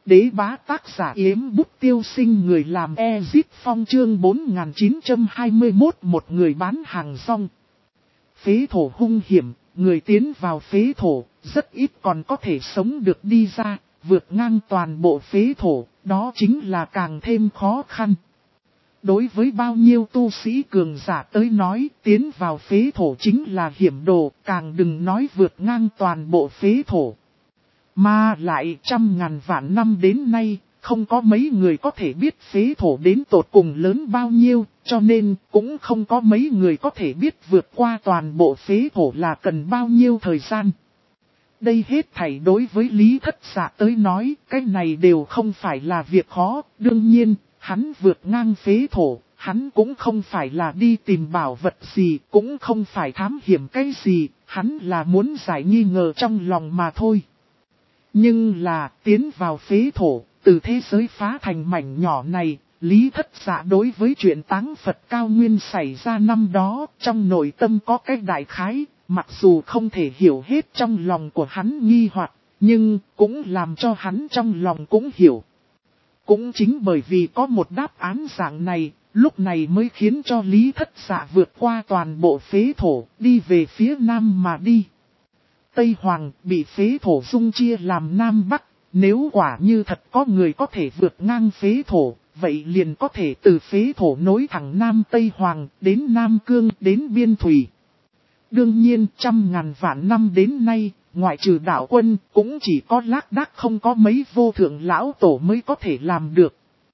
Đế bá tác giả Yếm Bút Tiêu Sinh, người làm Ezit Phong, chương 4921, một người bán hàng rong. Phế thổ hung hiểm, người tiến vào phế thổ, rất ít còn có thể sống được đi ra, vượt ngang toàn bộ phế thổ, đó chính là càng thêm khó khăn. Đối với bao nhiêu tu sĩ cường giả tới nói, tiến vào phế thổ chính là hiểm đồ, càng đừng nói vượt ngang toàn bộ phế thổ. Mà lại trăm ngàn vạn năm đến nay, không có mấy người có thể biết phế thổ đến tột cùng lớn bao nhiêu, cho nên cũng không có mấy người có thể biết vượt qua toàn bộ phế thổ là cần bao nhiêu thời gian. Đây hết thảy đối với Lý Thất Dạ tới nói, cái này đều không phải là việc khó, đương nhiên, hắn vượt ngang phế thổ, hắn cũng không phải là đi tìm bảo vật gì, cũng không phải thám hiểm cái gì, hắn là muốn giải nghi ngờ trong lòng mà thôi. Nhưng là tiến vào phế thổ, từ thế giới phá thành mảnh nhỏ này, Lý Thất Dạ đối với chuyện táng Phật cao nguyên xảy ra năm đó, trong nội tâm có cái đại khái, mặc dù không thể hiểu hết trong lòng của hắn nghi hoặc, nhưng cũng làm cho hắn trong lòng cũng hiểu. Cũng chính bởi vì có một đáp án dạng này, lúc này mới khiến cho Lý Thất Dạ vượt qua toàn bộ phế thổ, đi về phía nam mà đi. Tây Hoàng bị phế thổ dung chia làm Nam Bắc, nếu quả như thật có người có thể vượt ngang phế thổ, vậy liền có thể từ phế thổ nối thẳng Nam Tây Hoàng đến Nam Cương đến Biên Thủy. Đương nhiên trăm ngàn vạn năm đến nay, ngoại trừ đạo quân cũng chỉ có lác đác không có mấy vô thượng lão tổ mới có thể làm được.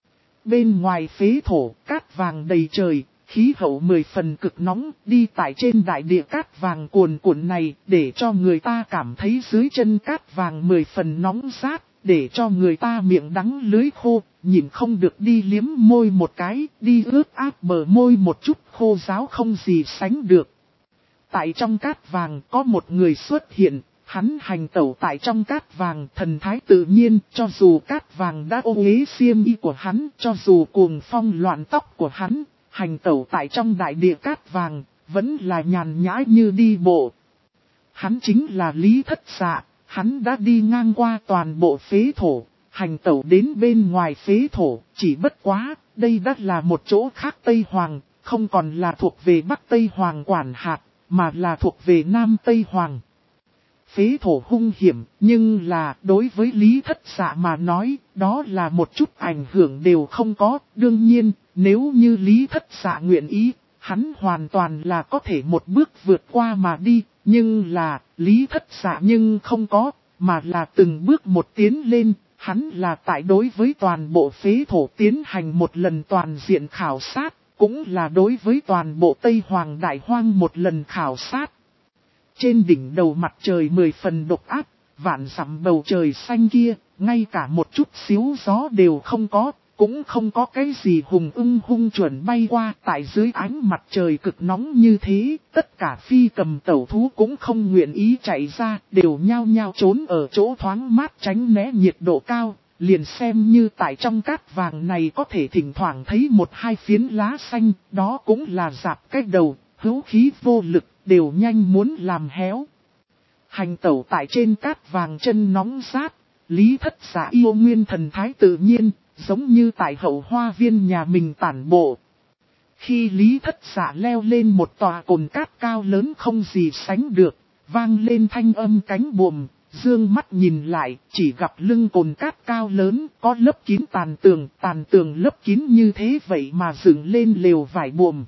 Bên ngoài phế thổ, cát vàng đầy trời. Khí hậu 10 phần cực nóng, đi tại trên đại địa cát vàng cuồn cuộn này, để cho người ta cảm thấy dưới chân cát vàng 10 phần nóng rát, để cho người ta miệng đắng lưỡi khô, nhìn không được đi liếm môi một cái, đi ướt át bờ môi một chút khô ráo không gì sánh được. Tại trong cát vàng có một người xuất hiện, hắn hành tẩu tại trong cát vàng thần thái tự nhiên, cho dù cát vàng đã ô uế xiêm y của hắn, cho dù cuồng phong loạn tóc của hắn. Hành tẩu tại trong đại địa cát vàng, vẫn là nhàn nhã như đi bộ. Hắn chính là Lý Thất Dạ, hắn đã đi ngang qua toàn bộ phế thổ, hành tẩu đến bên ngoài phế thổ, chỉ bất quá, đây đã là một chỗ khác Tây Hoàng, không còn là thuộc về Bắc Tây Hoàng quản hạt, mà là thuộc về Nam Tây Hoàng. Phế thổ hung hiểm, nhưng là đối với Lý Thất Dạ mà nói, đó là một chút ảnh hưởng đều không có, đương nhiên. Nếu như Lý Thất Dạ nguyện ý, hắn hoàn toàn là có thể một bước vượt qua mà đi, nhưng là Lý Thất Dạ nhưng không có, mà là từng bước một tiến lên, hắn là tại đối với toàn bộ phế thổ tiến hành một lần toàn diện khảo sát, cũng là đối với toàn bộ Tây Hoàng Đại Hoang một lần khảo sát. Trên đỉnh đầu mặt trời 10 phần độc áp, vạn dặm bầu trời xanh kia, ngay cả một chút xíu gió đều không có. Cũng không có cái gì hùng ưng hung chuẩn bay qua tại dưới ánh mặt trời cực nóng như thế, tất cả phi cầm tẩu thú cũng không nguyện ý chạy ra, đều nhao nhao trốn ở chỗ thoáng mát tránh né nhiệt độ cao, liền xem như tại trong cát vàng này có thể thỉnh thoảng thấy một hai phiến lá xanh, đó cũng là rạp cái đầu, hữu khí vô lực, đều nhanh muốn làm héo. Hành tẩu tại trên cát vàng chân nóng rát, Lý Thất Dạ yêu nguyên thần thái tự nhiên. Giống như tại hậu hoa viên nhà mình tản bộ. Khi Lý Thất Dạ leo lên một tòa cồn cát cao lớn không gì sánh được, vang lên thanh âm cánh buồm, dương mắt nhìn lại, chỉ gặp lưng cồn cát cao lớn, có lấp kín tàn tường lấp kín như thế vậy mà dựng lên lều vải buồm.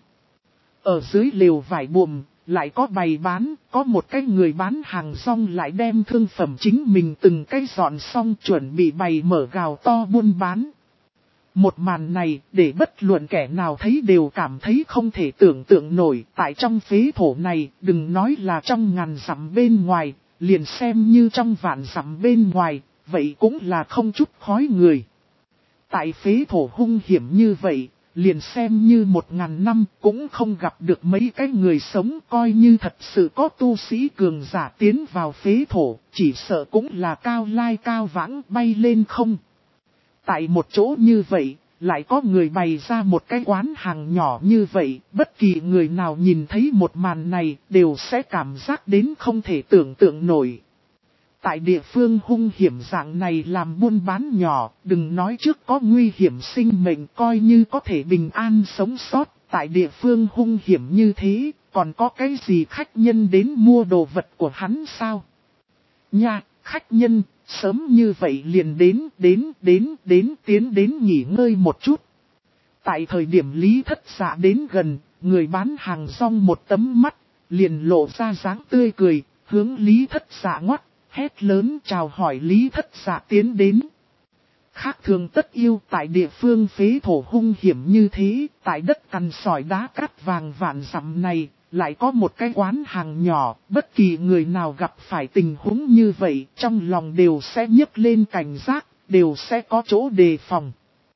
Ở dưới lều vải buồm, lại có bày bán, có một cái người bán hàng rong lại đem thương phẩm chính mình từng cái dọn xong chuẩn bị bày mở gào to buôn bán. Một màn này, để bất luận kẻ nào thấy đều cảm thấy không thể tưởng tượng nổi, tại trong phế thổ này, đừng nói là trong ngàn dặm bên ngoài, liền xem như trong vạn dặm bên ngoài, vậy cũng là không chút khói người. Tại phế thổ hung hiểm như vậy, liền xem như 1000 năm cũng không gặp được mấy cái người sống, coi như thật sự có tu sĩ cường giả tiến vào phế thổ, chỉ sợ cũng là cao lai cao vãng bay lên không. Tại một chỗ như vậy, lại có người bày ra một cái quán hàng nhỏ như vậy, bất kỳ người nào nhìn thấy một màn này đều sẽ cảm giác đến không thể tưởng tượng nổi. tại địa phương hung hiểm dạng này làm buôn bán nhỏ, đừng nói trước có nguy hiểm sinh mệnh coi như có thể bình an sống sót, tại địa phương hung hiểm như thế, còn có cái gì khách nhân đến mua đồ vật của hắn sao? Nha, khách nhân, sớm như vậy liền tiến đến nghỉ ngơi một chút. Tại thời điểm Lý Thất Dạ đến gần, người bán hàng rong một tấm mắt, liền lộ ra dáng tươi cười, hướng Lý Thất Dạ ngoắt, hét lớn chào hỏi Lý Thất Dạ tiến đến. Khác thường tất yêu tại địa phương phế thổ hung hiểm như thế, tại đất cằn sỏi đá cát vàng vạn dặm này, lại có một cái quán hàng nhỏ, bất kỳ người nào gặp phải tình huống như vậy, trong lòng đều sẽ nhấc lên cảnh giác, đều sẽ có chỗ đề phòng.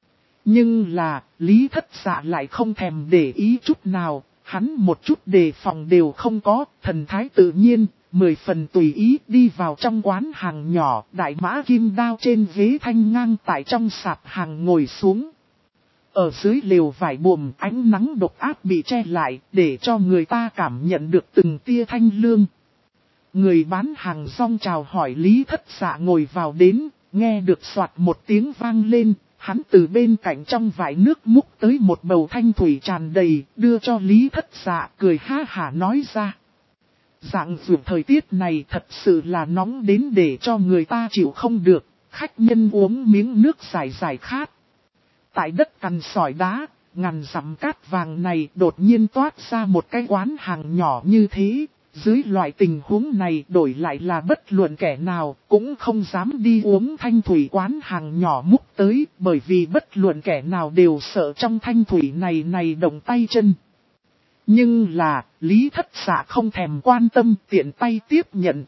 Nhưng là, Lý Thất Dạ lại không thèm để ý chút nào, hắn một chút đề phòng đều không có, thần thái tự nhiên, 10 phần tùy ý đi vào trong quán hàng nhỏ, đại mã kim đao trên ghế thanh ngang tại trong sạp hàng ngồi xuống. Ở dưới lều vải buồm ánh nắng độc áp bị che lại, để cho người ta cảm nhận được từng tia thanh lương. Người bán hàng rong chào hỏi Lý Thất Dạ ngồi vào đến, nghe được soạt một tiếng vang lên, hắn từ bên cạnh trong vải nước múc tới một bầu thanh thủy tràn đầy, đưa cho Lý Thất Dạ cười ha hả nói ra. Dạng vượt thời tiết này thật sự là nóng đến để cho người ta chịu không được, khách nhân uống miếng nước giải khát. Tại đất cằn sỏi đá, ngàn dặm cát vàng này đột nhiên toát ra một cái quán hàng nhỏ như thế. Dưới loại tình huống này đổi lại là bất luận kẻ nào cũng không dám đi uống thanh thủy quán hàng nhỏ múc tới, bởi vì bất luận kẻ nào đều sợ trong thanh thủy này động tay chân. Nhưng là, Lý Thất Dạ không thèm quan tâm, tiện tay tiếp nhận,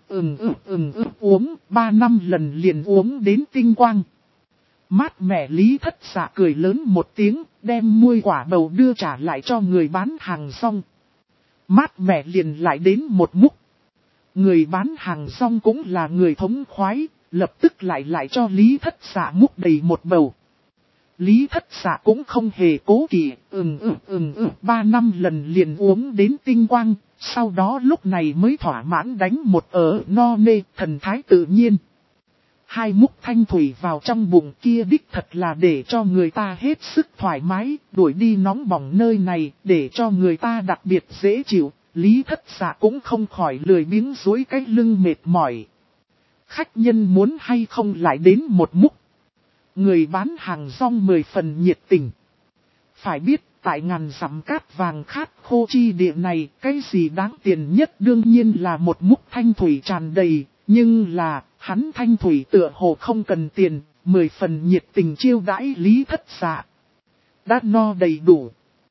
uống, 3 năm lần liền uống đến tinh quang. Mát mẻ Lý Thất Dạ cười lớn một tiếng, đem muôi quả bầu đưa trả lại cho người bán hàng rong. Mát mẻ liền lại đến một múc. Người bán hàng rong cũng là người thống khoái, lập tức lại cho Lý Thất Dạ múc đầy một bầu. Lý Thất Dạ cũng không hề cố kỵ, 3 năm lần liền uống đến tinh quang, sau đó lúc này mới thỏa mãn đánh một no nê, thần thái tự nhiên. 2 múc thanh thủy vào trong bụng kia đích thật là để cho người ta hết sức thoải mái, đuổi đi nóng bỏng nơi này, để cho người ta đặc biệt dễ chịu, Lý Thất Dạ cũng không khỏi lười biếng duỗi cái lưng mệt mỏi. Khách nhân muốn hay không lại đến một múc. Người bán hàng rong 10 phần nhiệt tình. Phải biết, tại ngàn dặm cát vàng khát khô chi địa này, cái gì đáng tiền nhất đương nhiên là một múc thanh thủy tràn đầy, nhưng là, hắn thanh thủy tựa hồ không cần tiền, 10 phần nhiệt tình chiêu đãi Lý Thất Dạ. Đã no đầy đủ.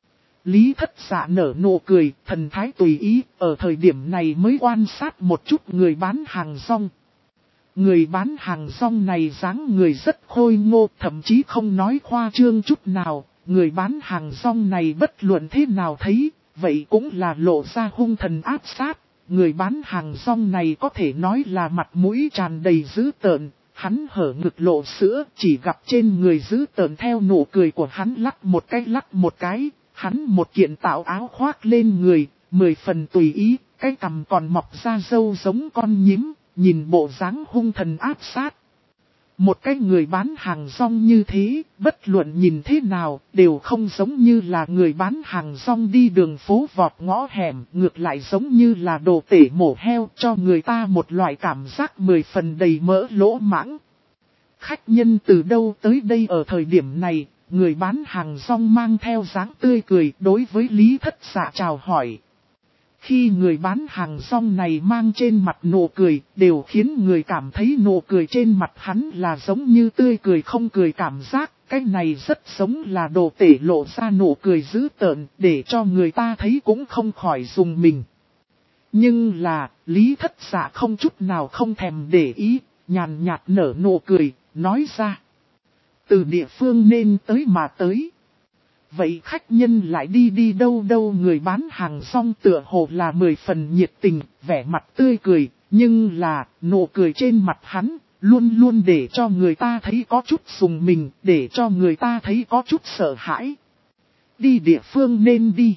Lý Thất Dạ nở nụ cười, thần thái tùy ý, ở thời điểm này mới quan sát một chút người bán hàng rong. Người bán hàng rong này dáng người rất khôi ngô, thậm chí không nói khoa trương chút nào, người bán hàng rong này bất luận thế nào thấy, vậy cũng là lộ ra hung thần áp sát. Người bán hàng rong này có thể nói là mặt mũi tràn đầy dữ tợn, hắn hở ngực lộ sữa, chỉ gặp trên người dữ tợn theo nụ cười của hắn lắc một cái, hắn một kiện tạo áo khoác lên người, 10 phần tùy ý, cái cằm còn mọc ra râu giống con nhím, nhìn bộ dáng hung thần áp sát. Một cái người bán hàng rong như thế, bất luận nhìn thế nào, đều không giống như là người bán hàng rong đi đường phố vọt ngõ hẻm, ngược lại giống như là đồ tể mổ heo, cho người ta một loại cảm giác 10 phần đầy mỡ lỗ mãng. Khách nhân từ đâu tới đây ở thời điểm này, người bán hàng rong mang theo dáng tươi cười đối với Lý Thất Dạ chào hỏi. Khi người bán hàng rong này mang trên mặt nụ cười, đều khiến người cảm thấy nụ cười trên mặt hắn là giống như tươi cười không cười cảm giác, cái này rất giống là đồ tể lộ ra nụ cười dữ tợn, để cho người ta thấy cũng không khỏi dùng mình. Nhưng là, Lý Thất Dạ không chút nào không thèm để ý, nhàn nhạt nở nụ cười, nói ra. Từ địa phương nên tới mà tới. Vậy khách nhân lại đi đâu người bán hàng rong tựa hồ là 10 phần nhiệt tình, vẻ mặt tươi cười, nhưng là nụ cười trên mặt hắn, luôn luôn để cho người ta thấy có chút sùng mình, để cho người ta thấy có chút sợ hãi. Đi địa phương nên đi.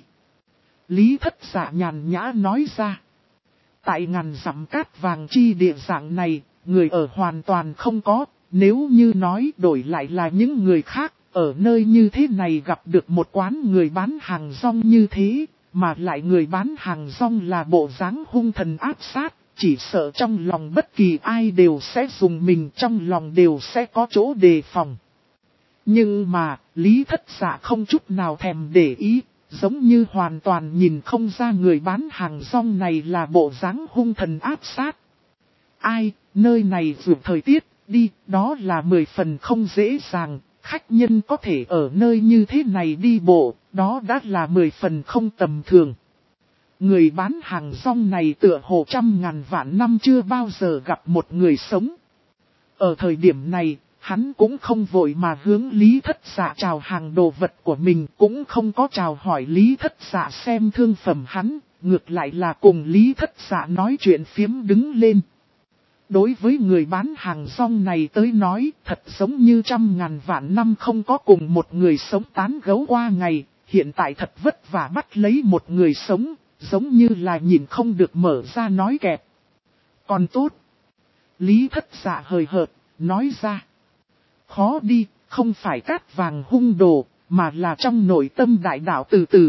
Lý Thất Dạ nhàn nhã nói ra. Tại ngàn dặm cát vàng chi địa dạng này, người ở hoàn toàn không có, nếu như nói đổi lại là những người khác, ở nơi như thế này gặp được một quán người bán hàng rong như thế, mà lại người bán hàng rong là bộ dáng hung thần áp sát, chỉ sợ trong lòng bất kỳ ai đều sẽ dùng mình, trong lòng đều sẽ có chỗ đề phòng. Nhưng mà, Lý Thất Dạ không chút nào thèm để ý, giống như hoàn toàn nhìn không ra người bán hàng rong này là bộ dáng hung thần áp sát. Ai, nơi này dù thời tiết, đi, đó là 10 phần không dễ dàng, khách nhân có thể ở nơi như thế này đi bộ, đó đã là 10 phần không tầm thường. Người bán hàng rong này tựa hồ trăm ngàn vạn năm chưa bao giờ gặp một người sống. Ở thời điểm này, hắn cũng không vội mà hướng Lý Thất Dạ chào hàng đồ vật của mình, cũng không có chào hỏi Lý Thất Dạ xem thương phẩm hắn, ngược lại là cùng Lý Thất Dạ nói chuyện phiếm đứng lên. Đối với người bán hàng rong này tới nói, thật giống như trăm ngàn vạn năm không có cùng một người sống tán gẫu qua ngày, hiện tại thật vất vả bắt lấy một người sống, giống như là nhìn không được mở ra nói kẹp. Còn tốt. Lý Thất Dạ hời hợt, nói ra. Khó đi, không phải cát vàng hung đồ, mà là trong nội tâm đại đạo từ từ.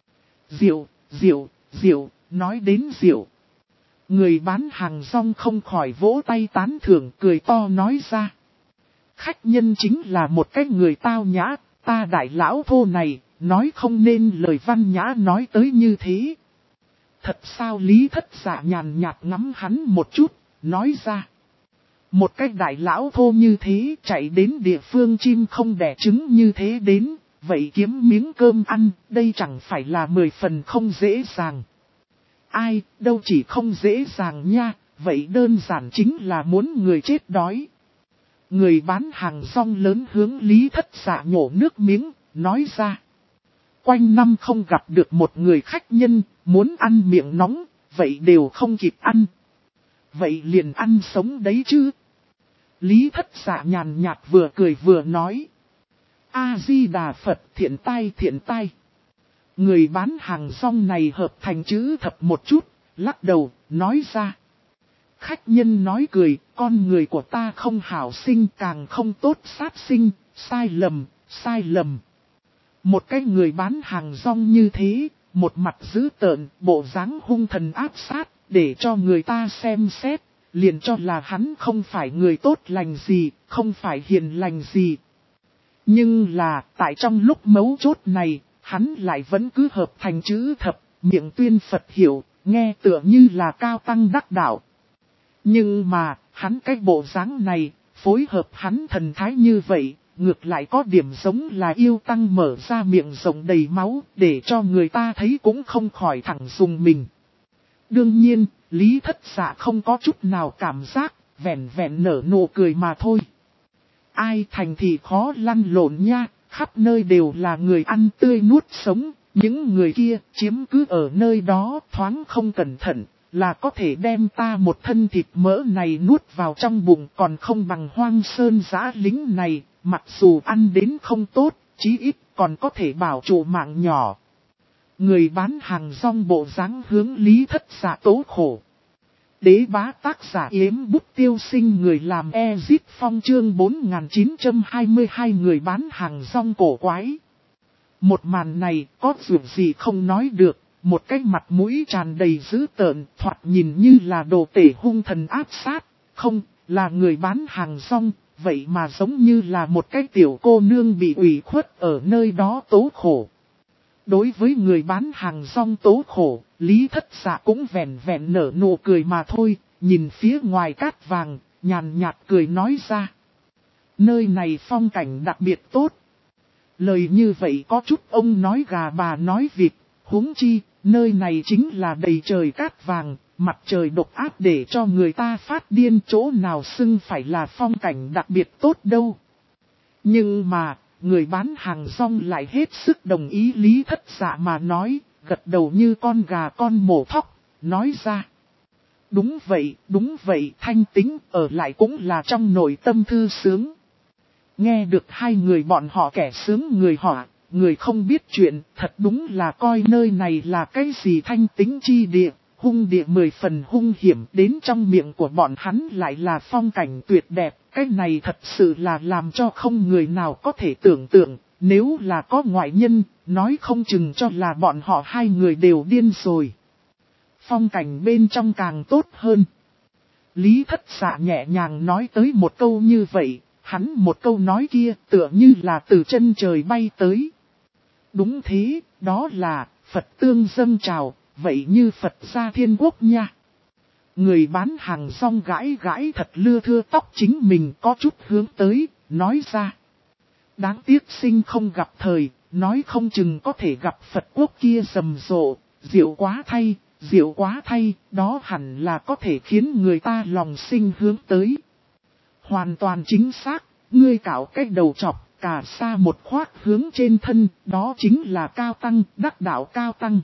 Diệu, nói đến diệu. Người bán hàng rong không khỏi vỗ tay tán thưởng cười to nói ra. Khách nhân chính là một cái người tao nhã, ta đại lão thô này, nói không nên lời văn nhã nói tới như thế. Thật sao Lý Thất Dạ nhàn nhạt ngắm hắn một chút, nói ra. Một cái đại lão thô như thế chạy đến địa phương chim không đẻ trứng như thế đến, vậy kiếm miếng cơm ăn, đây chẳng phải là 10 phần không dễ dàng. Ai, đâu chỉ không dễ dàng nha, vậy đơn giản chính là muốn người chết đói. Người bán hàng rong lớn hướng Lý Thất Dạ nhổ nước miếng, nói ra. Quanh năm không gặp được một người khách nhân, muốn ăn miệng nóng, vậy đều không kịp ăn. Vậy liền ăn sống đấy chứ. Lý Thất Dạ nhàn nhạt vừa cười vừa nói. A-di-đà Phật thiện tai. Người bán hàng rong này hợp thành chữ thập một chút, lắc đầu, nói ra. Khách nhân nói cười, con người của ta không hảo sinh càng không tốt sát sinh, sai lầm. Một cái người bán hàng rong như thế, một mặt dữ tợn, bộ dáng hung thần áp sát, để cho người ta xem xét, liền cho là hắn không phải người tốt lành gì, không phải hiền lành gì. Nhưng là, tại trong lúc mấu chốt này, hắn lại vẫn cứ hợp thành chữ thập, miệng tuyên Phật hiểu, nghe tựa như là cao tăng đắc đạo. Nhưng mà, hắn cái bộ dáng này, phối hợp hắn thần thái như vậy, ngược lại có điểm giống là yêu tăng mở ra miệng rộng đầy máu, để cho người ta thấy cũng không khỏi thẳng dùng mình. Đương nhiên, Lý Thất Dạ không có chút nào cảm giác, vẻn nở nụ cười mà thôi. Ai thành thì khó lăn lộn nha, khắp nơi đều là người ăn tươi nuốt sống, những người kia chiếm cứ ở nơi đó thoáng không cẩn thận, là có thể đem ta một thân thịt mỡ này nuốt vào trong bụng còn không bằng hoang sơn giã lính này, mặc dù ăn đến không tốt, chí ít còn có thể bảo trụ mạng nhỏ. Người bán hàng rong bộ dáng hướng Lý Thất Dạ tố khổ. Đế bá tác giả Yếm Bút Tiêu Sinh người làm Ezit Phong chương 4922 người bán hàng rong cổ quái. Một màn này có dù gì không nói được, một cái mặt mũi tràn đầy dữ tợn thoạt nhìn như là đồ tể hung thần áp sát, không, là người bán hàng rong, vậy mà giống như là một cái tiểu cô nương bị ủy khuất ở nơi đó tố khổ. Đối với người bán hàng rong tố khổ, Lý Thất Dạ cũng vẻn nở nụ cười mà thôi, nhìn phía ngoài cát vàng, nhàn nhạt cười nói ra. Nơi này phong cảnh đặc biệt tốt. Lời như vậy có chút ông nói gà bà nói vịt, huống chi, nơi này chính là đầy trời cát vàng, mặt trời độc ác để cho người ta phát điên chỗ nào xưng phải là phong cảnh đặc biệt tốt đâu. Nhưng mà, người bán hàng rong lại hết sức đồng ý Lý Thất Dạ mà nói, gật đầu như con gà con mổ thóc, nói ra. Đúng vậy, thanh tính ở lại cũng là trong nội tâm thư sướng. Nghe được hai người bọn họ kẻ sướng người họ, người không biết chuyện, thật đúng là coi nơi này là cái gì thanh tính chi địa, hung địa 10 phần hung hiểm, đến trong miệng của bọn hắn lại là phong cảnh tuyệt đẹp. Cái này thật sự là làm cho không người nào có thể tưởng tượng, nếu là có ngoại nhân, nói không chừng cho là bọn họ hai người đều điên rồi. Phong cảnh bên trong càng tốt hơn. Lý Thất Dạ nhẹ nhàng nói tới một câu như vậy, hắn một câu nói kia tựa như là từ chân trời bay tới. Đúng thế, đó là Phật tương dâng trào, vậy như Phật gia thiên quốc nha. Người bán hàng rong gãi gãi thật lưa thưa tóc chính mình có chút hướng tới, nói ra. Đáng tiếc sinh không gặp thời, nói không chừng có thể gặp Phật quốc kia rầm rộ, diệu quá thay, đó hẳn là có thể khiến người ta lòng sinh hướng tới. Hoàn toàn chính xác, ngươi cạo cái đầu chọc, cả xa một khoác hướng trên thân, đó chính là cao tăng, đắc đạo cao tăng.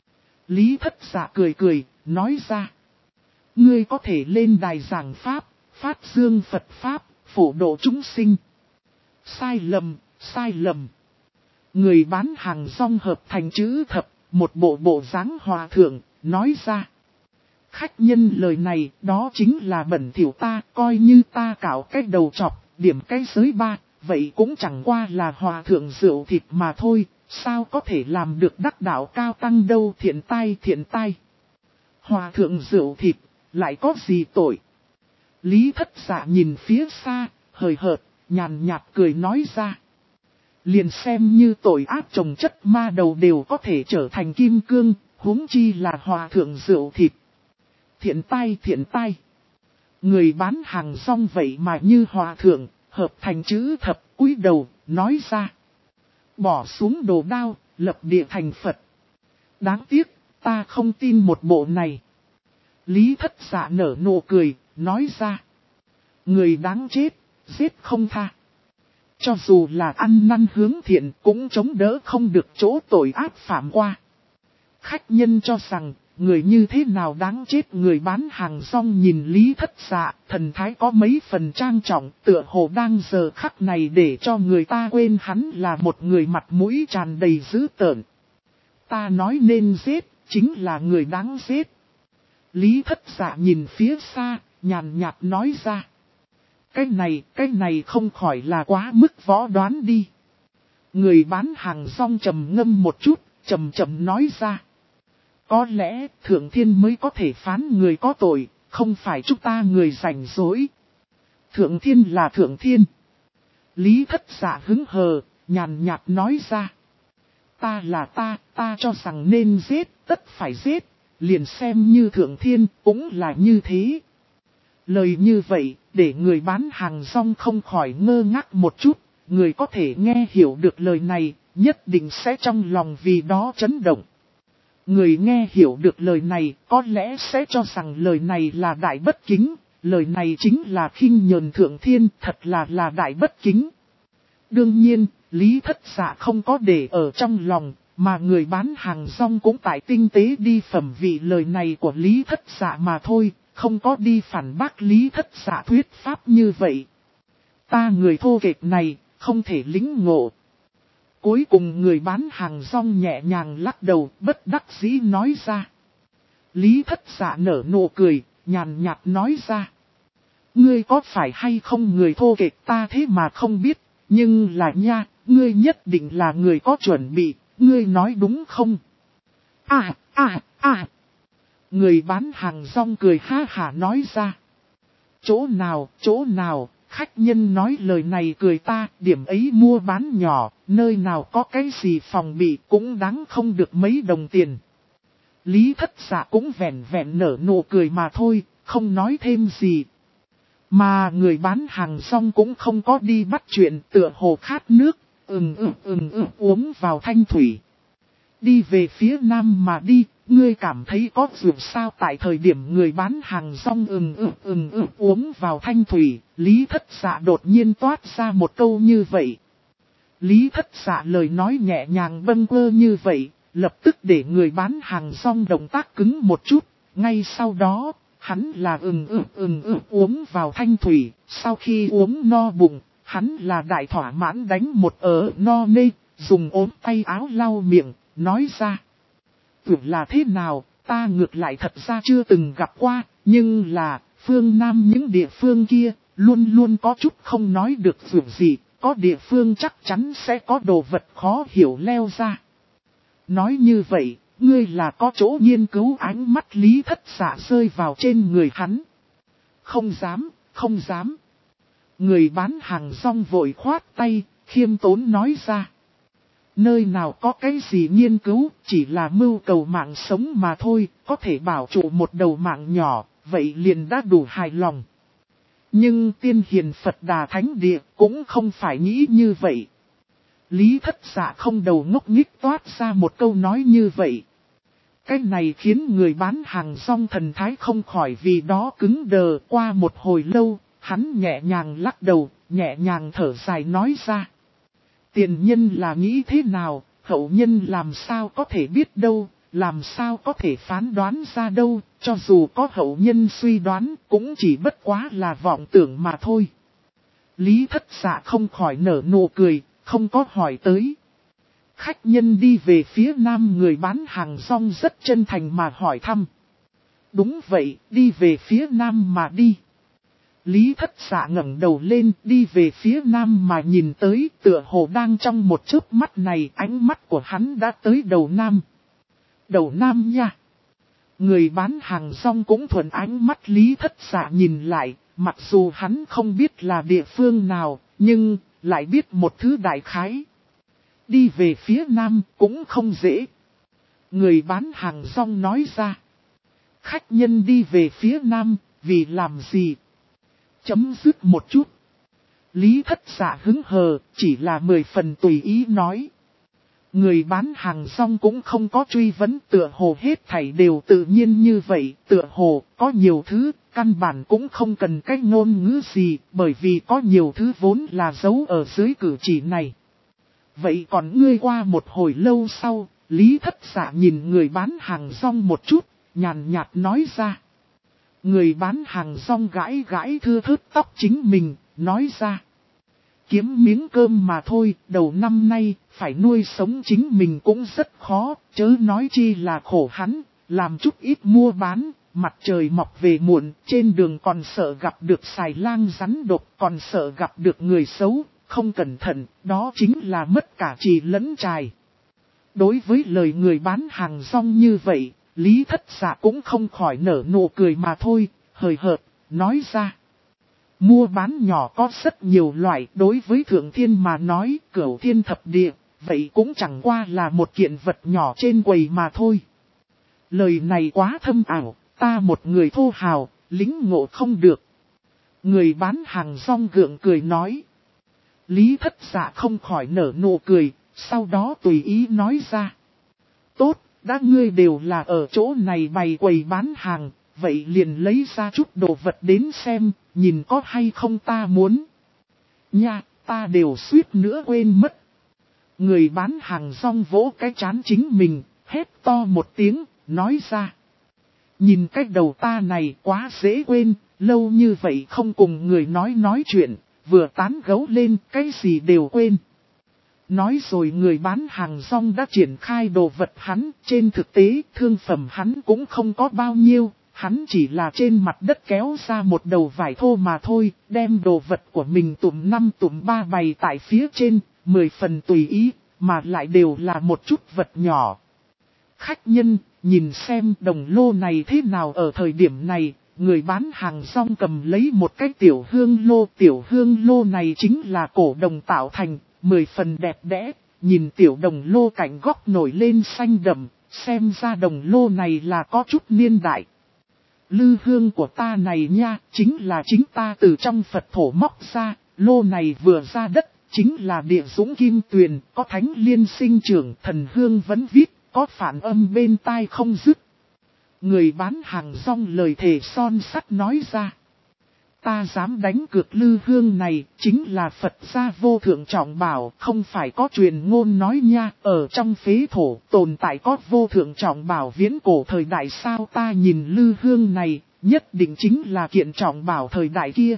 Lý Thất Dạ cười cười, nói ra. Ngươi có thể lên đài giảng Pháp, phát dương Phật Pháp, phổ độ chúng sinh. Sai lầm. Người bán hàng rong hợp thành chữ thập, một bộ dáng hòa thượng, nói ra. Khách nhân lời này, đó chính là bẩn thỉu ta, coi như ta cạo cái đầu chọc, điểm cái giới ba, vậy cũng chẳng qua là hòa thượng rượu thịt mà thôi, sao có thể làm được đắc đạo cao tăng đâu. Thiện tai. Hòa thượng rượu thịt, lại có gì tội? Lý Thất Dạ nhìn phía xa, hời hợt, nhàn nhạt cười nói ra. Liền xem như tội ác trồng chất ma đầu đều có thể trở thành kim cương, huống chi là hòa thượng rượu thịt. Thiện tai. Người bán hàng rong vậy mà như hòa thượng, hợp thành chữ thập, cúi đầu, nói ra. Bỏ xuống đồ đao, lập địa thành Phật. Đáng tiếc, ta không tin một bộ này. Lý Thất Dạ nở nụ cười, nói ra. Người đáng chết, giết không tha. Cho dù là ăn năn hướng thiện cũng chống đỡ không được chỗ tội ác phạm qua. Khách nhân cho rằng, người như thế nào đáng chết. Người bán hàng rong nhìn Lý Thất Dạ, thần thái có mấy phần trang trọng, tựa hồ đang giờ khắc này để cho người ta quên hắn là một người mặt mũi tràn đầy dữ tợn. Ta nói nên giết, chính là người đáng giết. Lý Thất Dạ nhìn phía xa, nhàn nhạt nói ra. Cái này không khỏi là quá mức võ đoán đi. Người bán hàng rong trầm ngâm một chút, chậm nói ra. Có lẽ Thượng Thiên mới có thể phán người có tội, không phải chúng ta người rảnh rỗi. Thượng Thiên là Thượng Thiên. Lý Thất Dạ hứng hờ, nhàn nhạt nói ra. Ta là ta cho rằng nên giết, tất phải giết, liền xem như Thượng Thiên cũng là như thế. Lời như vậy, để người bán hàng rong không khỏi ngơ ngác một chút, người có thể nghe hiểu được lời này, nhất định sẽ trong lòng vì đó chấn động. Người nghe hiểu được lời này, có lẽ sẽ cho rằng lời này là đại bất kính, lời này chính là khinh nhờn Thượng Thiên, thật là đại bất kính. Đương nhiên, Lý Thất Dạ không có để ở trong lòng, mà người bán hàng rong cũng tại tinh tế đi phẩm vị lời này của Lý Thất Dạ mà thôi, không có đi phản bác Lý Thất Dạ thuyết pháp như vậy. Ta người thô kệch này, không thể lĩnh ngộ. Cuối cùng người bán hàng rong nhẹ nhàng lắc đầu, bất đắc dĩ nói ra. Lý Thất Dạ nở nụ cười, nhàn nhạt nói ra. Ngươi có phải hay không người thô kệch ta thế mà không biết, nhưng là nha, ngươi nhất định là người có chuẩn bị, ngươi nói đúng không? Người bán hàng rong cười ha hả nói ra. Chỗ nào, khách nhân nói lời này cười ta, điểm ấy mua bán nhỏ, nơi nào có cái gì phòng bị cũng đáng không được mấy đồng tiền. Lý Thất Dạ cũng vẹn nở nụ cười mà thôi, không nói thêm gì. Mà người bán hàng rong cũng không có đi bắt chuyện, tựa hồ khát nước, uống vào thanh thủy. Đi về phía nam mà đi, ngươi cảm thấy có dù sao. Tại thời điểm người bán hàng rong uống vào thanh thủy, Lý Thất Dạ đột nhiên toát ra một câu như vậy. Lý Thất Dạ lời nói nhẹ nhàng bâng quơ như vậy, lập tức để người bán hàng rong động tác cứng một chút, ngay sau đó, hắn là uống vào thanh thủy, sau khi uống no bụng, hắn là đại thỏa mãn đánh một no nê, dùng ốm tay áo lau miệng, nói ra. Tưởng là thế nào, ta ngược lại thật ra chưa từng gặp qua, nhưng là, phương Nam những địa phương kia, luôn luôn có chút không nói được dù gì, có địa phương chắc chắn sẽ có đồ vật khó hiểu leo ra. Nói như vậy, ngươi là có chỗ nghiên cứu. Ánh mắt Lý Thất Dạ rơi vào trên người hắn. Không dám, không dám. Người bán hàng rong vội khoát tay, khiêm tốn nói ra. Nơi nào có cái gì nghiên cứu, chỉ là mưu cầu mạng sống mà thôi, có thể bảo trụ một đầu mạng nhỏ, vậy liền đã đủ hài lòng. Nhưng tiên hiền Phật Đà Thánh Địa cũng không phải nghĩ như vậy. Lý Thất Dạ không đầu ngốc nghích toát ra một câu nói như vậy. Cái này khiến người bán hàng rong thần thái không khỏi vì đó cứng đờ. Qua một hồi lâu, hắn nhẹ nhàng lắc đầu, nhẹ nhàng thở dài nói ra. Tiền nhân là nghĩ thế nào, hậu nhân làm sao có thể biết đâu, làm sao có thể phán đoán ra đâu, cho dù có hậu nhân suy đoán cũng chỉ bất quá là vọng tưởng mà thôi. Lý Thất Dạ không khỏi nở nụ cười, không có hỏi tới. Khách nhân đi về phía nam, người bán hàng rong rất chân thành mà hỏi thăm. Đúng vậy, đi về phía nam mà đi. Lý Thất Dạ ngẩng đầu lên, đi về phía nam mà nhìn tới, tựa hồ đang trong một chớp mắt này, ánh mắt của hắn đã tới đầu nam. Đầu nam nha. Người bán hàng rong cũng thuận ánh mắt Lý Thất Dạ nhìn lại, mặc dù hắn không biết là địa phương nào, nhưng lại biết một thứ đại khái. Đi về phía nam cũng không dễ. Người bán hàng rong nói ra. Khách nhân đi về phía nam, vì làm gì? Chấm dứt một chút. Lý Thất Dạ hứng hờ, chỉ là 10 phần tùy ý nói. Người bán hàng rong cũng không có truy vấn, tựa hồ hết thảy đều tự nhiên như vậy, tựa hồ có nhiều thứ, căn bản cũng không cần cách ngôn ngữ gì, bởi vì có nhiều thứ vốn là giấu ở dưới cử chỉ này. Vậy còn ngươi? Qua một hồi lâu sau, Lý Thất Dạ nhìn người bán hàng rong một chút, nhàn nhạt nói ra. Người bán hàng rong gãi gãi thưa thớt tóc chính mình, nói ra. Kiếm miếng cơm mà thôi, đầu năm nay, phải nuôi sống chính mình cũng rất khó, chớ nói chi là khổ hắn, làm chút ít mua bán, mặt trời mọc về muộn, trên đường còn sợ gặp được xài lang rắn độc, còn sợ gặp được người xấu, không cẩn thận, đó chính là mất cả trì lẫn trài. Đối với lời người bán hàng rong như vậy, Lý Thất Dạ cũng không khỏi nở nụ cười mà thôi, hời hợt, nói ra. Mua bán nhỏ có rất nhiều loại, đối với thượng thiên mà nói, cửu thiên thập địa, vậy cũng chẳng qua là một kiện vật nhỏ trên quầy mà thôi. Lời này quá thâm ảo, ta một người thô hào, lính ngộ không được. Người bán hàng rong gượng cười nói. Lý Thất Dạ không khỏi nở nụ cười, sau đó tùy ý nói ra. Tốt, đã ngươi đều là ở chỗ này bày quầy bán hàng, vậy liền lấy ra chút đồ vật đến xem, nhìn có hay không ta muốn. Nha, ta đều suýt nữa quên mất. Người bán hàng rong vỗ cái trán chính mình, hét to một tiếng, nói ra. Nhìn cái đầu ta này quá dễ quên, lâu như vậy không cùng người nói chuyện, vừa tán gấu lên cái gì đều quên. Nói rồi người bán hàng rong đã triển khai đồ vật hắn, trên thực tế thương phẩm hắn cũng không có bao nhiêu, hắn chỉ là trên mặt đất kéo ra một đầu vải thô mà thôi, đem đồ vật của mình tụm 5 tụm 3 bày tại phía trên, 10 phần tùy ý, mà lại đều là một chút vật nhỏ. Khách nhân, nhìn xem đồng lô này thế nào. Ở thời điểm này, người bán hàng rong cầm lấy một cái tiểu hương lô này chính là cổ đồng tạo thành, 10 phần đẹp đẽ, nhìn tiểu đồng lô cạnh góc nổi lên xanh đậm, xem ra đồng lô này là có chút niên đại. Lư hương của ta này nha, chính là chính ta từ trong Phật thổ móc ra, lô này vừa ra đất, chính là địa dũng kim tuyền, có thánh liên sinh trưởng, thần hương vẫn viết, có phản âm bên tai không dứt. Người bán hàng rong lời thề son sắt nói ra. Ta dám đánh cược lư hương này, chính là Phật gia vô thượng trọng bảo, không phải có truyền ngôn nói nha, ở trong phế thổ tồn tại có vô thượng trọng bảo viễn cổ thời đại sao. Ta nhìn lư hương này, nhất định chính là kiện trọng bảo thời đại kia.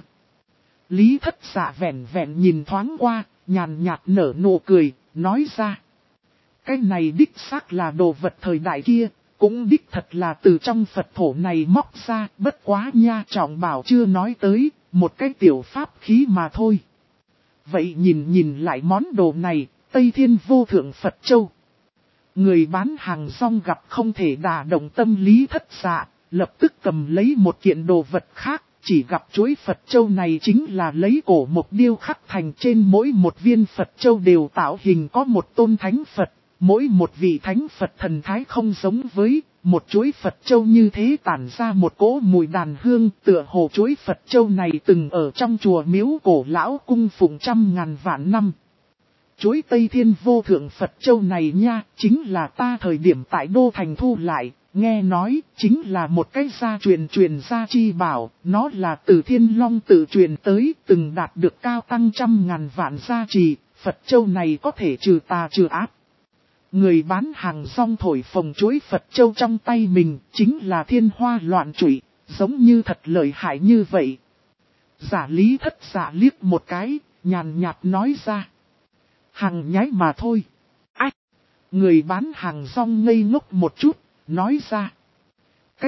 Lý Thất Dạ vẹn vẹn nhìn thoáng qua, nhàn nhạt nở nụ cười, nói ra. Cái này đích xác là đồ vật thời đại kia, cũng đích thật là từ trong Phật thổ này móc ra, bất quá nha Trọng Bảo chưa nói tới, một cái tiểu pháp khí mà thôi. Vậy nhìn lại món đồ này, Tây Thiên Vô Thượng Phật Châu. Người bán hàng rong gặp không thể đả động tâm lý thất dạ, lập tức cầm lấy một kiện đồ vật khác, chỉ gặp chuỗi Phật Châu này chính là lấy cổ mộc điêu khắc thành, trên mỗi một viên Phật Châu đều tạo hình có một tôn thánh Phật, mỗi một vị thánh Phật thần thái không giống với, một chuỗi Phật Châu như thế tản ra một cỗ mùi đàn hương, tựa hồ chuỗi Phật Châu này từng ở trong chùa miếu cổ lão cung phụng trăm ngàn vạn năm. Chuỗi Tây Thiên Vô Thượng Phật Châu này nha, chính là ta thời điểm tại Đô Thành thu lại, nghe nói, chính là một cái gia truyền gia chi bảo, nó là từ Thiên Long tự truyền tới, từng đạt được cao tăng trăm ngàn vạn gia trì, Phật Châu này có thể trừ tà trừ ác. Người bán hàng rong thổi phồng chuỗi Phật Châu trong tay mình, chính là thiên hoa loạn trụy, giống như thật lợi hại như vậy. Giả Lý Thất Dạ liếc một cái, nhàn nhạt nói ra. Hàng nhái mà thôi. Ách! Người bán hàng rong ngây ngốc một chút, nói ra. Cái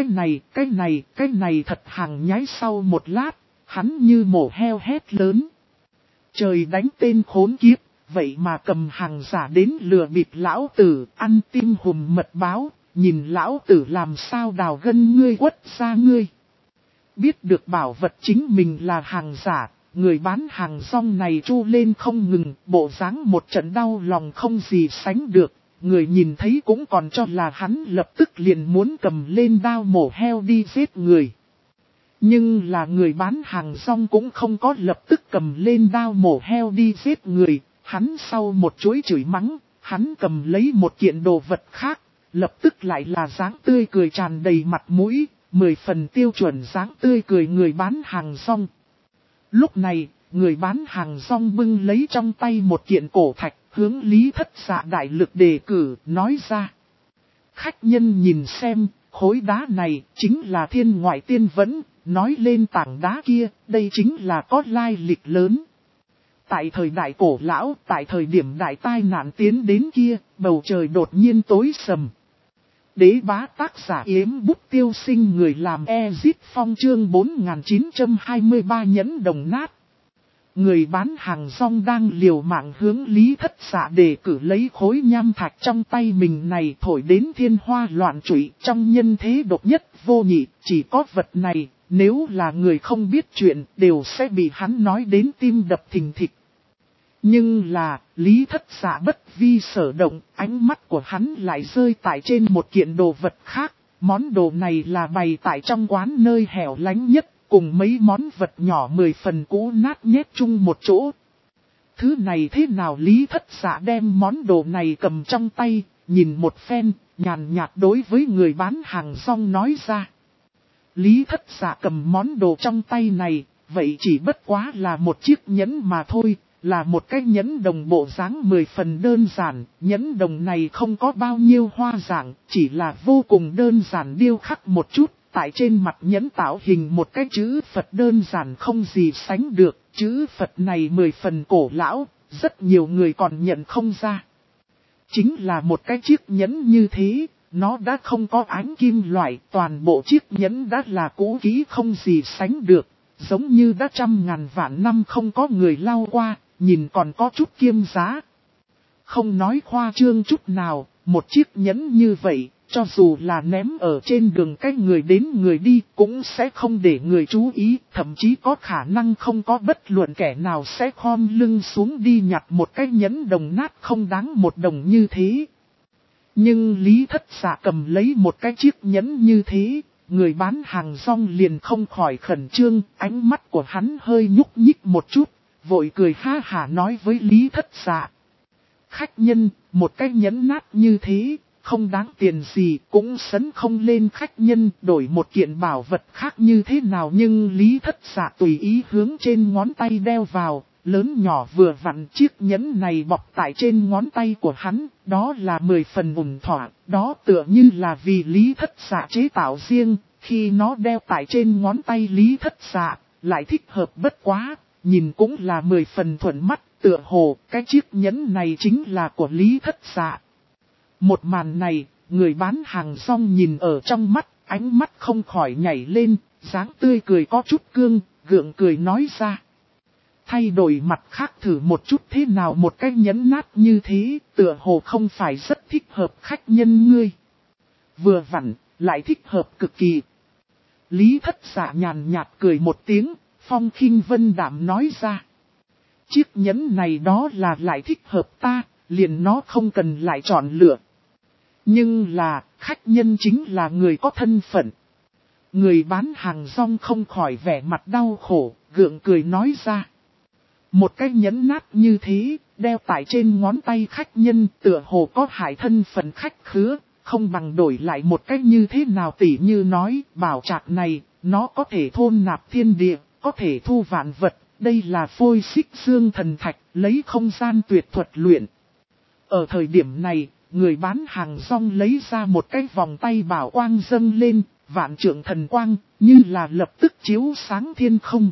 này thật hàng nhái. Sau một lát, hắn như mổ heo hét lớn. Trời đánh tên khốn kiếp, vậy mà cầm hàng giả đến lừa bịp lão tử, ăn tim hùm mật báo, nhìn lão tử làm sao đào gân ngươi quất ra ngươi. Biết được bảo vật chính mình là hàng giả, người bán hàng rong này tru lên không ngừng, bộ dáng một trận đau lòng không gì sánh được. Người nhìn thấy cũng còn cho là hắn lập tức liền muốn cầm lên đao mổ heo đi giết người. Nhưng là người bán hàng rong cũng không có lập tức cầm lên đao mổ heo đi giết người. Hắn sau một chuỗi chửi mắng, hắn cầm lấy một kiện đồ vật khác, lập tức lại là dáng tươi cười tràn đầy mặt mũi, 10 phần tiêu chuẩn dáng tươi cười người bán hàng rong. Lúc này, người bán hàng rong bưng lấy trong tay một kiện cổ thạch, hướng Lý Thất Dạ đại lực đề cử, nói ra. Khách nhân nhìn xem, khối đá này chính là thiên ngoại tiên vẫn, nói lên tảng đá kia, đây chính là có lai lịch lớn. Tại thời đại cổ lão, tại thời điểm đại tai nạn tiến đến kia, bầu trời đột nhiên tối sầm. Đế bá tác giả Yếm Bút Tiêu Sinh, người làm Ezit Phong, chương 4923 nhẫn đồng nát. Người bán hàng rong đang liều mạng hướng Lý Thất Dạ đề cử lấy khối nham thạch trong tay mình này thổi đến thiên hoa loạn trụy, trong nhân thế độc nhất vô nhị, chỉ có vật này, nếu là người không biết chuyện đều sẽ bị hắn nói đến tim đập thình thịch. Nhưng là, Lý Thất Dạ bất vi sở động, ánh mắt của hắn lại rơi tại trên một kiện đồ vật khác. Món đồ này là bày tại trong quán nơi hẻo lánh nhất, cùng mấy món vật nhỏ 10 phần cũ nát nhét chung một chỗ. Thứ này thế nào? Lý Thất Dạ đem món đồ này cầm trong tay, nhìn một phen, nhàn nhạt đối với người bán hàng rong nói ra. Lý Thất Dạ cầm món đồ trong tay này, vậy chỉ bất quá là một chiếc nhẫn mà thôi. Là một cái nhẫn đồng bộ dáng 10 phần đơn giản, nhẫn đồng này không có bao nhiêu hoa dạng, chỉ là vô cùng đơn giản điêu khắc một chút, tại trên mặt nhẫn tạo hình một cái chữ Phật đơn giản không gì sánh được, chữ Phật này 10 phần cổ lão, rất nhiều người còn nhận không ra. Chính là một cái chiếc nhẫn như thế, nó đã không có ánh kim loại, toàn bộ chiếc nhẫn đã là cũ kỹ không gì sánh được, giống như đã trăm ngàn vạn năm không có người lau qua. Nhìn còn có chút kiêm giá. Không nói khoa trương chút nào, một chiếc nhẫn như vậy, cho dù là ném ở trên đường cách người đến người đi cũng sẽ không để người chú ý, thậm chí có khả năng không có bất luận kẻ nào sẽ khom lưng xuống đi nhặt một cái nhẫn đồng nát không đáng một đồng như thế. Nhưng Lý Thất Dạ cầm lấy một cái chiếc nhẫn như thế, người bán hàng rong liền không khỏi khẩn trương, ánh mắt của hắn hơi nhúc nhích một chút. Vội cười ha hả nói với Lý Thất Dạ. Khách nhân, một cái nhẫn nát như thế, không đáng tiền gì, cũng sấn không lên khách nhân, đổi một kiện bảo vật khác như thế nào. Nhưng Lý Thất Dạ tùy ý hướng trên ngón tay đeo vào, lớn nhỏ vừa vặn chiếc nhẫn này bọc tại trên ngón tay của hắn, đó là 10 phần ổn thỏa, đó tựa như là vì Lý Thất Dạ chế tạo riêng, khi nó đeo tại trên ngón tay Lý Thất Dạ, lại thích hợp bất quá. Nhìn cũng là 10 phần thuận mắt, tựa hồ, cái chiếc nhẫn này chính là của Lý Thất Dạ. Một màn này, người bán hàng rong nhìn ở trong mắt, ánh mắt không khỏi nhảy lên, dáng tươi cười có chút gượng cười nói ra. Thay đổi mặt khác thử một chút thế nào, một cách nhẫn nát như thế, tựa hồ không phải rất thích hợp khách nhân ngươi. Vừa vặn, lại thích hợp cực kỳ. Lý Thất Dạ nhàn nhạt cười một tiếng, phong khinh vân đạm nói ra. Chiếc nhẫn này đó là lại thích hợp ta, liền nó không cần lại chọn lựa. Nhưng là, khách nhân chính là người có thân phận. Người bán hàng rong không khỏi vẻ mặt đau khổ, gượng cười nói ra. Một cái nhẫn nát như thế, đeo tại trên ngón tay khách nhân tựa hồ có hại thân phận khách khứa, không bằng đổi lại một cách như thế nào, tỉ như nói, bảo trạc này, nó có thể thôn nạp thiên địa, có thể thu vạn vật, đây là phôi xích dương thần thạch, lấy không gian tuyệt thuật luyện. Ở thời điểm này, người bán hàng rong lấy ra một cái vòng tay bảo quang dâng lên, vạn trượng thần quang, như là lập tức chiếu sáng thiên không.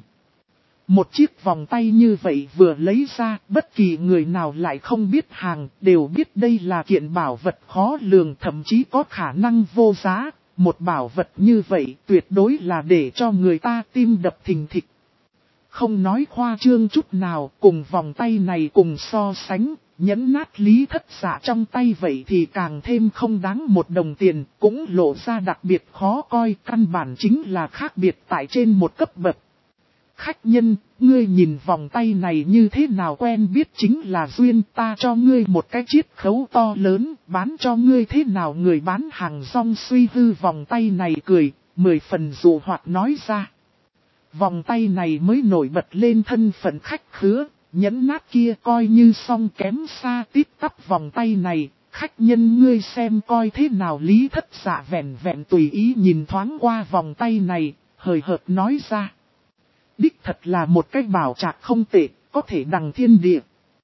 Một chiếc vòng tay như vậy vừa lấy ra, bất kỳ người nào lại không biết hàng, đều biết đây là kiện bảo vật khó lường, thậm chí có khả năng vô giá. Một bảo vật như vậy tuyệt đối là để cho người ta tim đập thình thịch. Không nói khoa trương chút nào, cùng vòng tay này cùng so sánh, nhẫn nát Lý Thất Dạ trong tay vậy thì càng thêm không đáng một đồng tiền, cũng lộ ra đặc biệt khó coi, căn bản chính là khác biệt tại trên một cấp bậc. Khách nhân, ngươi nhìn vòng tay này như thế nào, quen biết chính là duyên, ta cho ngươi một cái chiết khấu to lớn, bán cho ngươi thế nào. Người bán hàng rong suy hư vòng tay này cười, 10 phần dụ hoặc nói ra. Vòng tay này mới nổi bật lên thân phận khách khứa, nhẫn nát kia coi như song kém xa tít tắp vòng tay này, khách nhân ngươi xem coi thế nào. Lý Thất Dạ vẹn vẹn tùy ý nhìn thoáng qua vòng tay này, hời hợt nói ra. Đích thật là một cái bảo trạc không tệ, có thể đằng thiên địa.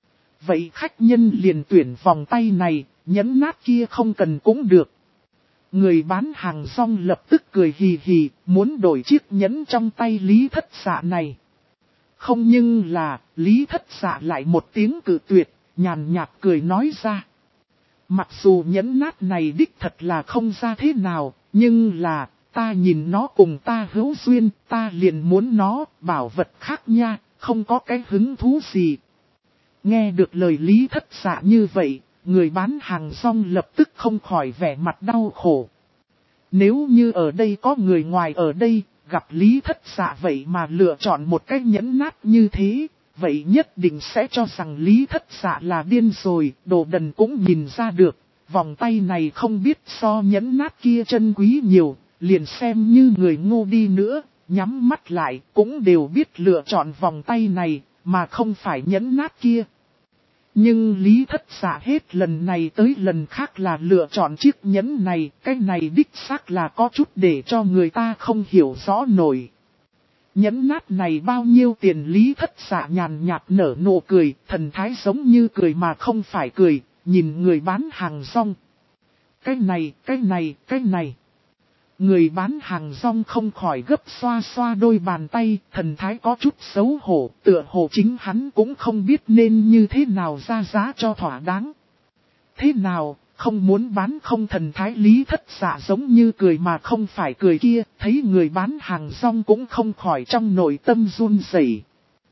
Vậy khách nhân liền tuyển vòng tay này, nhẫn nát kia không cần cũng được. Người bán hàng rong lập tức cười hì hì, muốn đổi chiếc nhẫn trong tay Lý Thất Dạ này. Không, nhưng là, Lý Thất Dạ lại một tiếng cự tuyệt, nhàn nhạt cười nói ra. Mặc dù nhẫn nát này đích thật là không ra thế nào, nhưng là, ta nhìn nó cùng ta hữu duyên, ta liền muốn nó, bảo vật khác nha, không có cái hứng thú gì. Nghe được lời Lý Thất Dạ như vậy, người bán hàng rong lập tức không khỏi vẻ mặt đau khổ. Nếu như ở đây có người ngoài ở đây, gặp Lý Thất Dạ vậy mà lựa chọn một cái nhẫn nát như thế, vậy nhất định sẽ cho rằng Lý Thất Dạ là điên rồi, đồ đần cũng nhìn ra được, vòng tay này không biết so nhẫn nát kia chân quý nhiều, liền xem như người ngu đi nữa, nhắm mắt lại cũng đều biết lựa chọn vòng tay này, mà không phải nhẫn nát kia. Nhưng Lý Thất Dạ hết lần này tới lần khác là lựa chọn chiếc nhẫn này, cái này đích xác là có chút để cho người ta không hiểu rõ nổi. Nhẫn nát này bao nhiêu tiền? Lý Thất Dạ nhàn nhạt nở nụ cười, thần thái giống như cười mà không phải cười, nhìn người bán hàng rong. Cái này. Người bán hàng rong không khỏi gấp xoa xoa đôi bàn tay, thần thái có chút xấu hổ, tựa hồ chính hắn cũng không biết nên như thế nào ra giá cho thỏa đáng. Thế nào, không muốn bán không? Thần thái Lý Thất Dạ giống như cười mà không phải cười kia, thấy người bán hàng rong cũng không khỏi trong nội tâm run rẩy.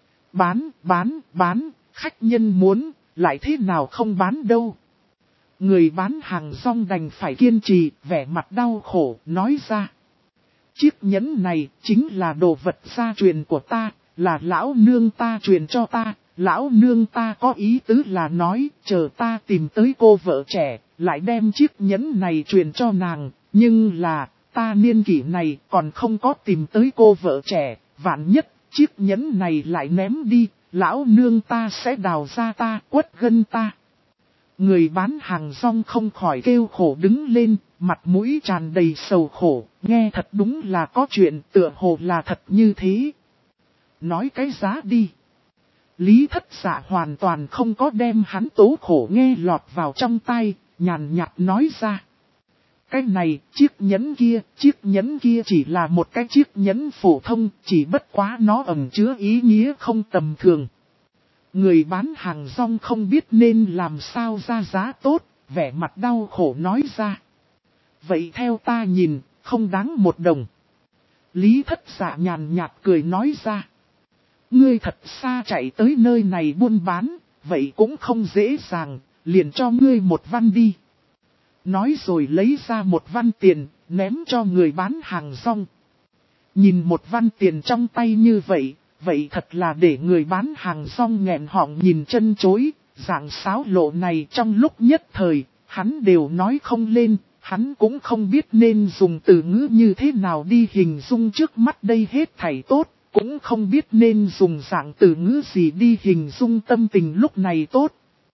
Bán, khách nhân muốn, lại thế nào không bán đâu. Người bán hàng rong đành phải kiên trì, vẻ mặt đau khổ, nói ra. Chiếc nhẫn này chính là đồ vật gia truyền của ta, là lão nương ta truyền cho ta. Lão nương ta có ý tứ là nói, chờ ta tìm tới cô vợ trẻ, lại đem chiếc nhẫn này truyền cho nàng. Nhưng là, ta niên kỷ này còn không có tìm tới cô vợ trẻ, vạn nhất, chiếc nhẫn này lại ném đi, lão nương ta sẽ đào ra ta, quất gân ta. Người bán hàng rong không khỏi kêu khổ đứng lên, mặt mũi tràn đầy sầu khổ, nghe thật đúng là có chuyện, tựa hồ là thật như thế. Nói cái giá đi. Lý Thất Dạ hoàn toàn không có đem hắn tố khổ nghe lọt vào trong tai, nhàn nhạt nói ra. Cái này, chiếc nhẫn kia chỉ là một cái chiếc nhẫn phổ thông, chỉ bất quá nó ẩn chứa ý nghĩa không tầm thường. Người bán hàng rong không biết nên làm sao ra giá tốt, vẻ mặt đau khổ nói ra. Vậy theo ta nhìn, không đáng 1 đồng. Lý Thất Dạ nhàn nhạt cười nói ra. Ngươi thật xa chạy tới nơi này buôn bán, vậy cũng không dễ dàng, liền cho ngươi 1 văn đi. Nói rồi lấy ra 1 văn tiền, ném cho người bán hàng rong. Nhìn 1 văn tiền trong tay như vậy, vậy thật là để người bán hàng rong nghẹn họng nhìn chân chối. Dạng xáo lộ này trong lúc nhất thời, hắn đều nói không lên, hắn cũng không biết nên dùng từ ngữ như thế nào đi hình dung trước mắt đây hết thảy tốt, cũng không biết nên dùng dạng từ ngữ gì đi hình dung tâm tình lúc này tốt.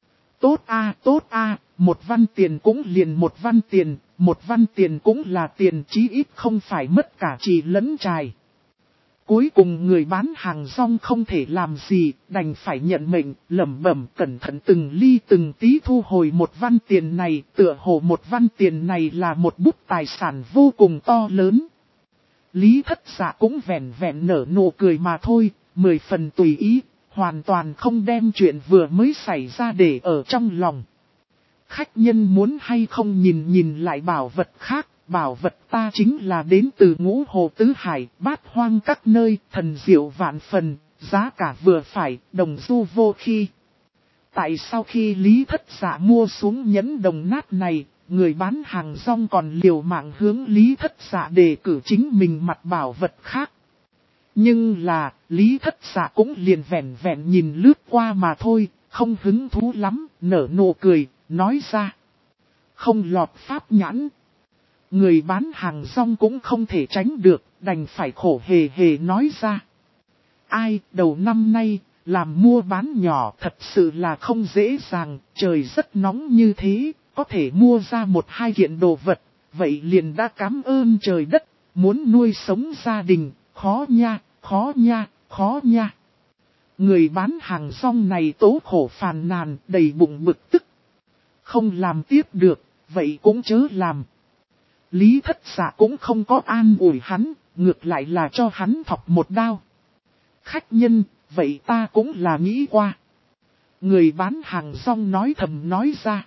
Tốt a, 1 văn tiền cũng liền 1 văn tiền, 1 văn tiền cũng là tiền, chí ít không phải mất cả trì lẫn trài. Cuối cùng người bán hàng rong không thể làm gì, đành phải nhận mệnh, lẩm bẩm cẩn thận từng ly từng tí thu hồi 1 văn tiền này, tựa hồ 1 văn tiền này là một bút tài sản vô cùng to lớn. Lý Thất Dạ cũng vẻn vẹn nở nụ cười mà thôi, 10 phần tùy ý, hoàn toàn không đem chuyện vừa mới xảy ra để ở trong lòng. Khách nhân muốn hay không nhìn lại bảo vật khác, bảo vật ta chính là đến từ Ngũ Hồ Tứ Hải, Bát Hoang các nơi, thần diệu vạn phần, giá cả vừa phải, đồng xu vô khi. Tại sau khi Lý Thất Dạ mua xuống nhẫn đồng nát này, người bán hàng rong còn liều mạng hướng Lý Thất Dạ đề cử chính mình mặt bảo vật khác. Nhưng là, Lý Thất Dạ cũng liền vẻn vẹn nhìn lướt qua mà thôi, không hứng thú lắm, nở nụ cười, nói ra. Không lọt pháp nhãn. Người bán hàng rong cũng không thể tránh được, đành phải khổ hề hề nói ra. Ai, đầu năm nay, làm mua bán nhỏ thật sự là không dễ dàng, trời rất nóng như thế, có thể mua ra 1-2 kiện đồ vật, vậy liền đã cảm ơn trời đất, muốn nuôi sống gia đình, khó nha, khó nha, khó nha. Người bán hàng rong này tố khổ phàn nàn, đầy bụng bực tức. Không làm tiếp được, vậy cũng chớ làm. Lý Thất Dạ cũng không có an ủi hắn, ngược lại là cho hắn thọc 1 đao. Khách nhân, vậy ta cũng là nghĩ qua. Người bán hàng rong nói thầm nói ra.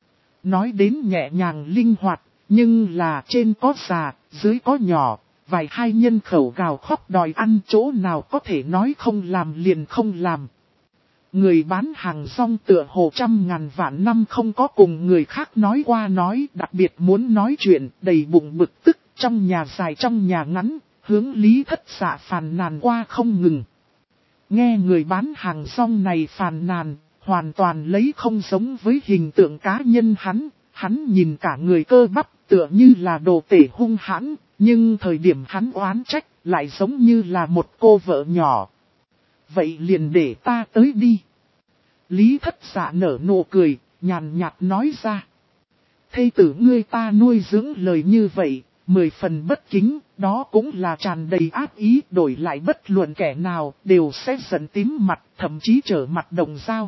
Nói đến nhẹ nhàng linh hoạt, nhưng là trên có già, dưới có nhỏ, vài hai nhân khẩu gào khóc đòi ăn, chỗ nào có thể nói không làm liền không làm. Người bán hàng rong tựa hồ 100.000 vạn năm không có cùng người khác nói qua nói, đặc biệt muốn nói chuyện, đầy bụng bực tức, trong nhà dài trong nhà ngắn, hướng Lý Thất Dạ phàn nàn qua không ngừng. Nghe người bán hàng rong này phàn nàn, hoàn toàn lấy không giống với hình tượng cá nhân hắn nhìn cả người cơ bắp tựa như là đồ tể hung hãn, nhưng thời điểm hắn oán trách lại giống như là một cô vợ nhỏ. Vậy liền để ta tới đi. Lý Thất Dạ nở nụ cười, nhàn nhạt nói ra. Thê tử ngươi ta nuôi dưỡng lời như vậy, 10 phần bất kính, đó cũng là tràn đầy ác ý, đổi lại bất luận kẻ nào đều sẽ giận tím mặt, thậm chí trở mặt đồng dao.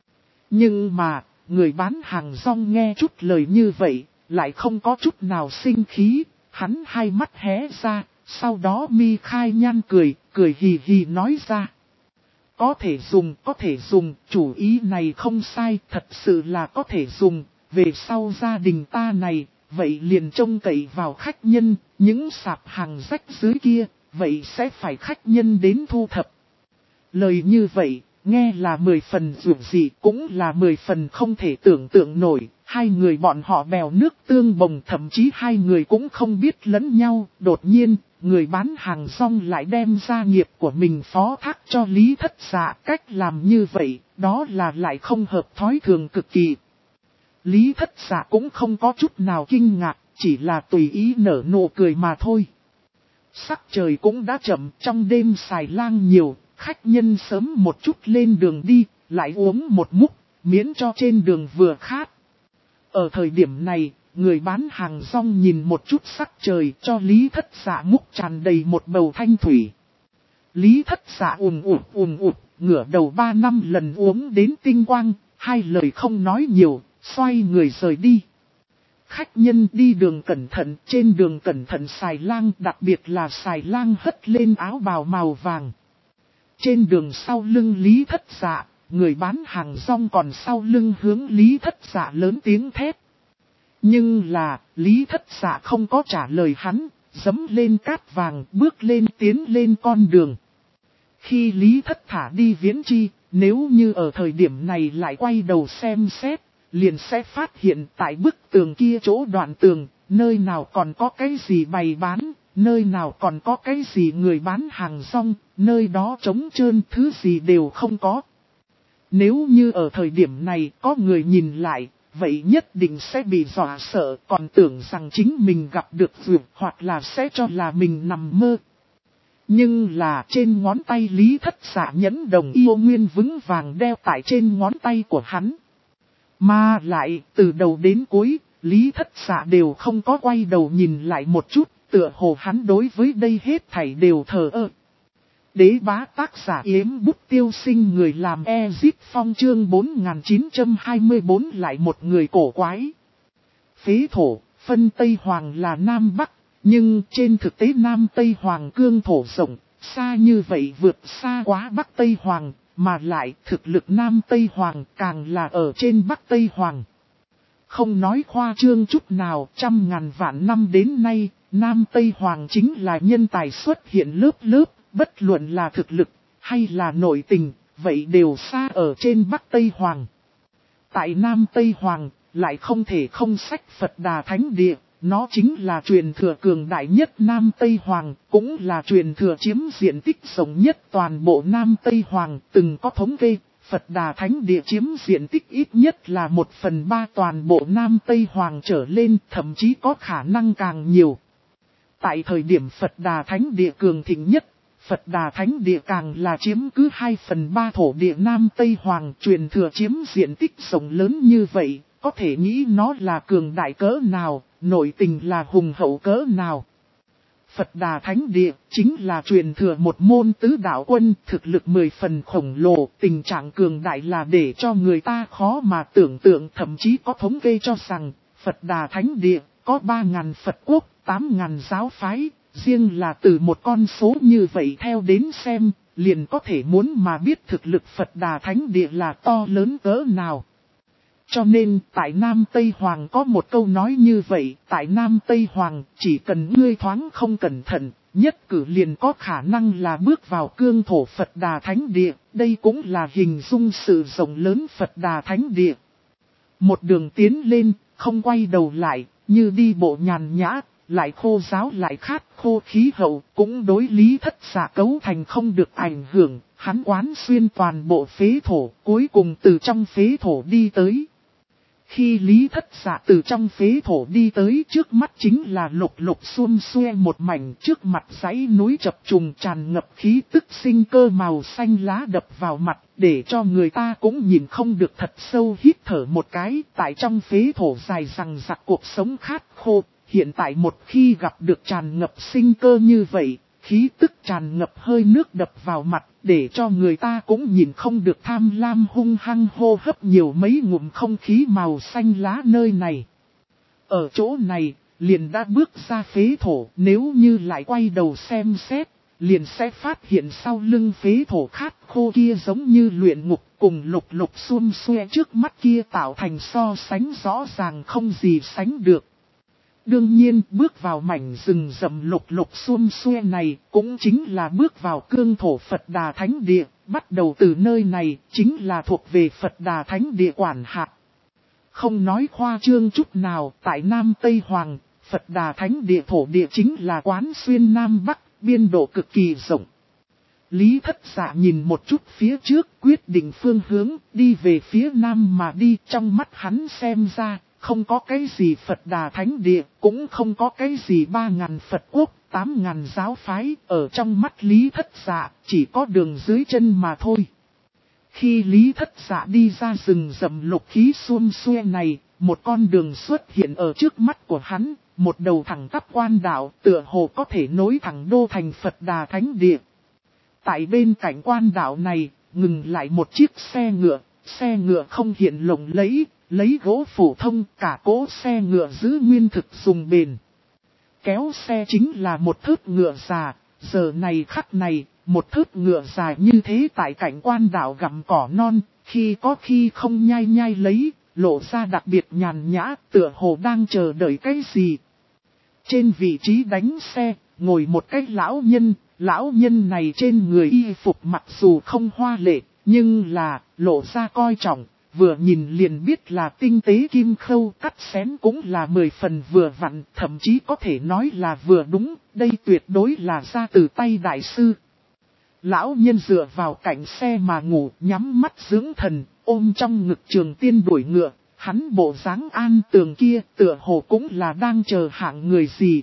Nhưng mà, người bán hàng rong nghe chút lời như vậy, lại không có chút nào sinh khí, hắn hai mắt hé ra, sau đó mi khai nhan cười hì hì nói ra. Có thể dùng, chủ ý này không sai, thật sự là có thể dùng, về sau gia đình ta này, vậy liền trông cậy vào khách nhân, những sạp hàng rách dưới kia, vậy sẽ phải khách nhân đến thu thập. Lời như vậy, nghe là 10 phần dù gì cũng là 10 phần không thể tưởng tượng nổi, hai người bọn họ bèo nước tương bồng, thậm chí hai người cũng không biết lẫn nhau, đột nhiên, người bán hàng rong lại đem gia nghiệp của mình phó thác cho Lý Thất Dạ. Cách làm như vậy, đó là lại không hợp thói thường cực kỳ. Lý Thất Dạ cũng không có chút nào kinh ngạc, chỉ là tùy ý nở nụ cười mà thôi. Sắc trời cũng đã chậm, trong đêm xài lang nhiều, khách nhân sớm một chút lên đường đi, lại uống một múc, miễn cho trên đường vừa khát. Ở thời điểm này, người bán hàng rong nhìn một chút sắc trời cho Lý Thất Dạ múc tràn đầy một bầu thanh thủy. Lý Thất Dạ ùn ụt, ngửa đầu 3 năm lần uống đến tinh quang, hai lời không nói nhiều, xoay người rời đi. Khách nhân đi đường cẩn thận, trên đường cẩn thận xài lang, đặc biệt là xài lang hất lên áo bào màu vàng. Trên đường sau lưng Lý Thất Dạ, người bán hàng rong còn sau lưng hướng Lý Thất Dạ lớn tiếng thét. Nhưng là, Lý Thất Dạ không có trả lời hắn, dẫm lên cát vàng bước lên tiến lên con đường. Khi Lý Thất thả đi Viễn Chi, nếu như ở thời điểm này lại quay đầu xem xét, liền sẽ phát hiện tại bức tường kia chỗ đoạn tường, nơi nào còn có cái gì bày bán, nơi nào còn có cái gì người bán hàng rong, nơi đó trống trơn thứ gì đều không có. Nếu như ở thời điểm này có người nhìn lại, vậy nhất định sẽ bị dọa sợ, còn tưởng rằng chính mình gặp được vượt hoặc là sẽ cho là mình nằm mơ. Nhưng là trên ngón tay Lý Thất Dạ nhẫn đồng yêu nguyên vững vàng đeo tại trên ngón tay của hắn. Mà lại từ đầu đến cuối, Lý Thất Dạ đều không có quay đầu nhìn lại một chút, tựa hồ hắn đối với đây hết thảy đều thờ ơ. Đế bá tác giả Yếm Bút Tiêu Sinh, người làm Ezip Phong, chương 4924 lại một người cổ quái. Phế thổ, phân Tây Hoàng là Nam Bắc, nhưng trên thực tế Nam Tây Hoàng cương thổ rộng, xa như vậy vượt xa quá Bắc Tây Hoàng, mà lại thực lực Nam Tây Hoàng càng là ở trên Bắc Tây Hoàng. Không nói khoa trương chút nào, trăm ngàn vạn năm đến nay, Nam Tây Hoàng chính là nhân tài xuất hiện lớp lớp, bất luận là thực lực hay là nội tình, vậy đều xa ở trên Bắc Tây Hoàng. Tại Nam Tây Hoàng, lại không thể không sách Phật Đà Thánh Địa, nó chính là truyền thừa cường đại nhất Nam Tây Hoàng, cũng là truyền thừa chiếm diện tích rộng nhất toàn bộ Nam Tây Hoàng, từng có thống kê. Phật Đà Thánh Địa chiếm diện tích ít nhất là 1/3 toàn bộ Nam Tây Hoàng trở lên, thậm chí có khả năng càng nhiều. Tại thời điểm Phật Đà Thánh Địa cường thịnh nhất, Phật Đà Thánh Địa càng là chiếm cứ 2/3 thổ địa Nam Tây Hoàng, truyền thừa chiếm diện tích rộng lớn như vậy, có thể nghĩ nó là cường đại cỡ nào, nội tình là hùng hậu cỡ nào. Phật Đà Thánh Địa chính là truyền thừa một môn tứ đạo quân, thực lực 10 phần khổng lồ, tình trạng cường đại là để cho người ta khó mà tưởng tượng, thậm chí có thống kê cho rằng Phật Đà Thánh Địa có 3.000 Phật quốc, 8.000 giáo phái, riêng là từ một con số như vậy theo đến xem, liền có thể muốn mà biết thực lực Phật Đà Thánh Địa là to lớn cỡ nào. Cho nên, tại Nam Tây Hoàng có một câu nói như vậy, tại Nam Tây Hoàng, chỉ cần ngươi thoáng không cẩn thận, nhất cử liền có khả năng là bước vào cương thổ Phật Đà Thánh Địa, đây cũng là hình dung sự rộng lớn Phật Đà Thánh Địa. Một đường tiến lên, không quay đầu lại, như đi bộ nhàn nhã, lại khô giáo lại khát khô khí hậu, cũng đối Lý Thất Dạ cấu thành không được ảnh hưởng, hắn quán xuyên toàn bộ phế thổ, cuối cùng từ trong phế thổ đi tới. Khi Lý Thất Dạ từ trong phế thổ đi tới, trước mắt chính là lục lục xuân xuê một mảnh, trước mặt dãy núi chập trùng tràn ngập khí tức sinh cơ màu xanh lá đập vào mặt, để cho người ta cũng nhìn không được, thật sâu hít thở một cái. Tại trong phế thổ dài rằng rặc cuộc sống khát khô, hiện tại một khi gặp được tràn ngập sinh cơ như vậy, khí tức tràn ngập hơi nước đập vào mặt, để cho người ta cũng nhìn không được tham lam hung hăng hô hấp nhiều mấy ngụm không khí màu xanh lá nơi này. Ở chỗ này, liền đã bước ra phế thổ, nếu như lại quay đầu xem xét, liền sẽ phát hiện sau lưng phế thổ khát khô kia giống như luyện ngục, cùng lục lục xuân xuê trước mắt kia tạo thành so sánh rõ ràng không gì sánh được. Đương nhiên, bước vào mảnh rừng rậm lục lục xuân xuê này, cũng chính là bước vào cương thổ Phật Đà Thánh Địa, bắt đầu từ nơi này, chính là thuộc về Phật Đà Thánh Địa quản hạt. Không nói khoa trương chút nào, tại Nam Tây Hoàng, Phật Đà Thánh Địa thổ địa chính là quán xuyên Nam Bắc, biên độ cực kỳ rộng. Lý Thất Dạ nhìn một chút phía trước, quyết định phương hướng, đi về phía Nam mà đi. Trong mắt hắn xem ra, không có cái gì Phật Đà Thánh Địa, cũng không có cái gì 3.000 Phật quốc, 8.000 giáo phái, ở trong mắt Lý Thất Dạ, chỉ có đường dưới chân mà thôi. Khi Lý Thất Dạ đi ra rừng rậm lục khí xuân xuê này, một con đường xuất hiện ở trước mắt của hắn, một đầu thẳng tắp quan đạo, tựa hồ có thể nối thẳng đô thành Phật Đà Thánh Địa. Tại bên cạnh quan đạo này, ngừng lại một chiếc xe ngựa không hiện lộng lẫy, lấy gỗ phổ thông, cả cỗ xe ngựa giữ nguyên thực dùng bền. Kéo xe chính là một thớt ngựa già, giờ này khắc này, một thớt ngựa già như thế tại cạnh quan đạo gặm cỏ non, khi có khi không nhai lấy, lộ ra đặc biệt nhàn nhã, tựa hồ đang chờ đợi cái gì. Trên vị trí đánh xe, ngồi một cái lão nhân này trên người y phục mặc dù không hoa lệ, nhưng là lộ ra coi trọng, vừa nhìn liền biết là tinh tế kim khâu, cắt xén cũng là 10 phần vừa vặn, thậm chí có thể nói là vừa đúng, đây tuyệt đối là ra từ tay đại sư. Lão nhân dựa vào cạnh xe mà ngủ, nhắm mắt dưỡng thần, ôm trong ngực Trường Tiên đuổi ngựa, hắn bộ dáng an tường kia tựa hồ cũng là đang chờ hạng người gì.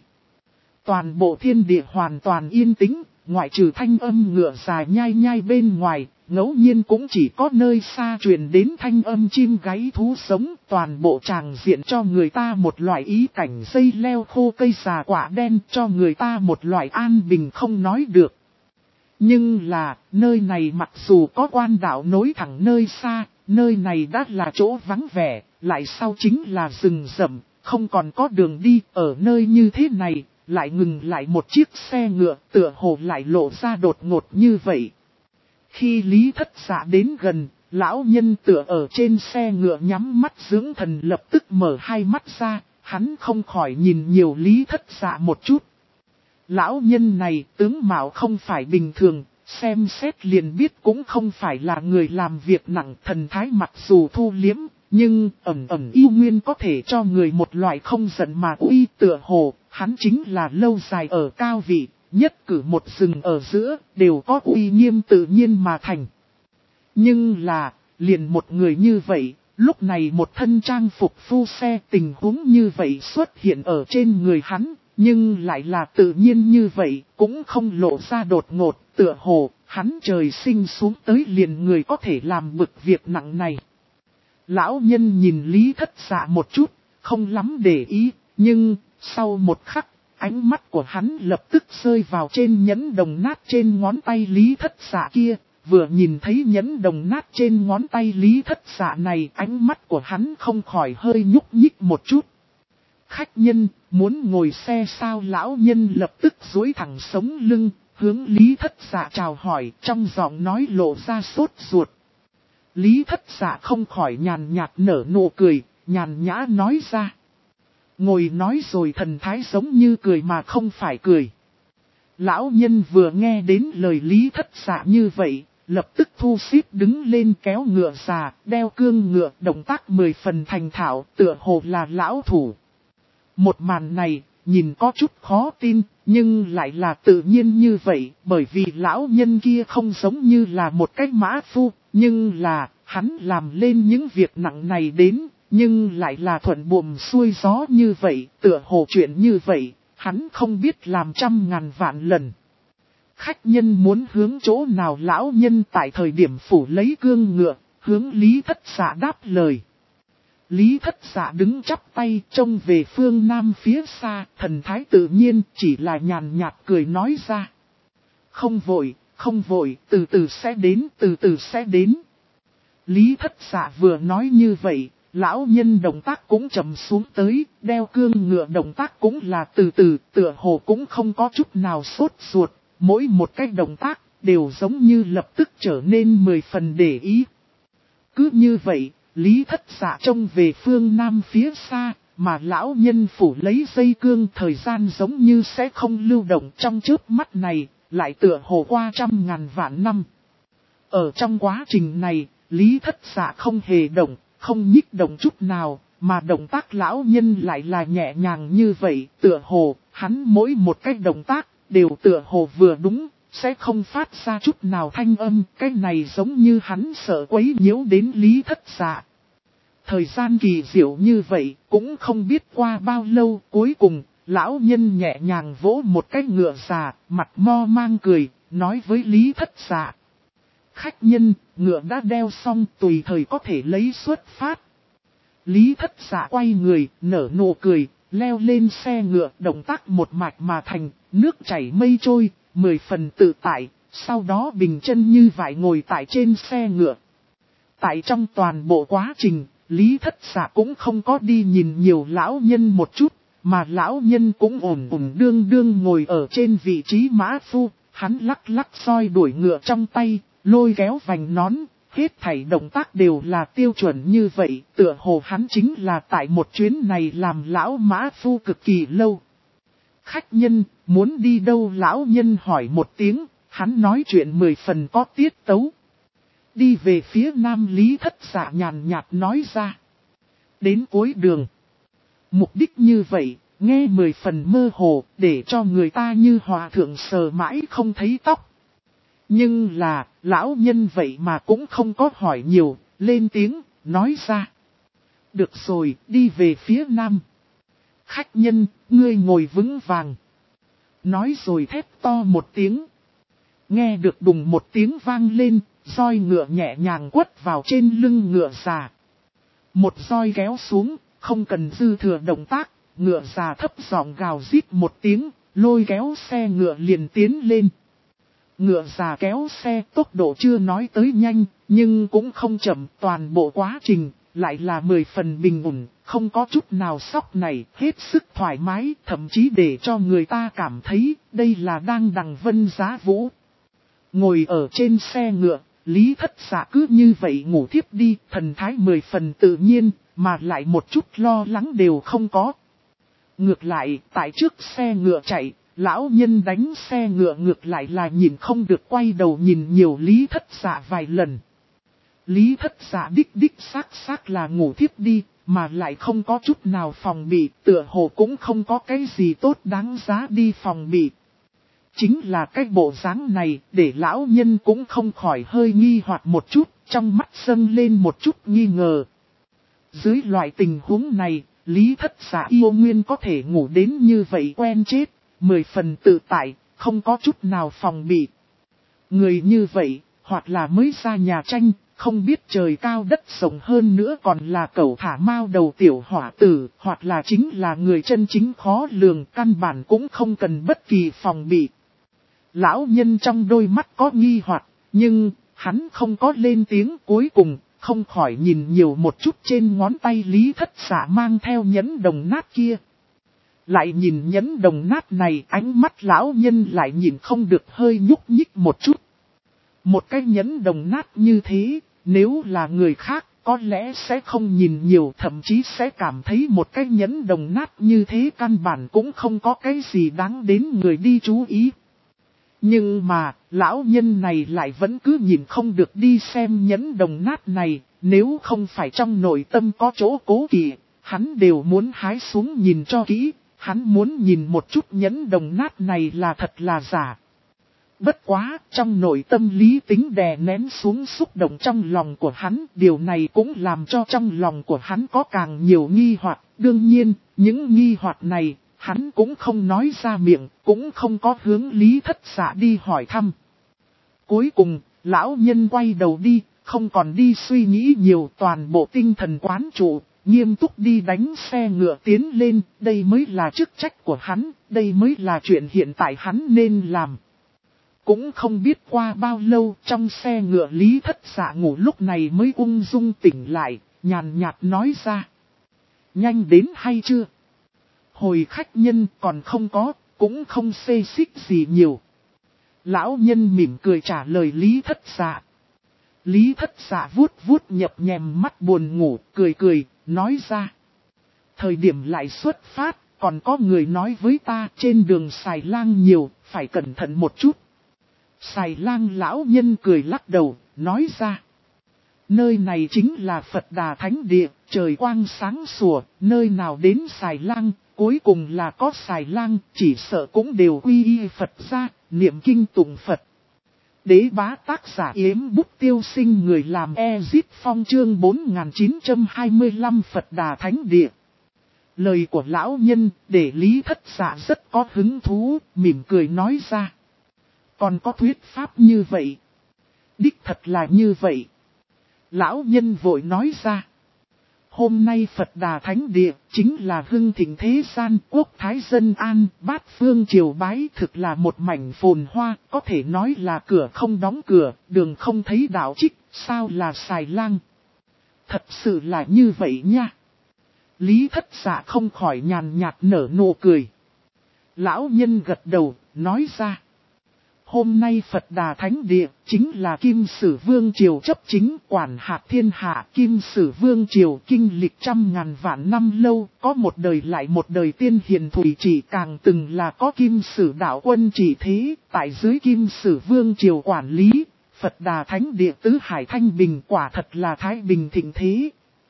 Toàn bộ thiên địa hoàn toàn yên tĩnh, ngoại trừ thanh âm ngựa dài nhai nhai bên ngoài, ngẫu nhiên cũng chỉ có nơi xa truyền đến thanh âm chim gáy thú sống, toàn bộ tràng diện cho người ta một loại ý cảnh dây leo khô cây già quả đen, cho người ta một loại an bình không nói được. Nhưng là, nơi này mặc dù có quan đạo nối thẳng nơi xa, nơi này đã là chỗ vắng vẻ, lại sau chính là rừng rậm, không còn có đường đi, ở nơi như thế này, lại ngừng lại một chiếc xe ngựa, tựa hồ lại lộ ra đột ngột như vậy. Khi Lý Thất Dạ đến gần, lão nhân tựa ở trên xe ngựa nhắm mắt dưỡng thần lập tức mở hai mắt ra, hắn không khỏi nhìn nhiều Lý Thất Dạ một chút. Lão nhân này tướng mạo không phải bình thường, xem xét liền biết cũng không phải là người làm việc nặng, thần thái mặc dù thu liếm, nhưng ẩn ẩn yêu nguyên có thể cho người một loại không giận mà uy, tựa hồ, hắn chính là lâu dài ở cao vị, nhất cử một rừng ở giữa, đều có uy nghiêm tự nhiên mà thành. Nhưng là, liền một người như vậy, lúc này một thân trang phục phu xe tình huống như vậy xuất hiện ở trên người hắn, nhưng lại là tự nhiên như vậy, cũng không lộ ra đột ngột, tựa hồ, hắn trời sinh xuống tới liền người có thể làm bực việc nặng này. Lão nhân nhìn Lý Thất Dạ một chút, không lắm để ý, nhưng, sau một khắc, ánh mắt của hắn lập tức rơi vào trên nhẫn đồng nát trên ngón tay Lý Thất Dạ kia, vừa nhìn thấy nhẫn đồng nát trên ngón tay Lý Thất Dạ này, ánh mắt của hắn không khỏi hơi nhúc nhích một chút. Khách nhân, muốn ngồi xe sao? Lão nhân lập tức duỗi thẳng sống lưng, hướng Lý Thất Dạ chào hỏi, trong giọng nói lộ ra sốt ruột. Lý Thất Dạ không khỏi nhàn nhạt nở nụ cười, nhàn nhã nói ra. Ngồi nói rồi, thần thái giống như cười mà không phải cười. Lão nhân vừa nghe đến lời Lý Thất Dạ như vậy, lập tức thu xếp đứng lên kéo ngựa già, đeo cương ngựa, động tác 10 phần thành thạo, tựa hồ là lão thủ. Một màn này, nhìn có chút khó tin, nhưng lại là tự nhiên như vậy, bởi vì lão nhân kia không giống như là một cái mã phu, nhưng là, hắn làm lên những việc nặng này đến, nhưng lại là thuận buồm xuôi gió như vậy, tựa hồ chuyện như vậy, hắn không biết làm trăm ngàn vạn lần. Khách nhân muốn hướng chỗ nào? Lão nhân tại thời điểm phủ lấy cương ngựa, hướng Lý Thất Dạ đáp lời. Lý Thất Dạ đứng chắp tay trông về phương nam phía xa, thần thái tự nhiên, chỉ là nhàn nhạt cười nói ra. Không vội, từ từ sẽ đến, từ từ sẽ đến. Lý Thất Dạ vừa nói như vậy, lão nhân động tác cũng chậm xuống tới, đeo cương ngựa động tác cũng là từ từ, tựa hồ cũng không có chút nào sốt ruột, mỗi một cái động tác đều giống như lập tức trở nên 10 phần để ý. Cứ như vậy, Lý Thất Dạ trông về phương nam phía xa, mà lão nhân phủ lấy dây cương, thời gian giống như sẽ không lưu động trong chớp mắt này, lại tựa hồ qua trăm ngàn vạn năm. Ở trong quá trình này, Lý Thất Dạ không hề động, không nhích động chút nào, mà động tác lão nhân lại là nhẹ nhàng như vậy, tựa hồ, hắn mỗi một cái động tác, đều tựa hồ vừa đúng, sẽ không phát ra chút nào thanh âm, cái này giống như hắn sợ quấy nhiễu đến Lý Thất Dạ. Thời gian kỳ diệu như vậy, cũng không biết qua bao lâu, cuối cùng, lão nhân nhẹ nhàng vỗ một cái ngựa già, mặt mo mang cười, nói với Lý Thất Dạ. Khách nhân, ngựa đã đeo xong, tùy thời có thể lấy xuất phát. Lý Thất Dạ quay người, nở nụ cười, leo lên xe ngựa, động tác một mạch mà thành, nước chảy mây trôi, 10 phần tự tại, sau đó bình chân như vải ngồi tại trên xe ngựa. Tại trong toàn bộ quá trình, Lý Thất Dạ cũng không có đi nhìn nhiều lão nhân một chút, mà lão nhân cũng ổn đương đương ngồi ở trên vị trí mã phu, hắn lắc lắc soi đuổi ngựa trong tay, lôi kéo vành nón, Hết thảy động tác đều là tiêu chuẩn như vậy, tựa hồ hắn chính là tại một chuyến này làm lão mã phu cực kỳ lâu. Khách nhân, muốn đi đâu? Lão nhân hỏi một tiếng, hắn nói chuyện 10 phần có tiết tấu. Đi về phía nam. Lý Thất Dạ nhàn nhạt nói ra. Đến cuối đường. Mục đích như vậy, nghe 10 phần mơ hồ, để cho người ta như hòa thượng sờ mãi không thấy tóc. Nhưng là, lão nhân vậy mà cũng không có hỏi nhiều, lên tiếng, nói ra. Được rồi, đi về phía nam. Khách nhân, ngươi ngồi vững vàng. Nói rồi thét to một tiếng. Nghe được đùng một tiếng vang lên, roi ngựa nhẹ nhàng quất vào trên lưng ngựa già. Một roi kéo xuống, không cần dư thừa động tác, ngựa già thấp giọng gào rít một tiếng, lôi kéo xe ngựa liền tiến lên. Ngựa già kéo xe tốc độ chưa nói tới nhanh, nhưng cũng không chậm, toàn bộ quá trình, lại là 10 phần bình ổn, không có chút nào sóc này, hết sức thoải mái, thậm chí để cho người ta cảm thấy đây là đang đằng vân giá vũ. Ngồi ở trên xe ngựa, Lý Thất Dạ cứ như vậy ngủ thiếp đi, thần thái 10 phần tự nhiên, mà lại một chút lo lắng đều không có. Ngược lại, tại trước xe ngựa chạy, lão nhân đánh xe ngựa ngược lại là nhìn không được quay đầu nhìn nhiều Lý Thất Dạ vài lần. Lý Thất Dạ đích xác là ngủ thiếp đi, mà lại không có chút nào phòng bị, tựa hồ cũng không có cái gì tốt đáng giá đi phòng bị. Chính là cái bộ dáng này, để lão nhân cũng không khỏi hơi nghi hoặc một chút, trong mắt dâng lên một chút nghi ngờ. Dưới loại tình huống này, Lý Thất Dạ yêu nguyên có thể ngủ đến như vậy quen chết, 10 phần tự tại, không có chút nào phòng bị. Người như vậy, hoặc là mới ra nhà tranh, không biết trời cao đất rộng hơn nữa còn là cẩu thả mao đầu tiểu hỏa tử, hoặc là chính là người chân chính khó lường, căn bản cũng không cần bất kỳ phòng bị. Lão nhân trong đôi mắt có nghi hoặc, nhưng hắn không có lên tiếng, cuối cùng không khỏi nhìn nhiều một chút trên ngón tay Lý Thất Dạ mang theo nhẫn đồng nát kia. Lại nhìn nhẫn đồng nát này, ánh mắt lão nhân lại nhìn không được hơi nhúc nhích một chút. Một cái nhẫn đồng nát như thế, nếu là người khác, có lẽ sẽ không nhìn nhiều, thậm chí sẽ cảm thấy một cái nhẫn đồng nát như thế căn bản cũng không có cái gì đáng đến người đi chú ý. Nhưng mà, lão nhân này lại vẫn cứ nhìn không được đi xem nhẫn đồng nát này, nếu không phải trong nội tâm có chỗ cố kỵ, hắn đều muốn hái xuống nhìn cho kỹ, hắn muốn nhìn một chút nhẫn đồng nát này là thật là giả. Bất quá, trong nội tâm lý tính đè nén xuống xúc động trong lòng của hắn, điều này cũng làm cho trong lòng của hắn có càng nhiều nghi hoặc. Đương nhiên, những nghi hoặc này, hắn cũng không nói ra miệng, cũng không có hướng Lý Thất Dạ đi hỏi thăm. Cuối cùng, lão nhân quay đầu đi, không còn đi suy nghĩ nhiều, toàn bộ tinh thần quán trụ, nghiêm túc đi đánh xe ngựa tiến lên, đây mới là chức trách của hắn, đây mới là chuyện hiện tại hắn nên làm. Cũng không biết qua bao lâu, trong xe ngựa Lý Thất Dạ ngủ lúc này mới ung dung tỉnh lại, nhàn nhạt nói ra. Nhanh đến hay chưa? Hồi khách nhân còn không có, cũng không xê xích gì nhiều. Lão nhân mỉm cười trả lời Lý Thất Dạ. Lý Thất Dạ vuốt nhập nhèm mắt buồn ngủ, cười, nói ra. Thời điểm lại xuất phát, còn có người nói với ta trên đường xài lang nhiều, phải cẩn thận một chút. Xài lang lão nhân cười lắc đầu, nói ra. Nơi này chính là Phật Đà Thánh Địa, trời quang sáng sủa, nơi nào đến xài lang, cuối cùng là có xài lang, chỉ sợ cũng đều quy y Phật ra, niệm kinh tụng Phật. Đế bá tác giả Yếm Bút Tiêu Sinh, người làm Ezit Phong, chương 4925 Phật Đà Thánh Địa. Lời của lão nhân để Lý Thất Dạ rất có hứng thú, mỉm cười nói ra. Còn có thuyết pháp như vậy? Đích thật là như vậy. Lão nhân vội nói ra. Hôm nay Phật Đà Thánh Địa chính là hưng thịnh thế gian, quốc thái dân an, bát phương triều bái, thực là một mảnh phồn hoa, có thể nói là cửa không đóng cửa, đường không thấy đạo trích, sao là xài lang. Thật sự là như vậy nha. Lý Thất Dạ không khỏi nhàn nhạt nở nụ cười. Lão nhân gật đầu, nói ra. Hôm nay Phật Đà Thánh Địa chính là Kim Sử Vương Triều chấp chính quản hạt thiên hạ. Kim Sử Vương Triều kinh lịch trăm ngàn vạn năm lâu, có một đời lại một đời tiên hiền thủy chỉ, càng từng là có Kim Sử đạo quân chỉ thế. Tại dưới Kim Sử Vương Triều quản lý, Phật Đà Thánh Địa tứ hải thanh bình, quả thật là thái bình thịnh thế.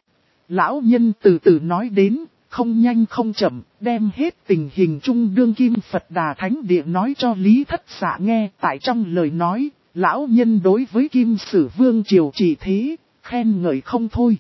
Lão nhân từ từ nói đến, không nhanh không chậm, đem hết tình hình chung đương kim Phật Đà Thánh Địa nói cho Lý Thất Dạ nghe. Tại trong lời nói, lão nhân đối với Kim Sử Vương Triều chỉ thế, khen ngợi không thôi.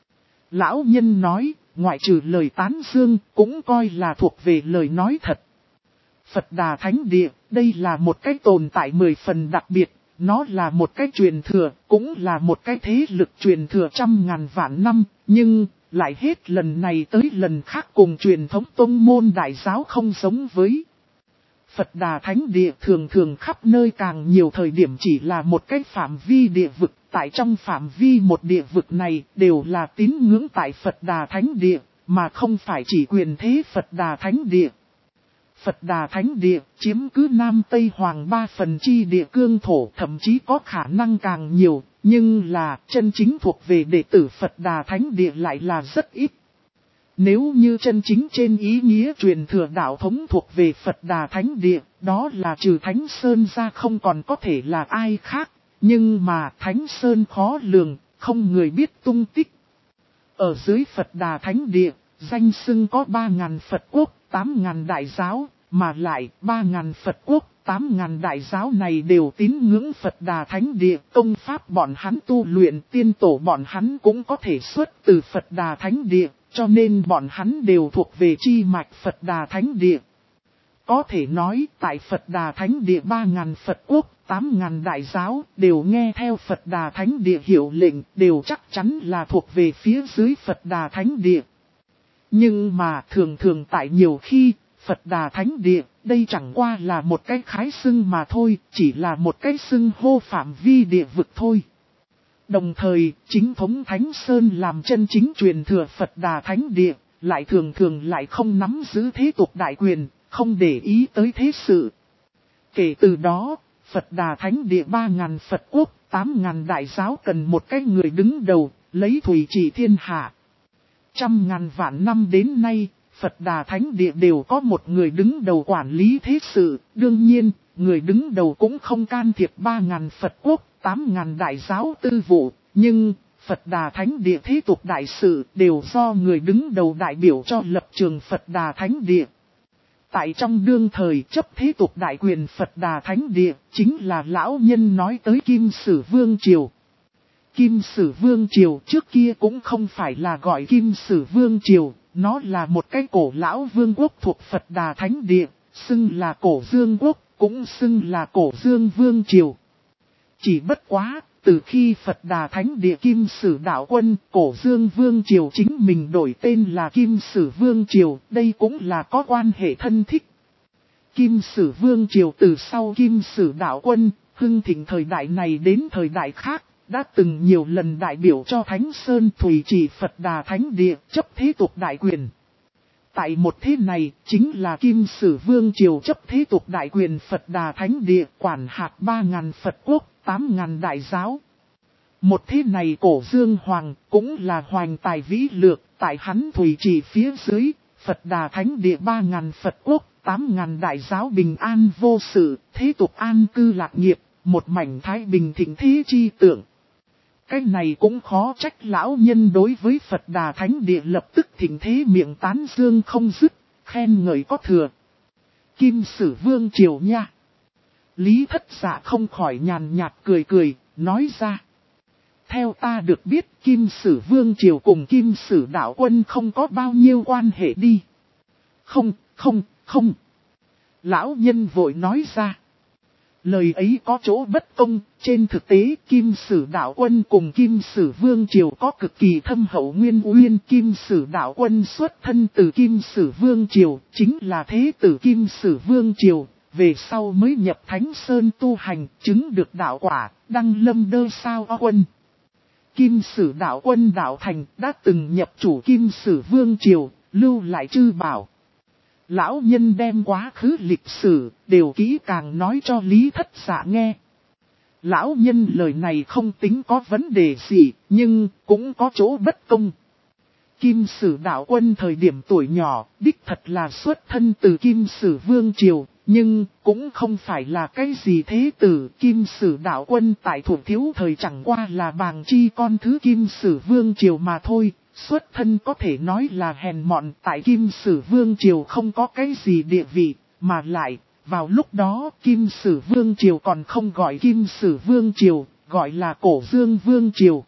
Lão nhân nói, ngoại trừ lời tán dương, cũng coi là thuộc về lời nói thật. Phật Đà Thánh Địa, đây là một cái tồn tại 10 phần đặc biệt, nó là một cái truyền thừa, cũng là một cái thế lực truyền thừa trăm ngàn vạn năm, nhưng lại hết lần này tới lần khác cùng truyền thống tông môn đại giáo không giống với. Phật Đà Thánh Địa thường thường khắp nơi, càng nhiều thời điểm chỉ là một cái phạm vi địa vực. Tại trong phạm vi một địa vực này đều là tín ngưỡng tại Phật Đà Thánh Địa, mà không phải chỉ quyền thế Phật Đà Thánh Địa. Phật Đà Thánh Địa chiếm cứ Nam Tây Hoàng 3 phần chi địa cương thổ, thậm chí có khả năng càng nhiều, nhưng là chân chính thuộc về đệ tử Phật Đà Thánh Địa lại là rất ít. Nếu như chân chính trên ý nghĩa truyền thừa đạo thống thuộc về Phật Đà Thánh Địa, đó là trừ Thánh Sơn ra không còn có thể là ai khác, nhưng mà Thánh Sơn khó lường, không người biết tung tích. Ở dưới Phật Đà Thánh Địa, danh xưng có 3.000 Phật quốc, 8.000 đại giáo, mà lại 3.000 Phật quốc, 8.000 đại giáo này đều tín ngưỡng Phật Đà Thánh Địa. Công pháp bọn hắn tu luyện, tiên tổ bọn hắn cũng có thể xuất từ Phật Đà Thánh Địa, cho nên bọn hắn đều thuộc về chi mạch Phật Đà Thánh Địa. Có thể nói tại Phật Đà Thánh Địa 3.000 Phật quốc, 8.000 đại giáo đều nghe theo Phật Đà Thánh Địa hiệu lệnh, đều chắc chắn là thuộc về phía dưới Phật Đà Thánh Địa. Nhưng mà thường thường tại nhiều khi, Phật Đà Thánh Địa, đây chẳng qua là một cái khái xưng mà thôi, chỉ là một cái xưng hô phạm vi địa vực thôi. Đồng thời, chính thống Thánh Sơn làm chân chính truyền thừa Phật Đà Thánh Địa, lại thường thường lại không nắm giữ thế tục đại quyền, không để ý tới thế sự. Kể từ đó, Phật Đà Thánh Địa 3.000 Phật quốc, 8.000 đại giáo cần một cái người đứng đầu, lấy thủy trị thiên hạ. Trăm ngàn vạn năm đến nay, Phật Đà Thánh Địa đều có một người đứng đầu quản lý thế sự. Đương nhiên, người đứng đầu cũng không can thiệp 3.000 Phật quốc, 8.000 đại giáo tư vụ. Nhưng, Phật Đà Thánh Địa thế tục đại sự đều do người đứng đầu đại biểu cho lập trường Phật Đà Thánh Địa. Tại trong đương thời chấp thế tục đại quyền Phật Đà Thánh Địa, chính là lão nhân nói tới Kim Sử Vương Triều. Kim Sử Vương Triều trước kia cũng không phải là gọi Kim Sử Vương Triều, nó là một cái cổ lão vương quốc thuộc Phật Đà Thánh Địa, xưng là Cổ Dương Quốc, cũng xưng là Cổ Dương Vương Triều. Chỉ bất quá, từ khi Phật Đà Thánh Địa Kim Sử đạo quân, Cổ Dương Vương Triều chính mình đổi tên là Kim Sử Vương Triều, đây cũng là có quan hệ thân thích. Kim Sử Vương Triều từ sau Kim Sử đạo quân, hưng thịnh thời đại này đến thời đại khác, đã từng nhiều lần đại biểu cho Thánh Sơn thủy trì Phật Đà Thánh Địa chấp thế tục đại quyền. Tại một thế này, chính là Kim Sử Vương Triều chấp thế tục đại quyền Phật Đà Thánh Địa quản hạt 3.000 Phật quốc, 8.000 đại giáo. Một thế này Cổ Dương Hoàng cũng là hoành tài vĩ lược, tại hắn thủy trì phía dưới, Phật Đà Thánh Địa 3.000 Phật quốc, 8.000 đại giáo bình an vô sự, thế tục an cư lạc nghiệp, một mảnh thái bình thịnh thế chi tượng. Cái này cũng khó trách lão nhân đối với Phật Đà Thánh Địa lập tức thịnh thế miệng tán dương không dứt, khen ngợi có thừa. Kim Sử Vương Triều nha. Lý Thất Dạ không khỏi nhàn nhạt cười cười, nói ra. Theo ta được biết Kim Sử Vương Triều cùng Kim Sử đạo quân không có bao nhiêu quan hệ đi. Không. Lão nhân vội nói ra. Lời ấy có chỗ bất công, trên thực tế Kim Sử đạo quân cùng Kim Sử Vương Triều có cực kỳ thâm hậu nguyên uyên. Kim Sử đạo quân xuất thân từ Kim Sử Vương Triều, chính là thế tử Kim Sử Vương Triều, về sau mới nhập Thánh Sơn tu hành, chứng được đạo quả, đăng lâm đơ sao o quân. Kim Sử đạo quân đạo thành đã từng nhập chủ Kim Sử Vương Triều, lưu lại chư bảo. Lão nhân đem quá khứ lịch sử, đều kỹ càng nói cho Lý Thất Dạ nghe. Lão nhân lời này không tính có vấn đề gì, nhưng cũng có chỗ bất công. Kim Sử Đạo Quân thời điểm tuổi nhỏ, đích thật là xuất thân từ Kim Sử Vương Triều, nhưng cũng không phải là cái gì thế tử. Kim Sử Đạo Quân tại Thủ Thiếu thời chẳng qua là bàng chi con thứ Kim Sử Vương Triều mà thôi. Xuất thân có thể nói là hèn mọn, tại Kim Sử Vương Triều không có cái gì địa vị, mà lại, vào lúc đó Kim Sử Vương Triều còn không gọi Kim Sử Vương Triều, gọi là Cổ Dương Vương Triều.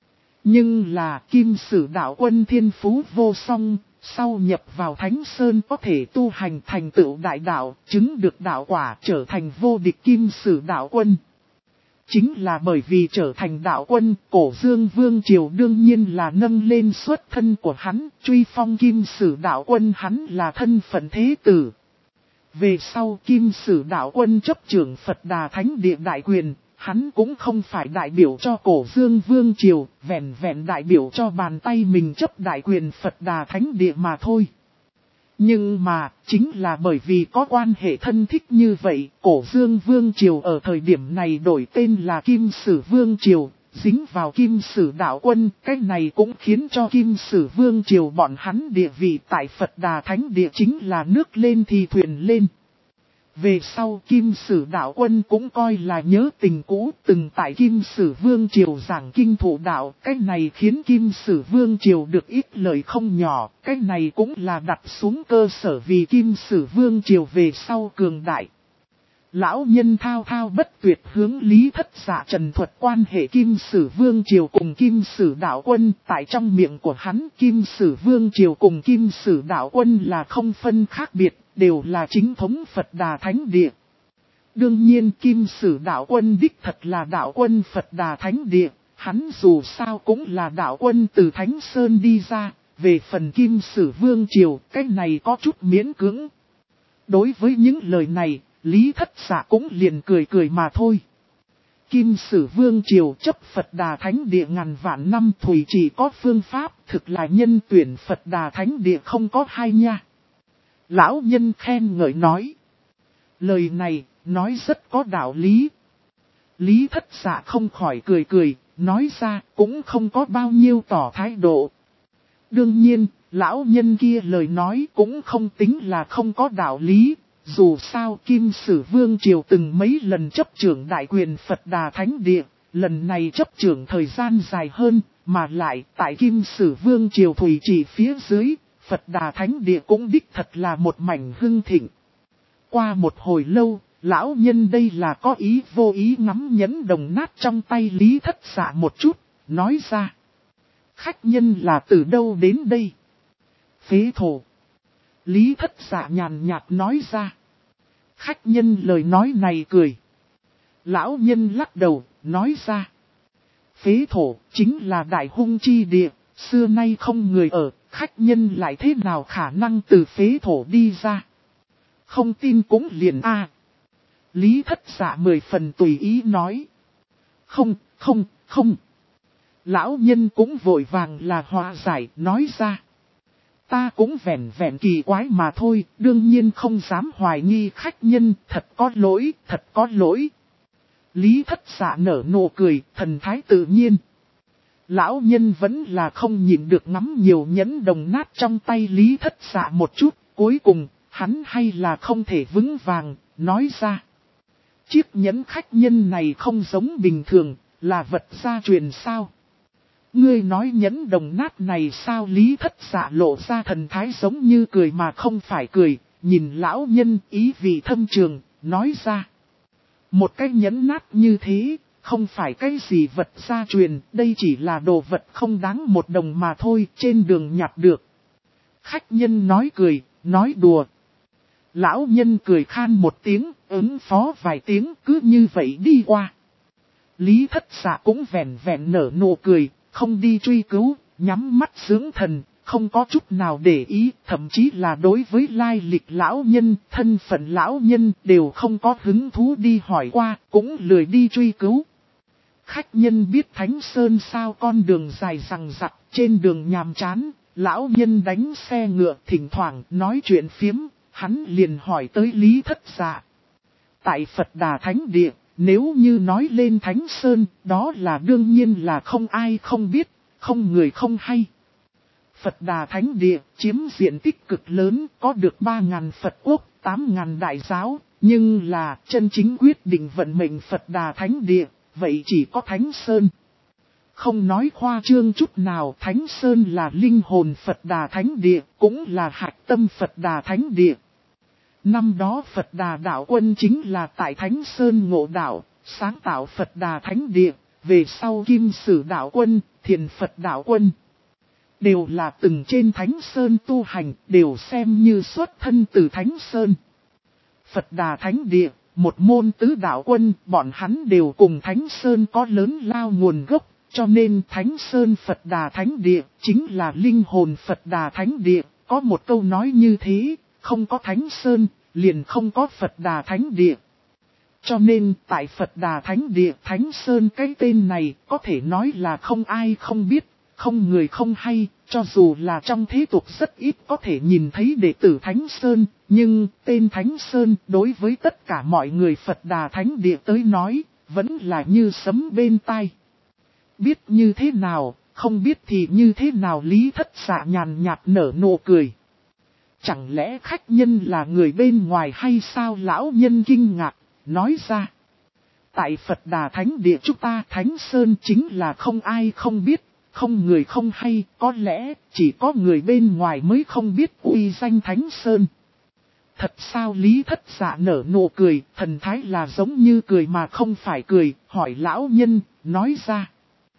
Nhưng là Kim Sử Đạo Quân thiên phú vô song, sau nhập vào Thánh Sơn có thể tu hành thành tựu đại đạo, chứng được đạo quả trở thành vô địch Kim Sử Đạo Quân. Chính là bởi vì trở thành đạo quân, Cổ Dương Vương Triều đương nhiên là nâng lên xuất thân của hắn, truy phong Kim Sử Đạo Quân hắn là thân phận thế tử. Về sau Kim Sử Đạo Quân chấp trưởng Phật Đà Thánh Địa đại quyền, hắn cũng không phải đại biểu cho Cổ Dương Vương Triều, vẹn vẹn đại biểu cho bàn tay mình chấp đại quyền Phật Đà Thánh Địa mà thôi. Nhưng mà, chính là bởi vì có quan hệ thân thích như vậy, Cổ Dương Vương Triều ở thời điểm này đổi tên là Kim Sử Vương Triều, dính vào Kim Sử Đạo Quân, cái này cũng khiến cho Kim Sử Vương Triều bọn hắn địa vị tại Phật Đà Thánh Địa chính là nước lên thì thuyền lên. Về sau Kim Sử Đạo Quân cũng coi là nhớ tình cũ, từng tại Kim Sử Vương Triều giảng kinh thụ đạo, cái này khiến Kim Sử Vương Triều được ít lợi không nhỏ, cái này cũng là đặt xuống cơ sở vì Kim Sử Vương Triều về sau cường đại. Lão nhân thao thao bất tuyệt hướng Lý Thất Dạ trần thuật quan hệ Kim Sử Vương Triều cùng Kim Sử Đạo Quân, tại trong miệng của hắn Kim Sử Vương Triều cùng Kim Sử Đạo Quân là không phân khác biệt, đều là chính thống Phật Đà Thánh Địa. Đương nhiên Kim Sử Đạo Quân đích thật là đạo quân Phật Đà Thánh Địa, hắn dù sao cũng là đạo quân từ Thánh Sơn đi ra, về phần Kim Sử Vương Triều, cái này có chút miễn cưỡng. Đối với những lời này, Lý Thất Dạ cũng liền cười cười mà thôi. Kim Sử Vương Triều chấp Phật Đà Thánh Địa ngàn vạn năm thủy chỉ có phương pháp, thực là nhân tuyển Phật Đà Thánh Địa không có hai nha. Lão nhân khen ngợi nói. Lời này, nói rất có đạo lý. Lý Thất Dạ không khỏi cười cười, nói ra cũng không có bao nhiêu tỏ thái độ. Đương nhiên, lão nhân kia lời nói cũng không tính là không có đạo lý. Dù sao Kim Sử Vương Triều từng mấy lần chấp trưởng đại quyền Phật Đà Thánh Địa, lần này chấp trưởng thời gian dài hơn, mà lại tại Kim Sử Vương Triều thủy chỉ phía dưới, Phật Đà Thánh Địa cũng đích thật là một mảnh hưng thịnh. Qua một hồi lâu, lão nhân đây là có ý vô ý ngắm nhẫn đồng nát trong tay Lý Thất Dạ một chút, nói ra. Khách nhân là từ đâu đến đây? Phế thổ. Lý Thất Dạ nhàn nhạt nói ra. Khách nhân lời nói này cười. Lão nhân lắc đầu, nói ra. Phế thổ chính là đại hung chi địa, xưa nay không người ở, khách nhân lại thế nào khả năng từ phế thổ đi ra? Không tin cũng liền a. Lý Thất Dạ 10 phần tùy ý nói. Không. Lão nhân cũng vội vàng là hòa giải, nói ra. Ta cũng vẹn kỳ quái mà thôi, đương nhiên không dám hoài nghi khách nhân, thật có lỗi. Lý Thất Dạ nở nụ cười, thần thái tự nhiên. Lão nhân vẫn là không nhìn được ngắm nhiều nhẫn đồng nát trong tay Lý Thất Dạ một chút, cuối cùng, hắn hay là không thể vững vàng, nói ra. Chiếc nhẫn khách nhân này không giống bình thường, là vật gia truyền sao? Ngươi nói nhẫn đồng nát này sao? Lý Thất Dạ lộ ra thần thái giống như cười mà không phải cười, nhìn lão nhân ý vị thâm trường, nói ra. Một cái nhẫn nát như thế, không phải cái gì vật gia truyền, đây chỉ là đồ vật không đáng một đồng mà thôi, trên đường nhặt được. Khách nhân nói cười, nói đùa. Lão nhân cười khan một tiếng, ứng phó vài tiếng, cứ như vậy đi qua. Lý Thất Dạ cũng vẹn nở nụ cười, không đi truy cứu, nhắm mắt dưỡng thần, không có chút nào để ý, thậm chí là đối với lai lịch lão nhân, thân phận lão nhân đều không có hứng thú đi hỏi qua, cũng lười đi truy cứu. Khách nhân biết Thánh Sơn sao, con đường dài rằng rặc, trên đường nhàm chán, lão nhân đánh xe ngựa thỉnh thoảng nói chuyện phiếm, hắn liền hỏi tới Lý Thất Dạ. Tại Phật Đà Thánh Địa, nếu như nói lên Thánh Sơn, đó là đương nhiên là không ai không biết, không người không hay. Phật Đà Thánh Địa chiếm diện tích cực lớn, có được 3.000 Phật quốc, 8.000 đại giáo, nhưng là chân chính quyết định vận mệnh Phật Đà Thánh Địa, vậy chỉ có Thánh Sơn. Không nói khoa trương chút nào, Thánh Sơn là linh hồn Phật Đà Thánh Địa, cũng là hạch tâm Phật Đà Thánh Địa. Năm đó Phật Đà Đạo Quân chính là tại Thánh Sơn ngộ đạo, sáng tạo Phật Đà Thánh Địa, về sau Kim Sử Đạo Quân, Thiền Phật Đạo Quân. Đều là từng trên Thánh Sơn tu hành, đều xem như xuất thân từ Thánh Sơn. Phật Đà Thánh Địa, một môn tứ đạo quân, bọn hắn đều cùng Thánh Sơn có lớn lao nguồn gốc, cho nên Thánh Sơn Phật Đà Thánh Địa chính là linh hồn Phật Đà Thánh Địa. Có một câu nói như thế, không có Thánh Sơn, liền không có Phật Đà Thánh Địa. Cho nên tại Phật Đà Thánh Địa, Thánh Sơn cái tên này có thể nói là không ai không biết, không người không hay, cho dù là trong thế tục rất ít có thể nhìn thấy đệ tử Thánh Sơn, nhưng tên Thánh Sơn đối với tất cả mọi người Phật Đà Thánh Địa tới nói, vẫn là như sấm bên tai. Biết như thế nào, không biết thì như thế nào, Lý Thất Dạ nhàn nhạt nở nụ cười. Chẳng lẽ khách nhân là người bên ngoài hay sao? Lão nhân kinh ngạc, nói ra. Tại Phật Đà Thánh Địa chúng ta Thánh Sơn chính là không ai không biết, không người không hay, có lẽ chỉ có người bên ngoài mới không biết uy danh Thánh Sơn. Thật sao? Lý Thất Dạ nở nụ cười, thần thái là giống như cười mà không phải cười, hỏi lão nhân, nói ra.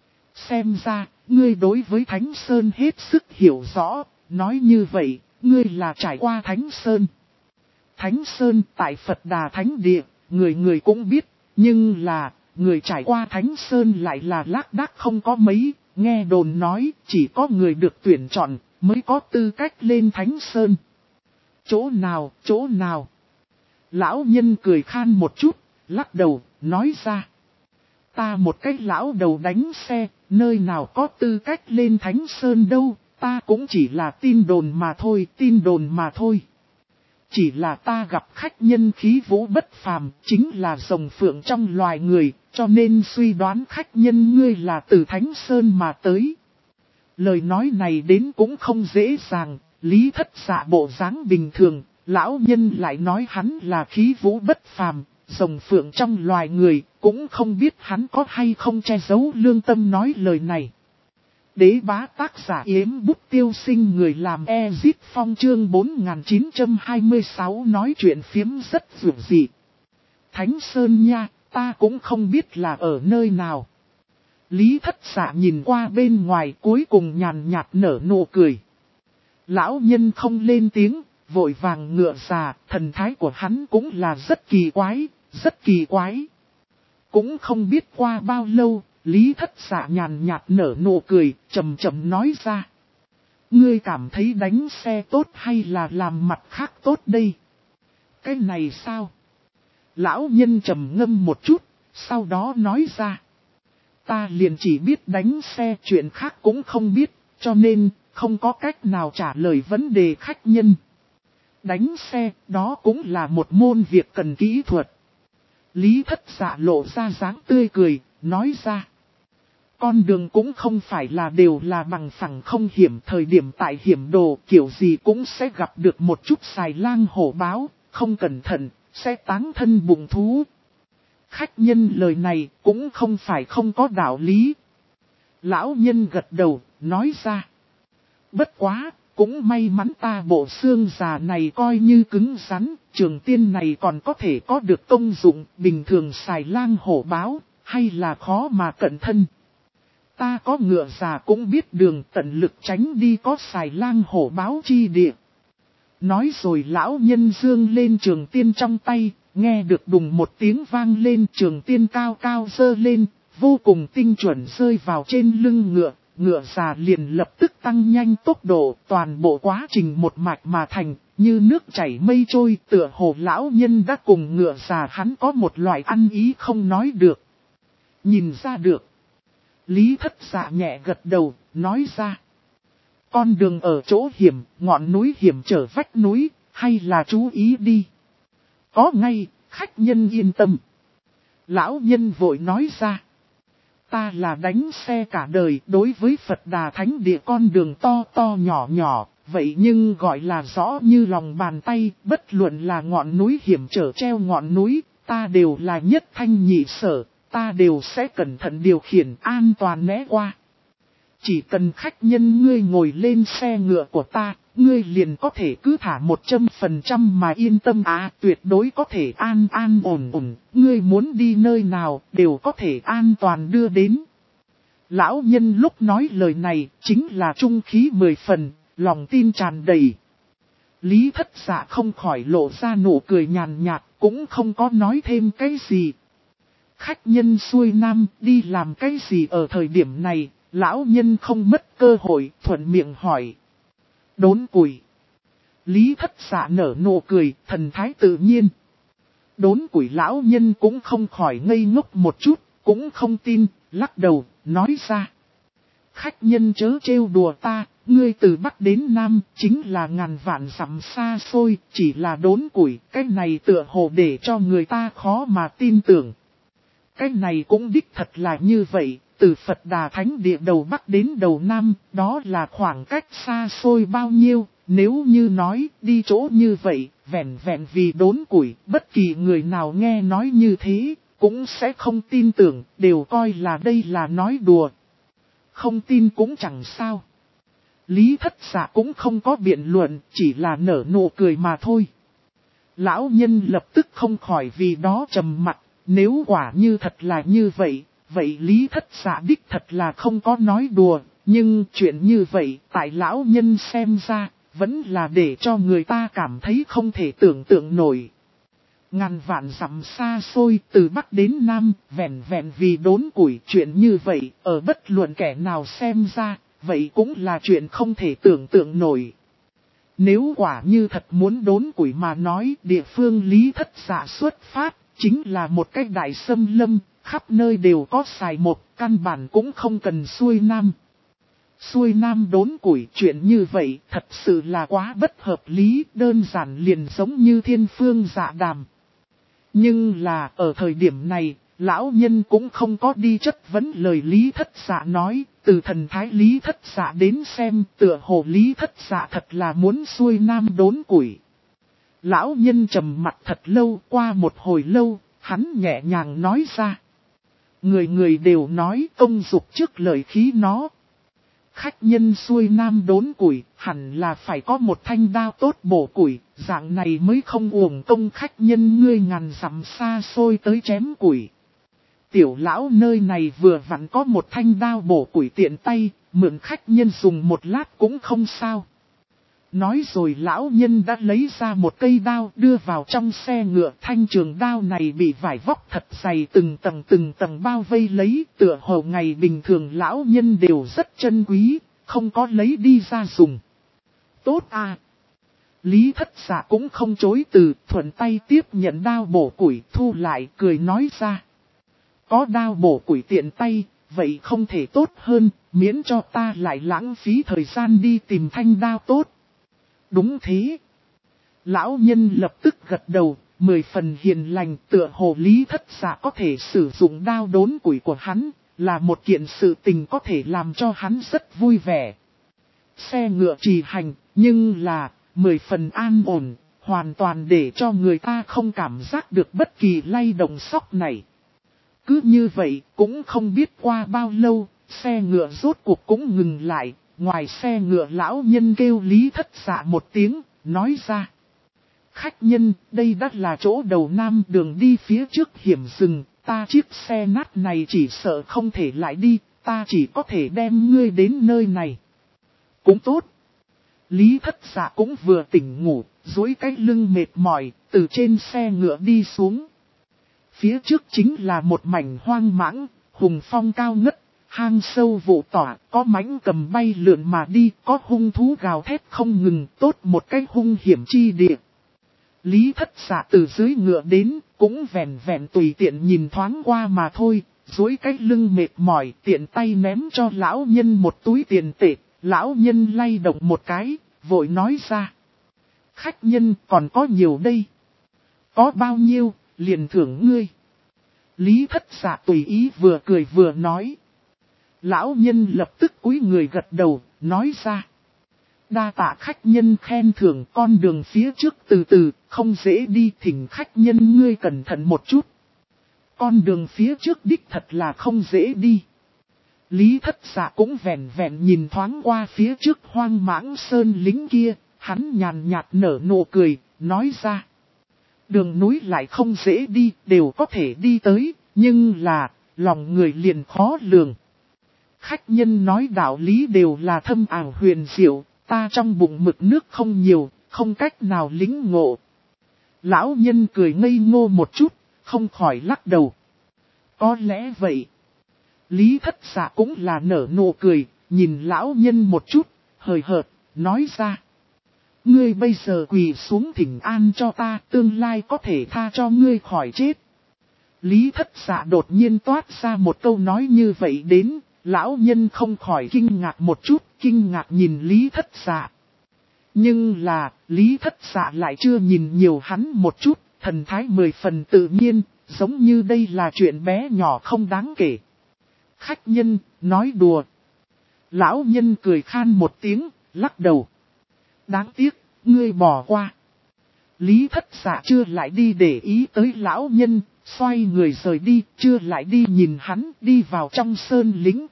Xem ra, ngươi đối với Thánh Sơn hết sức hiểu rõ, nói như vậy, ngươi là trải qua Thánh Sơn. Thánh Sơn tại Phật Đà Thánh Địa, người người cũng biết, nhưng là, người trải qua Thánh Sơn lại là lác đác không có mấy, nghe đồn nói chỉ có người được tuyển chọn mới có tư cách lên Thánh Sơn. Chỗ nào, chỗ nào? Lão nhân cười khan một chút, lắc đầu, nói ra. Ta một cái lão đầu đánh xe, nơi nào có tư cách lên Thánh Sơn đâu, ta cũng chỉ là tin đồn mà thôi, tin đồn mà thôi. Chỉ là ta gặp khách nhân khí vũ bất phàm, chính là rồng phượng trong loài người, cho nên suy đoán khách nhân ngươi là từ Thánh Sơn mà tới. Lời nói này đến cũng không dễ dàng, Lý Thất Dạ bộ dáng bình thường, lão nhân lại nói hắn là khí vũ bất phàm, rồng phượng trong loài người, cũng không biết hắn có hay không che giấu lương tâm nói lời này. Đế bá tác giả yếm bút tiêu sinh, người làm Ezit Phong chương 4926 nói chuyện phiếm rất dữ dị. Thánh Sơn nha, ta cũng không biết là ở nơi nào. Lý Thất Dạ nhìn qua bên ngoài, cuối cùng nhàn nhạt nở nụ cười. Lão nhân không lên tiếng, vội vàng ngựa già, thần thái của hắn cũng là rất kỳ quái, rất kỳ quái. Cũng không biết qua bao lâu, Lý Thất Dạ nhàn nhạt nở nụ cười, chậm chậm nói ra. Ngươi cảm thấy đánh xe tốt hay là làm mặt khác tốt đây? Cái này sao? Lão nhân trầm ngâm một chút, sau đó nói ra. Ta liền chỉ biết đánh xe, chuyện khác cũng không biết, cho nên không có cách nào trả lời vấn đề khách nhân. Đánh xe, đó cũng là một môn việc cần kỹ thuật. Lý Thất Dạ lộ ra dáng tươi cười, nói ra. Con đường cũng không phải là đều là bằng phẳng không hiểm, thời điểm tại hiểm đồ kiểu gì cũng sẽ gặp được một chút xài lang hổ báo, không cẩn thận, sẽ táng thân bụng thú. Khách nhân lời này cũng không phải không có đạo lý. Lão nhân gật đầu, nói ra. Bất quá, cũng may mắn ta bộ xương già này coi như cứng rắn, trường tiên này còn có thể có được công dụng, bình thường xài lang hổ báo, hay là khó mà cẩn thân. Ta có ngựa già cũng biết đường, tận lực tránh đi có xài lang hổ báo chi địa. Nói rồi lão nhân dương lên trường tiên trong tay, nghe được đùng một tiếng vang lên, trường tiên cao cao dơ lên, vô cùng tinh chuẩn rơi vào trên lưng ngựa. Ngựa già liền lập tức tăng nhanh tốc độ, toàn bộ quá trình một mạch mà thành, như nước chảy mây trôi, tựa hồ lão nhân đã cùng ngựa già hắn có một loại ăn ý không nói được. Nhìn ra được. Lý Thất Dạ nhẹ gật đầu, nói ra. Con đường ở chỗ hiểm, ngọn núi hiểm trở vách núi, hay là chú ý đi. Có ngay, khách nhân yên tâm. Lão nhân vội nói ra. Ta là đánh xe cả đời, đối với Phật Đà Thánh Địa con đường to to nhỏ nhỏ, vậy nhưng gọi là rõ như lòng bàn tay, bất luận là ngọn núi hiểm trở treo ngọn núi, ta đều là nhất thanh nhị sở, ta đều sẽ cẩn thận điều khiển an toàn né qua. Chỉ cần khách nhân ngươi ngồi lên xe ngựa của ta, ngươi liền có thể cứ thả 100% mà yên tâm tuyệt đối có thể an ổn, ngươi muốn đi nơi nào đều có thể an toàn đưa đến. Lão nhân lúc nói lời này chính là trung khí 10 phần, lòng tin tràn đầy. Lý Thất Dạ không khỏi lộ ra nụ cười nhàn nhạt, cũng không có nói thêm cái gì. Khách nhân xuôi nam đi làm cái gì ở thời điểm này, lão nhân không mất cơ hội thuận miệng hỏi. Đốn củi. Lý Thất Dạ nở nụ cười, thần thái tự nhiên. Đốn củi lão nhân cũng không khỏi ngây ngốc một chút, cũng không tin, lắc đầu, nói ra. Khách nhân chớ trêu đùa ta, ngươi từ Bắc đến Nam chính là ngàn vạn dặm xa xôi, chỉ là đốn củi, cái này tựa hồ để cho người ta khó mà tin tưởng. Cái này cũng đích thật là như vậy, từ Phật Đà Thánh Địa đầu Bắc đến đầu Nam, đó là khoảng cách xa xôi bao nhiêu, nếu như nói đi chỗ như vậy, vẹn vẹn vì đốn củi, bất kỳ người nào nghe nói như thế, cũng sẽ không tin tưởng, đều coi là đây là nói đùa. Không tin cũng chẳng sao. Lý Thất Dạ cũng không có biện luận, chỉ là nở nụ cười mà thôi. Lão nhân lập tức không khỏi vì đó trầm mặt, nếu quả như thật là như vậy, vậy Lý Thất Dạ đích thật là không có nói đùa, nhưng chuyện như vậy tại lão nhân xem ra, vẫn là để cho người ta cảm thấy không thể tưởng tượng nổi. Ngàn vạn dặm xa xôi từ Bắc đến Nam, vẹn vẹn vì đốn củi, chuyện như vậy, ở bất luận kẻ nào xem ra, vậy cũng là chuyện không thể tưởng tượng nổi. Nếu quả như thật muốn đốn củi mà nói, địa phương Lý Thất Dạ xuất phát, chính là một cái đại xâm lâm, khắp nơi đều có xài một, căn bản cũng không cần xuôi Nam. Xuôi Nam đốn củi, chuyện như vậy thật sự là quá bất hợp lý, đơn giản liền giống như thiên phương dạ đàm. Nhưng là ở thời điểm này, lão nhân cũng không có đi chất vấn lời Lý Thất Dạ nói, từ thần thái Lý Thất Dạ đến xem tựa hồ Lý Thất Dạ thật là muốn xuôi Nam đốn củi. Lão nhân trầm mặt thật lâu, qua một hồi lâu, hắn nhẹ nhàng nói ra. Người người đều nói công dục trước lời khí nó. Khách nhân xuôi Nam đốn củi, hẳn là phải có một thanh đao tốt bổ củi, dạng này mới không uổng công khách nhân ngươi ngàn dặm xa xôi tới chém củi. Tiểu lão nơi này vừa vặn có một thanh đao bổ củi tiện tay, mượn khách nhân dùng một lát cũng không sao. Nói rồi lão nhân đã lấy ra một cây đao đưa vào trong xe ngựa, thanh trường đao này bị vải vóc thật dày từng tầng bao vây lấy, tựa hồ ngày bình thường lão nhân đều rất trân quý, không có lấy đi ra dùng. Tốt à! Lý Thất Dạ cũng không chối từ, thuận tay tiếp nhận đao bổ củi thu lại cười nói ra. Có đao bổ củi tiện tay, vậy không thể tốt hơn, miễn cho ta lại lãng phí thời gian đi tìm thanh đao tốt. Đúng thế. Lão nhân lập tức gật đầu, 10 phần hiền lành, tựa hồ Lý Thất Dạ có thể sử dụng đao đốn củi của hắn, là một kiện sự tình có thể làm cho hắn rất vui vẻ. Xe ngựa trì hành, nhưng là 10 phần an ổn, hoàn toàn để cho người ta không cảm giác được bất kỳ lay động sóc này. Cứ như vậy, cũng không biết qua bao lâu, xe ngựa rốt cuộc cũng ngừng lại. Ngoài xe ngựa lão nhân kêu Lý Thất Dạ một tiếng, nói ra. Khách nhân, đây đã là chỗ đầu Nam đường đi phía trước hiểm rừng, ta chiếc xe nát này chỉ sợ không thể lại đi, ta chỉ có thể đem ngươi đến nơi này. Cũng tốt. Lý Thất Dạ cũng vừa tỉnh ngủ, duỗi cái lưng mệt mỏi, từ trên xe ngựa đi xuống. Phía trước chính là một mảnh hoang mãng, hùng phong cao ngất. Hang sâu vụ tỏa, có mãnh cầm bay lượn mà đi, có hung thú gào thét không ngừng, tốt một cái hung hiểm chi địa. Lý Thất Dạ từ dưới ngựa đến, cũng vẹn vẹn tùy tiện nhìn thoáng qua mà thôi, duỗi cái lưng mệt mỏi, tiện tay ném cho lão nhân một túi tiền tệ, lão nhân lay động một cái, vội nói ra. Khách nhân còn có nhiều đây. Có bao nhiêu, liền thưởng ngươi. Lý Thất Dạ tùy ý vừa cười vừa nói. Lão nhân lập tức cúi người gật đầu, nói ra. Đa tạ khách nhân khen thưởng, con đường phía trước từ từ, không dễ đi, thỉnh khách nhân ngươi cẩn thận một chút. Con đường phía trước đích thật là không dễ đi. Lý Thất Dạ cũng vẹn vẹn nhìn thoáng qua phía trước hoang mãng sơn lính kia, hắn nhàn nhạt nở nụ cười, nói ra. Đường núi lại không dễ đi, đều có thể đi tới, nhưng là, lòng người liền khó lường. Khách nhân nói đạo lý đều là thâm ảo huyền diệu, ta trong bụng mực nước không nhiều, không cách nào lĩnh ngộ. Lão nhân cười ngây ngô một chút, không khỏi lắc đầu. Có lẽ vậy. Lý Thất Dạ cũng là nở nụ cười, nhìn lão nhân một chút, hời hợt, nói ra. Ngươi bây giờ quỳ xuống thỉnh an cho ta, tương lai có thể tha cho ngươi khỏi chết. Lý Thất Dạ đột nhiên toát ra một câu nói như vậy đến, lão nhân không khỏi kinh ngạc một chút, kinh ngạc nhìn Lý Thất Dạ. Nhưng là, Lý Thất Dạ lại chưa nhìn nhiều hắn một chút, thần thái 10 phần tự nhiên, giống như đây là chuyện bé nhỏ không đáng kể. Khách nhân, nói đùa. Lão nhân cười khan một tiếng, lắc đầu. Đáng tiếc, ngươi bỏ qua. Lý Thất Dạ chưa lại đi để ý tới lão nhân, xoay người rời đi, chưa lại đi nhìn hắn, đi vào trong sơn lĩnh.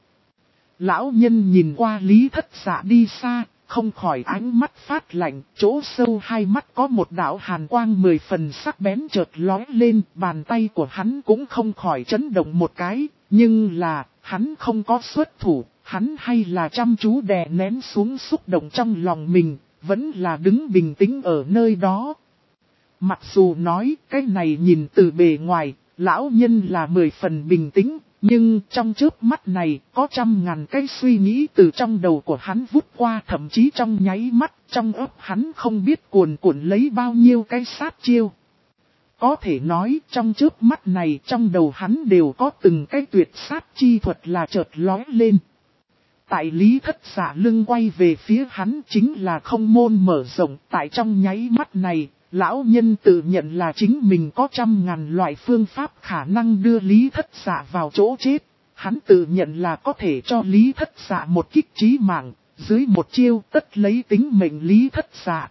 Lão nhân nhìn qua Lý Thất Dạ đi xa, không khỏi ánh mắt phát lạnh, chỗ sâu hai mắt có một đạo hàn quang 10 phần sắc bén chợt lóe lên, bàn tay của hắn cũng không khỏi chấn động một cái, nhưng là, hắn không có xuất thủ, hắn hay là chăm chú đè nén xuống xúc động trong lòng mình, vẫn là đứng bình tĩnh ở nơi đó. Mặc dù nói cái này nhìn từ bề ngoài, lão nhân là 10 phần bình tĩnh, nhưng trong chớp mắt này có trăm ngàn cái suy nghĩ từ trong đầu của hắn vút qua, thậm chí trong nháy mắt, trong óc hắn không biết cuồn cuộn lấy bao nhiêu cái sát chiêu. Có thể nói trong chớp mắt này trong đầu hắn đều có từng cái tuyệt sát chi thuật là chợt lóe lên. Tại Lý Thất Dạ lưng quay về phía hắn chính là không môn mở rộng, tại trong nháy mắt này, lão nhân tự nhận là chính mình có trăm ngàn loại phương pháp khả năng đưa Lý Thất Dạ vào chỗ chết. Hắn tự nhận là có thể cho Lý Thất Dạ một kích chí mạng, dưới một chiêu tất lấy tính mệnh Lý Thất Dạ.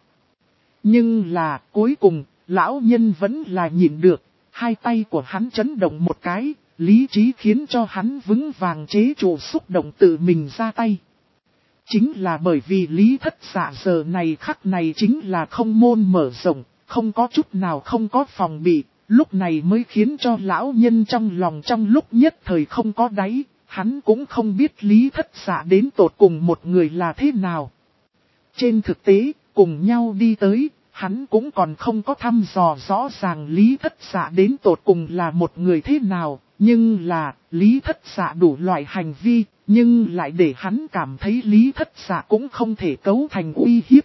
Nhưng là cuối cùng, lão nhân vẫn là nhịn được, hai tay của hắn chấn động một cái. Lý trí khiến cho hắn vững vàng chế trụ xúc động tự mình ra tay. Chính là bởi vì Lý Thất Dạ giờ này khắc này chính là không môn mở rộng, không có chút nào không có phòng bị, lúc này mới khiến cho lão nhân trong lòng trong lúc nhất thời không có đáy, hắn cũng không biết Lý Thất Dạ đến tột cùng một người là thế nào. Trên thực tế, cùng nhau đi tới, hắn cũng còn không có thăm dò rõ ràng Lý Thất Dạ đến tột cùng là một người thế nào. Nhưng là, Lý Thất Dạ đủ loại hành vi, nhưng lại để hắn cảm thấy Lý Thất Dạ cũng không thể cấu thành uy hiếp.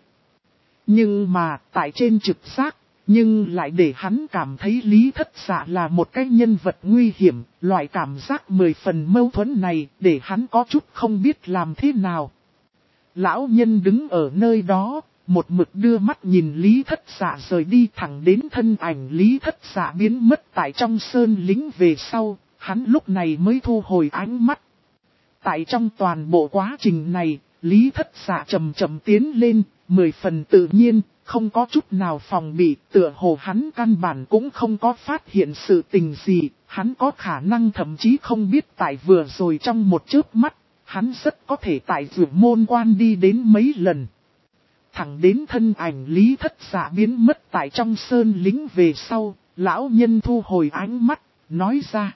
Nhưng mà, tại trên trực giác, nhưng lại để hắn cảm thấy Lý Thất Dạ là một cái nhân vật nguy hiểm, loại cảm giác 10 phần mâu thuẫn này, để hắn có chút không biết làm thế nào. Lão nhân đứng ở nơi đó, một mực đưa mắt nhìn Lý Thất Dạ rời đi thẳng đến thân ảnh Lý Thất Dạ biến mất tại trong sơn lính về sau, hắn lúc này mới thu hồi ánh mắt. Tại trong toàn bộ quá trình này, Lý Thất Dạ chậm chậm tiến lên, 10 phần tự nhiên, không có chút nào phòng bị, tựa hồ hắn căn bản cũng không có phát hiện sự tình gì, hắn có khả năng thậm chí không biết tại vừa rồi trong một chớp mắt, hắn rất có thể tại Dược Môn Quan đi đến mấy lần. Thẳng đến thân ảnh Lý Thất Dạ biến mất tại trong sơn lính về sau, lão nhân thu hồi ánh mắt, nói ra.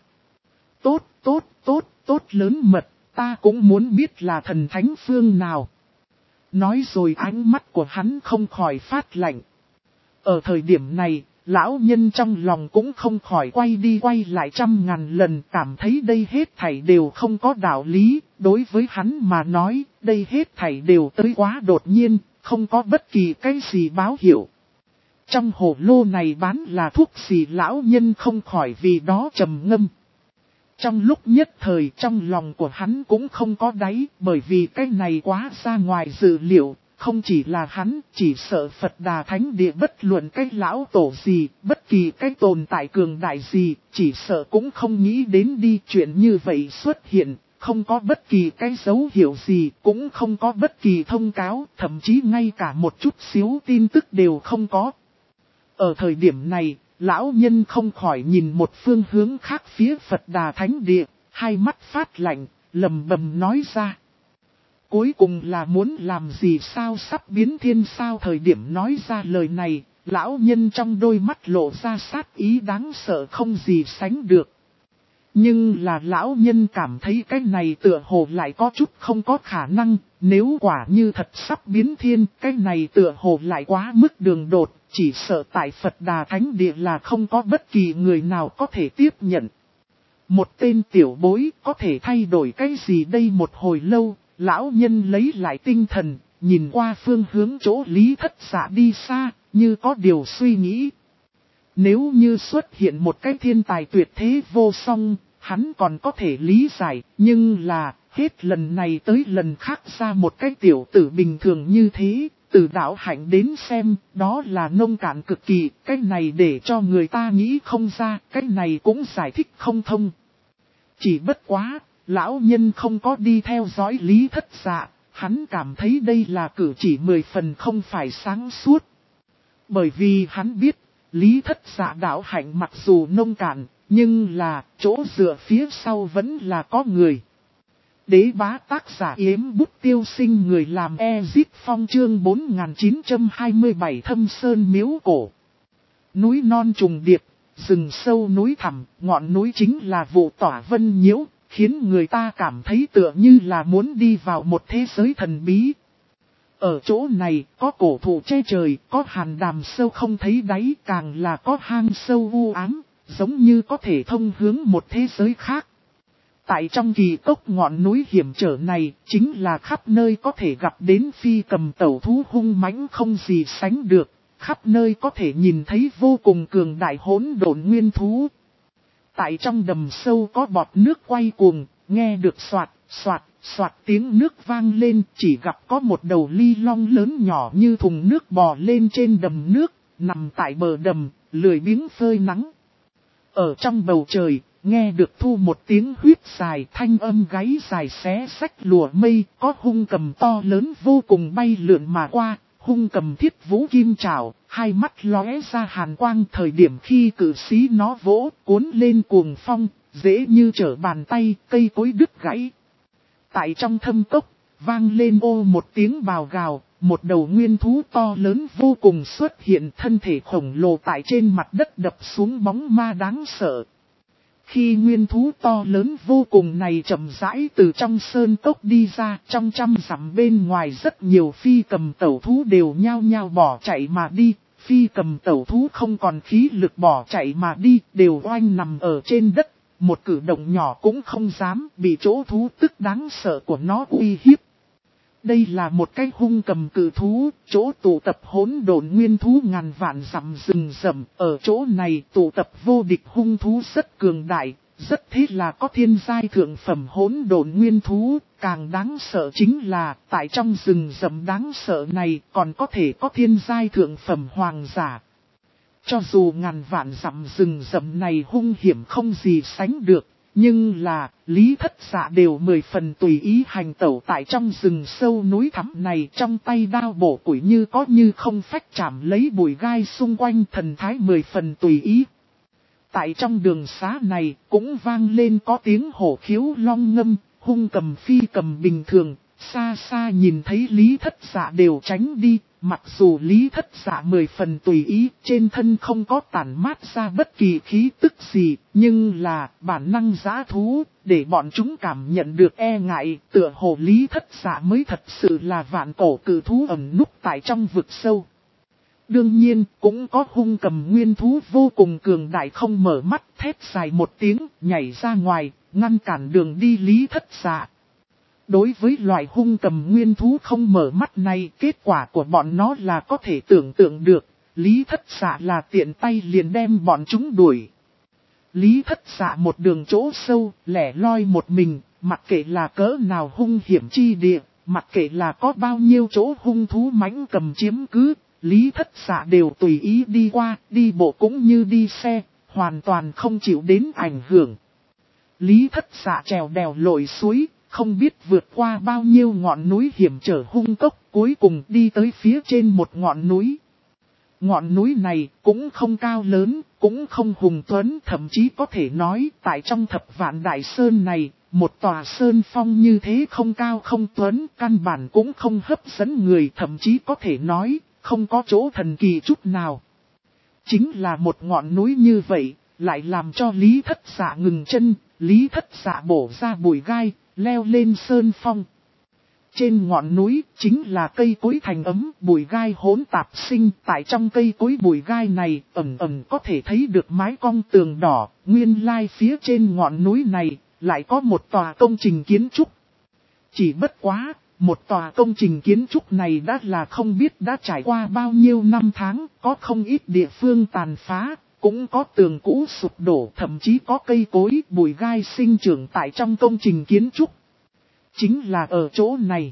Tốt lớn mật, ta cũng muốn biết là thần thánh phương nào. Nói rồi ánh mắt của hắn không khỏi phát lạnh. Ở thời điểm này, lão nhân trong lòng cũng không khỏi quay đi quay lại trăm ngàn lần, cảm thấy đây hết thảy đều không có đạo lý, đối với hắn mà nói, đây hết thảy đều tới quá đột nhiên, không có bất kỳ cái gì báo hiệu. Trong hồ lô này bán là thuốc gì, lão nhân không khỏi vì đó trầm ngâm. Trong lúc nhất thời trong lòng của hắn cũng không có đáy, bởi vì cái này quá ra ngoài dự liệu, không chỉ là hắn, chỉ sợ Phật Đà Thánh Địa bất luận cái lão tổ gì, bất kỳ cái tồn tại cường đại gì, chỉ sợ cũng không nghĩ đến đi chuyện như vậy xuất hiện, không có bất kỳ cái dấu hiệu gì, cũng không có bất kỳ thông cáo, thậm chí ngay cả một chút xíu tin tức đều không có. Ở thời điểm này, lão nhân không khỏi nhìn một phương hướng khác phía Phật Đà Thánh Địa, hai mắt phát lạnh, lầm bầm nói ra. Cuối cùng là muốn làm gì sao, sắp biến thiên sao? Thời điểm nói ra lời này, lão nhân trong đôi mắt lộ ra sát ý đáng sợ không gì sánh được. Nhưng là lão nhân cảm thấy cái này tựa hồ lại có chút không có khả năng, nếu quả như thật sắp biến thiên, cái này tựa hồ lại quá mức đường đột, chỉ sợ tại Phật Đà Thánh Địa là không có bất kỳ người nào có thể tiếp nhận. Một tên tiểu bối có thể thay đổi cái gì đây? Một hồi lâu, lão nhân lấy lại tinh thần, nhìn qua phương hướng chỗ Lý Thất Dạ đi xa, như có điều suy nghĩ. Nếu như xuất hiện một cái thiên tài tuyệt thế vô song, hắn còn có thể lý giải, nhưng là, hết lần này tới lần khác ra một cái tiểu tử bình thường như thế, từ đạo hạnh đến xem, đó là nông cạn cực kỳ, cái này để cho người ta nghĩ không ra, cái này cũng giải thích không thông. Chỉ bất quá, lão nhân không có đi theo dõi Lý Thất Dạ, hắn cảm thấy đây là cử chỉ 10 phần không phải sáng suốt. Bởi vì hắn biết, Lý Thất Dạ đạo hạnh mặc dù nông cạn, nhưng là chỗ dựa phía sau vẫn là có người. Đế bá tác giả Yếm Bút Tiêu Sinh, người làm Ezip Phong, chương 4927 Thâm Sơn Miếu Cổ. Núi non trùng điệp, rừng sâu núi thẳm, ngọn núi chính là vụ tỏa vân nhiễu, khiến người ta cảm thấy tựa như là muốn đi vào một thế giới thần bí. Ở chỗ này, có cổ thụ che trời, có hàn đàm sâu không thấy đáy, càng là có hang sâu u ám, giống như có thể thông hướng một thế giới khác. Tại trong kỳ cốc ngọn núi hiểm trở này, chính là khắp nơi có thể gặp đến phi cầm tẩu thú hung mãnh không gì sánh được, khắp nơi có thể nhìn thấy vô cùng cường đại hỗn độn nguyên thú. Tại trong đầm sâu có bọt nước quay cuồng, nghe được xoạt, xoạt, xoạt tiếng nước vang lên, chỉ gặp có một đầu ly long lớn nhỏ như thùng nước bò lên trên đầm nước, nằm tại bờ đầm, lười biếng phơi nắng. Ở trong bầu trời, nghe được thu một tiếng huyết dài, thanh âm gáy dài xé xách lùa mây, có hung cầm to lớn vô cùng bay lượn mà qua, hung cầm thiết vũ kim trảo, hai mắt lóe ra hàn quang. Thời điểm khi cử sĩ nó vỗ, cuốn lên cuồng phong, dễ như trở bàn tay, cây cối đứt gãy. Tại trong thâm cốc, vang lên ô một tiếng bào gào, một đầu nguyên thú to lớn vô cùng xuất hiện, thân thể khổng lồ tại trên mặt đất đập xuống bóng ma đáng sợ. Khi nguyên thú to lớn vô cùng này chậm rãi từ trong sơn cốc đi ra, trong trăm dặm bên ngoài rất nhiều phi cầm tẩu thú đều nhao nhao bỏ chạy mà đi. Phi cầm tẩu thú không còn khí lực bỏ chạy mà đi, đều oanh nằm ở trên đất. Một cử động nhỏ cũng không dám, bị chỗ thú tức đáng sợ của nó uy hiếp. Đây là một cái hung cầm cự thú, chỗ tụ tập hỗn độn nguyên thú ngàn vạn dặm rừng rậm. Ở chỗ này tụ tập vô địch hung thú rất cường đại, rất thế là có thiên giai thượng phẩm hỗn độn nguyên thú. Càng đáng sợ chính là, tại trong rừng rậm đáng sợ này còn có thể có thiên giai thượng phẩm hoàng giả. Cho dù ngàn vạn dặm rừng rậm này hung hiểm không gì sánh được, nhưng là, Lý Thất Dạ đều 10 phần tùy ý hành tẩu tại trong rừng sâu núi thẳm này, trong tay đao bổ củi như có như không phách chạm lấy bụi gai xung quanh, thần thái 10 phần tùy ý. Tại trong đường xá này, cũng vang lên có tiếng hổ khiếu long ngâm, hung cầm phi cầm bình thường, xa xa nhìn thấy Lý Thất Dạ đều tránh đi. Mặc dù Lý Thất Dạ 10 phần tùy ý, trên thân không có tản mát ra bất kỳ khí tức gì, nhưng là bản năng dã thú, để bọn chúng cảm nhận được e ngại, tựa hồ Lý Thất Dạ mới thật sự là vạn cổ cử thú ẩn núp tại trong vực sâu. Đương nhiên, cũng có hung cầm nguyên thú vô cùng cường đại không mở mắt, thét dài một tiếng, nhảy ra ngoài, ngăn cản đường đi Lý Thất Dạ. Đối với loại hung cầm nguyên thú không mở mắt này, kết quả của bọn nó là có thể tưởng tượng được, Lý Thất Dạ là tiện tay liền đem bọn chúng đuổi. Lý Thất Dạ một đường chỗ sâu, lẻ loi một mình, mặc kệ là cỡ nào hung hiểm chi địa, mặc kệ là có bao nhiêu chỗ hung thú mãnh cầm chiếm cứ, Lý Thất Dạ đều tùy ý đi qua, đi bộ cũng như đi xe, hoàn toàn không chịu đến ảnh hưởng. Lý Thất Dạ trèo đèo lội suối, không biết vượt qua bao nhiêu ngọn núi hiểm trở hung cốc, cuối cùng đi tới phía trên một ngọn núi. Ngọn núi này cũng không cao lớn, cũng không hùng tuấn, thậm chí có thể nói tại trong thập vạn đại sơn này, một tòa sơn phong như thế không cao không tuấn, căn bản cũng không hấp dẫn người, thậm chí có thể nói không có chỗ thần kỳ chút nào. Chính là một ngọn núi như vậy, lại làm cho Lý Thất Dạ ngừng chân, Lý Thất Dạ bổ ra bụi gai, leo lên sơn phong. Trên ngọn núi chính là cây cối thành ấm, bụi gai hỗn tạp sinh, tại trong cây cối bụi gai này ẩn ẩn có thể thấy được mái cong tường đỏ, nguyên lai phía trên ngọn núi này lại có một tòa công trình kiến trúc. Chỉ bất quá, một tòa công trình kiến trúc này đã là không biết đã trải qua bao nhiêu năm tháng, có không ít địa phương tàn phá, cũng có tường cũ sụp đổ, thậm chí có cây cối bụi gai sinh trưởng tại trong công trình kiến trúc. Chính là ở chỗ này.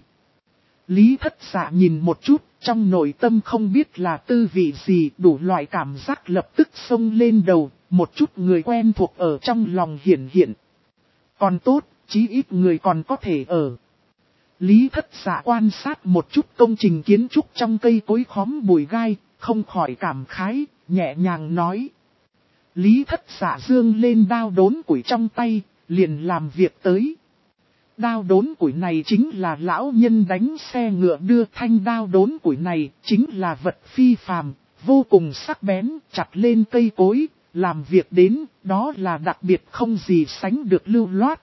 Lý Thất Dạ nhìn một chút, trong nội tâm không biết là tư vị gì, đủ loại cảm giác lập tức xông lên đầu, một chút người quen thuộc ở trong lòng hiển hiện. Còn tốt, chí ít người còn có thể ở. Lý Thất Dạ quan sát một chút công trình kiến trúc trong cây cối khóm bụi gai, không khỏi cảm khái, nhẹ nhàng nói. Lý Thất Dạ dương lên đao đốn củi trong tay, liền làm việc tới. Đao đốn củi này chính là lão nhân đánh xe ngựa đưa, thanh đao đốn củi này chính là vật phi phàm, vô cùng sắc bén, chặt lên cây cối, làm việc đến, đó là đặc biệt không gì sánh được lưu loát.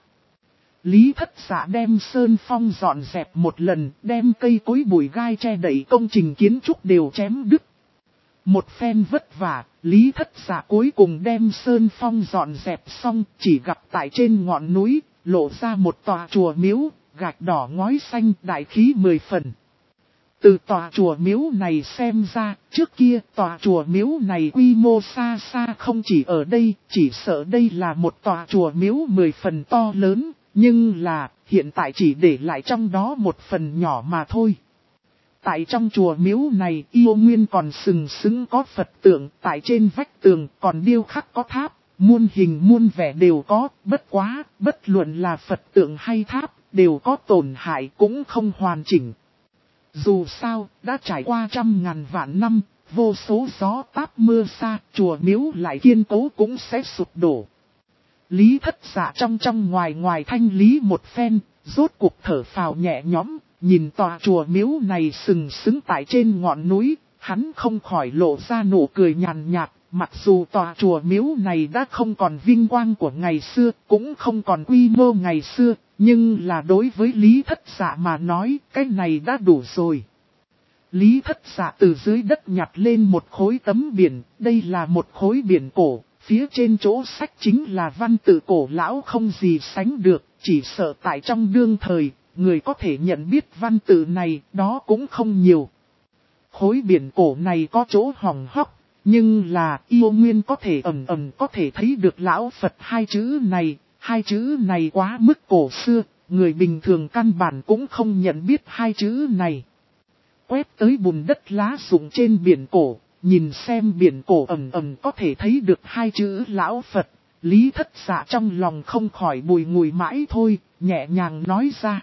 Lý Thất Dạ đem sơn phong dọn dẹp một lần, đem cây cối bụi gai che đậy công trình kiến trúc đều chém đứt. Một phen vất vả, Lý Thất Dạ cuối cùng đem sơn phong dọn dẹp xong, chỉ gặp tại trên ngọn núi, lộ ra một tòa chùa miếu, gạch đỏ ngói xanh, đại khí 10 phần. Từ tòa chùa miếu này xem ra, trước kia tòa chùa miếu này quy mô xa xa không chỉ ở đây, chỉ sợ đây là một tòa chùa miếu 10 phần to lớn, nhưng là hiện tại chỉ để lại trong đó một phần nhỏ mà thôi. Tại trong chùa miếu này, yêu nguyên còn sừng sững có Phật tượng, tại trên vách tường còn điêu khắc có tháp, muôn hình muôn vẻ đều có, bất quá, bất luận là Phật tượng hay tháp, đều có tổn hại cũng không hoàn chỉnh. Dù sao, đã trải qua trăm ngàn vạn năm, vô số gió táp mưa xa, chùa miếu lại kiên cố cũng sẽ sụp đổ. Lý Thất Dạ trong ngoài ngoài thanh lý một phen, rốt cuộc thở phào nhẹ nhõm, nhìn tòa chùa miếu này sừng sững tại trên ngọn núi, hắn không khỏi lộ ra nụ cười nhàn nhạt, mặc dù tòa chùa miếu này đã không còn vinh quang của ngày xưa, cũng không còn quy mô ngày xưa, nhưng là đối với Lý Thất Dạ mà nói, cái này đã đủ rồi. Lý Thất Dạ từ dưới đất nhặt lên một khối tấm biển, đây là một khối biển cổ, phía trên chỗ sách chính là văn tự cổ lão không gì sánh được, chỉ sợ tại trong đương thời, người có thể nhận biết văn tự này, đó cũng không nhiều. Khối biển cổ này có chỗ hỏng hóc, nhưng là yêu nguyên có thể ẩn có thể thấy được lão Phật hai chữ này quá mức cổ xưa, người bình thường căn bản cũng không nhận biết hai chữ này. Quét tới bùn đất lá rụng trên biển cổ, nhìn xem biển cổ ẩn có thể thấy được hai chữ lão Phật, Lý Thất Dạ trong lòng không khỏi bùi ngùi mãi thôi, nhẹ nhàng nói ra.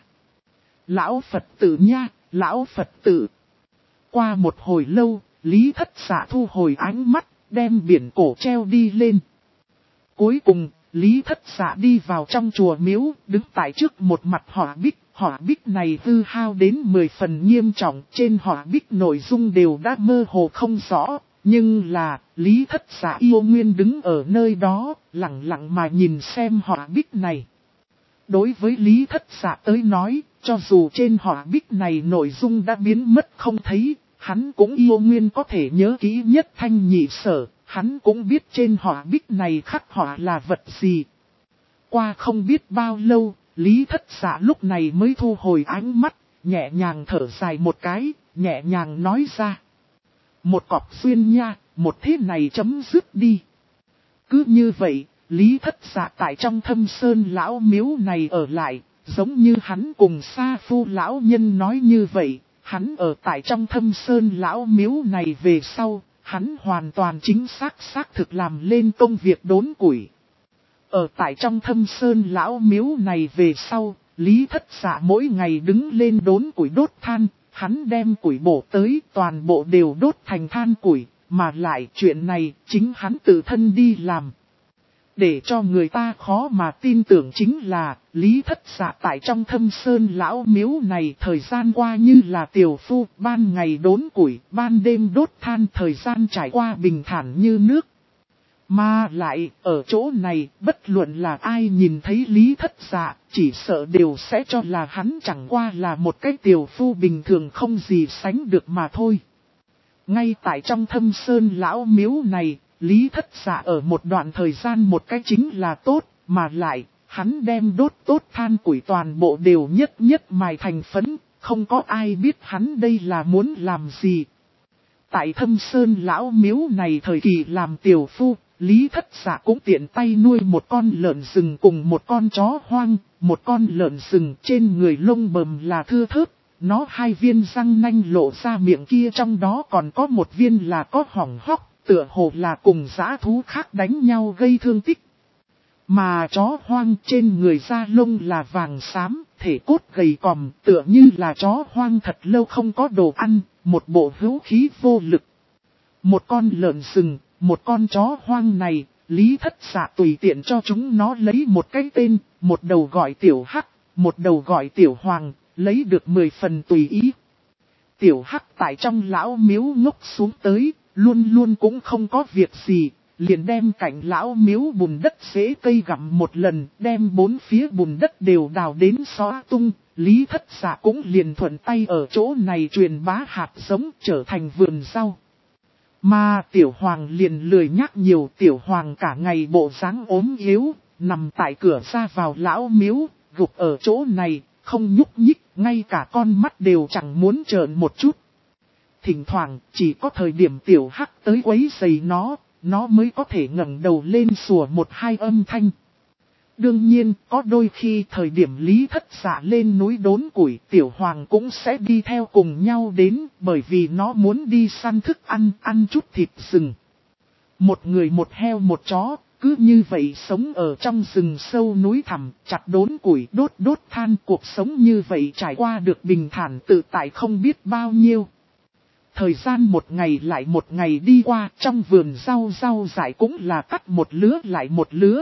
Lão Phật tử nha, lão Phật tử. Qua một hồi lâu, Lý Thất Dạ thu hồi ánh mắt, đem biển cổ treo đi lên. Cuối cùng, Lý Thất Dạ đi vào trong chùa miếu, đứng tại trước một mặt họa bích này hư hao đến 10 phần nghiêm trọng, trên họa bích nội dung đều đã mơ hồ không rõ, nhưng là, Lý Thất Dạ yêu nguyên đứng ở nơi đó, lặng lặng mà nhìn xem họa bích này. Đối với Lý Thất Dạ tới nói, cho dù trên họa bích này nội dung đã biến mất không thấy, hắn cũng yêu nguyên có thể nhớ kỹ nhất thanh nhị sở, hắn cũng biết trên họa bích này khắc họa là vật gì. Qua không biết bao lâu, Lý Thất Dạ lúc này mới thu hồi ánh mắt, nhẹ nhàng thở dài một cái, nhẹ nhàng nói ra. Một cọc duyên nha, một thế này chấm dứt đi. Cứ như vậy, Lý Thất Dạ tại trong Thâm Sơn lão miếu này ở lại, Giống như hắn cùng Sa Phu lão nhân nói như vậy, hắn ở tại trong Thâm Sơn lão miếu này về sau, hắn hoàn toàn chính xác thực làm lên công việc đốn củi. Ở tại trong Thâm Sơn lão miếu này về sau, Lý Thất Dạ mỗi ngày đứng lên đốn củi đốt than, hắn đem củi bổ tới toàn bộ đều đốt thành than củi, mà lại chuyện này chính hắn tự thân đi làm. Để cho người ta khó mà tin tưởng chính là, Lý Thất Dạ tại trong Thâm Sơn lão miếu này thời gian qua như là tiểu phu, ban ngày đốn củi, ban đêm đốt than, thời gian trải qua bình thản như nước. Mà lại, ở chỗ này, bất luận là ai nhìn thấy Lý Thất Dạ, chỉ sợ đều sẽ cho là hắn chẳng qua là một cái tiểu phu bình thường không gì sánh được mà thôi. Ngay tại trong Thâm Sơn lão miếu này, Lý Thất Dạ ở một đoạn thời gian một cái chính là tốt, mà lại, hắn đem đốt tốt than củi toàn bộ đều nhất mài thành phấn, không có ai biết hắn đây là muốn làm gì. Tại Thâm Sơn lão miếu này thời kỳ làm tiểu phu, Lý Thất Dạ cũng tiện tay nuôi một con lợn rừng cùng một con chó hoang, một con lợn rừng trên người lông bầm là thưa thớt, nó hai viên răng nanh lộ ra miệng kia trong đó còn có một viên là có hỏng hóc, tựa hồ là cùng dã thú khác đánh nhau gây thương tích. Mà chó hoang trên người da lông là vàng xám, thể cốt gầy còm, tựa như là chó hoang thật lâu không có đồ ăn, một bộ hữu khí vô lực. Một con lợn rừng, một con chó hoang này, Lý Thất Dạ tùy tiện cho chúng nó lấy một cái tên, một đầu gọi Tiểu Hắc, một đầu gọi Tiểu Hoàng, lấy được 10 phần tùy ý. Tiểu Hắc tại trong lão miếu ngốc xuống tới, luôn luôn cũng không có việc gì, liền đem cạnh lão miếu bùn đất rễ cây gặm một lần, đem bốn phía bùn đất đều đào đến xóa tung, Lý Thất Dạ cũng liền thuận tay ở chỗ này truyền bá hạt giống trở thành vườn rau. Mà Tiểu Hoàng liền lười nhắc nhiều, Tiểu Hoàng cả ngày bộ dáng ốm yếu, nằm tại cửa ra vào lão miếu, gục ở chỗ này, không nhúc nhích, ngay cả con mắt đều chẳng muốn trợn một chút. Thỉnh thoảng, chỉ có thời điểm Tiểu Hắc tới quấy rầy nó mới có thể ngẩng đầu lên sủa một hai âm thanh. Đương nhiên, có đôi khi thời điểm Lý Thất Dạ lên núi đốn củi, Tiểu Hoàng cũng sẽ đi theo cùng nhau đến, bởi vì nó muốn đi săn thức ăn chút thịt rừng. Một người một heo một chó, cứ như vậy sống ở trong rừng sâu núi thẳm, chặt đốn củi đốt than, cuộc sống như vậy trải qua được bình thản tự tại không biết bao nhiêu. Thời gian một ngày lại một ngày đi qua, trong vườn rau dại cũng là cắt một lứa lại một lứa.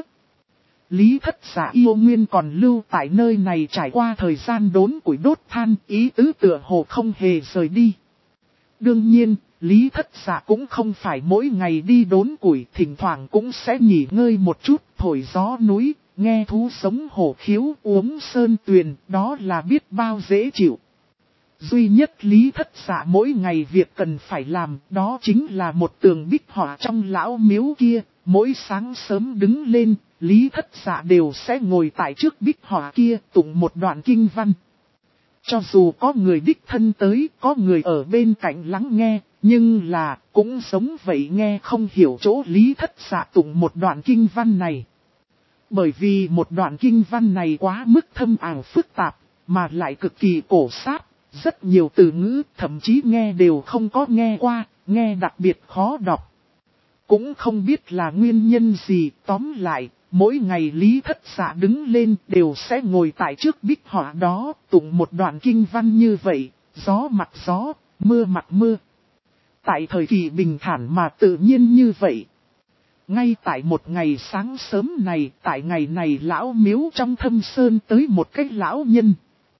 Lý Thất Dạ yêu nguyên còn lưu tại nơi này trải qua thời gian đốn củi đốt than, ý tứ tựa hồ không hề rời đi. Đương nhiên, Lý Thất Dạ cũng không phải mỗi ngày đi đốn củi, thỉnh thoảng cũng sẽ nghỉ ngơi một chút, thổi gió núi, nghe thú sống hổ khiếu, uống sơn tuyền, đó là biết bao dễ chịu. Duy nhất Lý Thất Dạ mỗi ngày việc cần phải làm, đó chính là một tường bích họa trong lão miếu kia, mỗi sáng sớm đứng lên, Lý Thất Dạ đều sẽ ngồi tại trước bích họa kia tụng một đoạn kinh văn. Cho dù có người đích thân tới, có người ở bên cạnh lắng nghe, nhưng là cũng giống vậy nghe không hiểu chỗ Lý Thất Dạ tụng một đoạn kinh văn này. Bởi vì một đoạn kinh văn này quá mức thâm ảo phức tạp, mà lại cực kỳ cổ sát, rất nhiều từ ngữ thậm chí nghe đều không có nghe qua, nghe đặc biệt khó đọc. Cũng không biết là nguyên nhân gì, tóm lại, mỗi ngày Lý Thất Dạ đứng lên đều sẽ ngồi tại trước bích họa đó, tụng một đoạn kinh văn như vậy, gió mặt gió, mưa mặt mưa. Tại thời kỳ bình thản mà tự nhiên như vậy. Ngay tại một ngày sáng sớm này, tại ngày này lão miếu trong Thâm Sơn tới một cái lão nhân.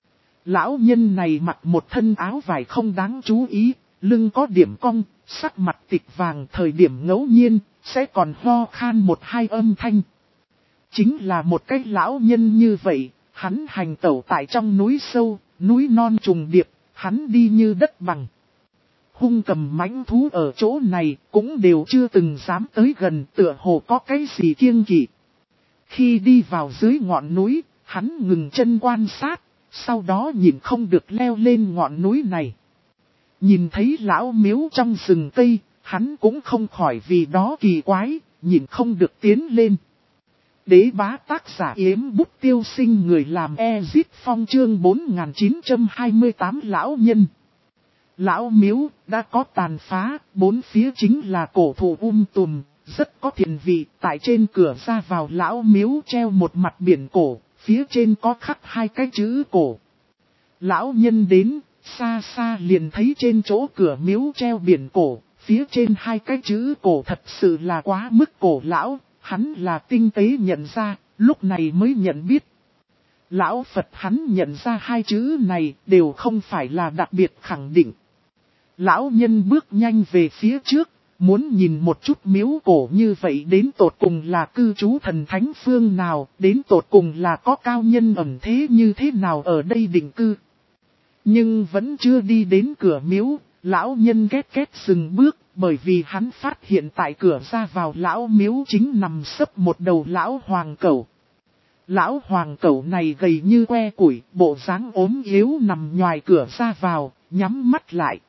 Lão nhân này mặc một thân áo vải không đáng chú ý, lưng có điểm cong, sắc mặt tịch vàng, thời điểm ngẫu nhiên, sẽ còn ho khan một hai âm thanh. Chính là một cái lão nhân như vậy, hắn hành tẩu tại trong núi sâu, núi non trùng điệp, hắn đi như đất bằng. Hung cầm mãnh thú ở chỗ này cũng đều chưa từng dám tới gần, tựa hồ có cái gì kiêng kỵ. Khi đi vào dưới ngọn núi, hắn ngừng chân quan sát, sau đó nhìn không được leo lên ngọn núi này. Nhìn thấy lão miếu trong rừng cây, hắn cũng không khỏi vì đó kỳ quái, nhìn không được tiến lên. Đế bá tác giả Yếm Bút Tiêu Sinh, người làm Ezit Phong, chương 4928 lão nhân. Lão miếu đã có tàn phá, bốn phía chính là cổ thụ tùm, rất có thiền vị. Tại trên cửa ra vào lão miếu treo một mặt biển cổ, phía trên có khắc hai cái chữ cổ. Lão nhân đến, xa xa liền thấy trên chỗ cửa miếu treo biển cổ, phía trên hai cái chữ cổ thật sự là quá mức cổ lão. Hắn là tinh tế nhận ra, lúc này mới nhận biết. Lão Phật hắn nhận ra hai chữ này đều không phải là đặc biệt khẳng định. Lão nhân bước nhanh về phía trước, muốn nhìn một chút miếu cổ như vậy đến tột cùng là cư trú thần thánh phương nào, đến tột cùng là có cao nhân ẩn thế như thế nào ở đây định cư. Nhưng vẫn chưa đi đến cửa miếu, lão nhân két dừng bước. Bởi vì hắn phát hiện tại cửa ra vào lão miếu chính nằm sấp một đầu lão hoàng cẩu. Lão hoàng cẩu này gầy như que củi, bộ dáng ốm yếu nằm ngoài cửa ra vào, nhắm mắt lại.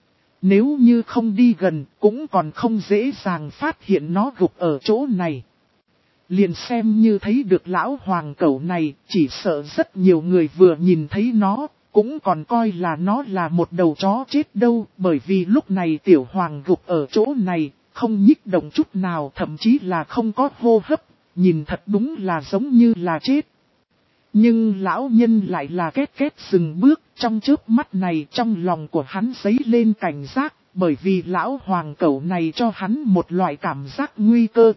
Nếu như không đi gần, cũng còn không dễ dàng phát hiện nó gục ở chỗ này. Liền xem như thấy được lão hoàng cẩu này, chỉ sợ rất nhiều người vừa nhìn thấy nó, cũng còn coi là nó là một đầu chó chết đâu, bởi vì lúc này tiểu hoàng gục ở chỗ này, không nhích động chút nào, thậm chí là không có hô hấp, nhìn thật đúng là giống như là chết. Nhưng lão nhân lại là két dừng bước, trong chớp mắt này trong lòng của hắn dấy lên cảnh giác, bởi vì lão hoàng cẩu này cho hắn một loại cảm giác nguy cơ.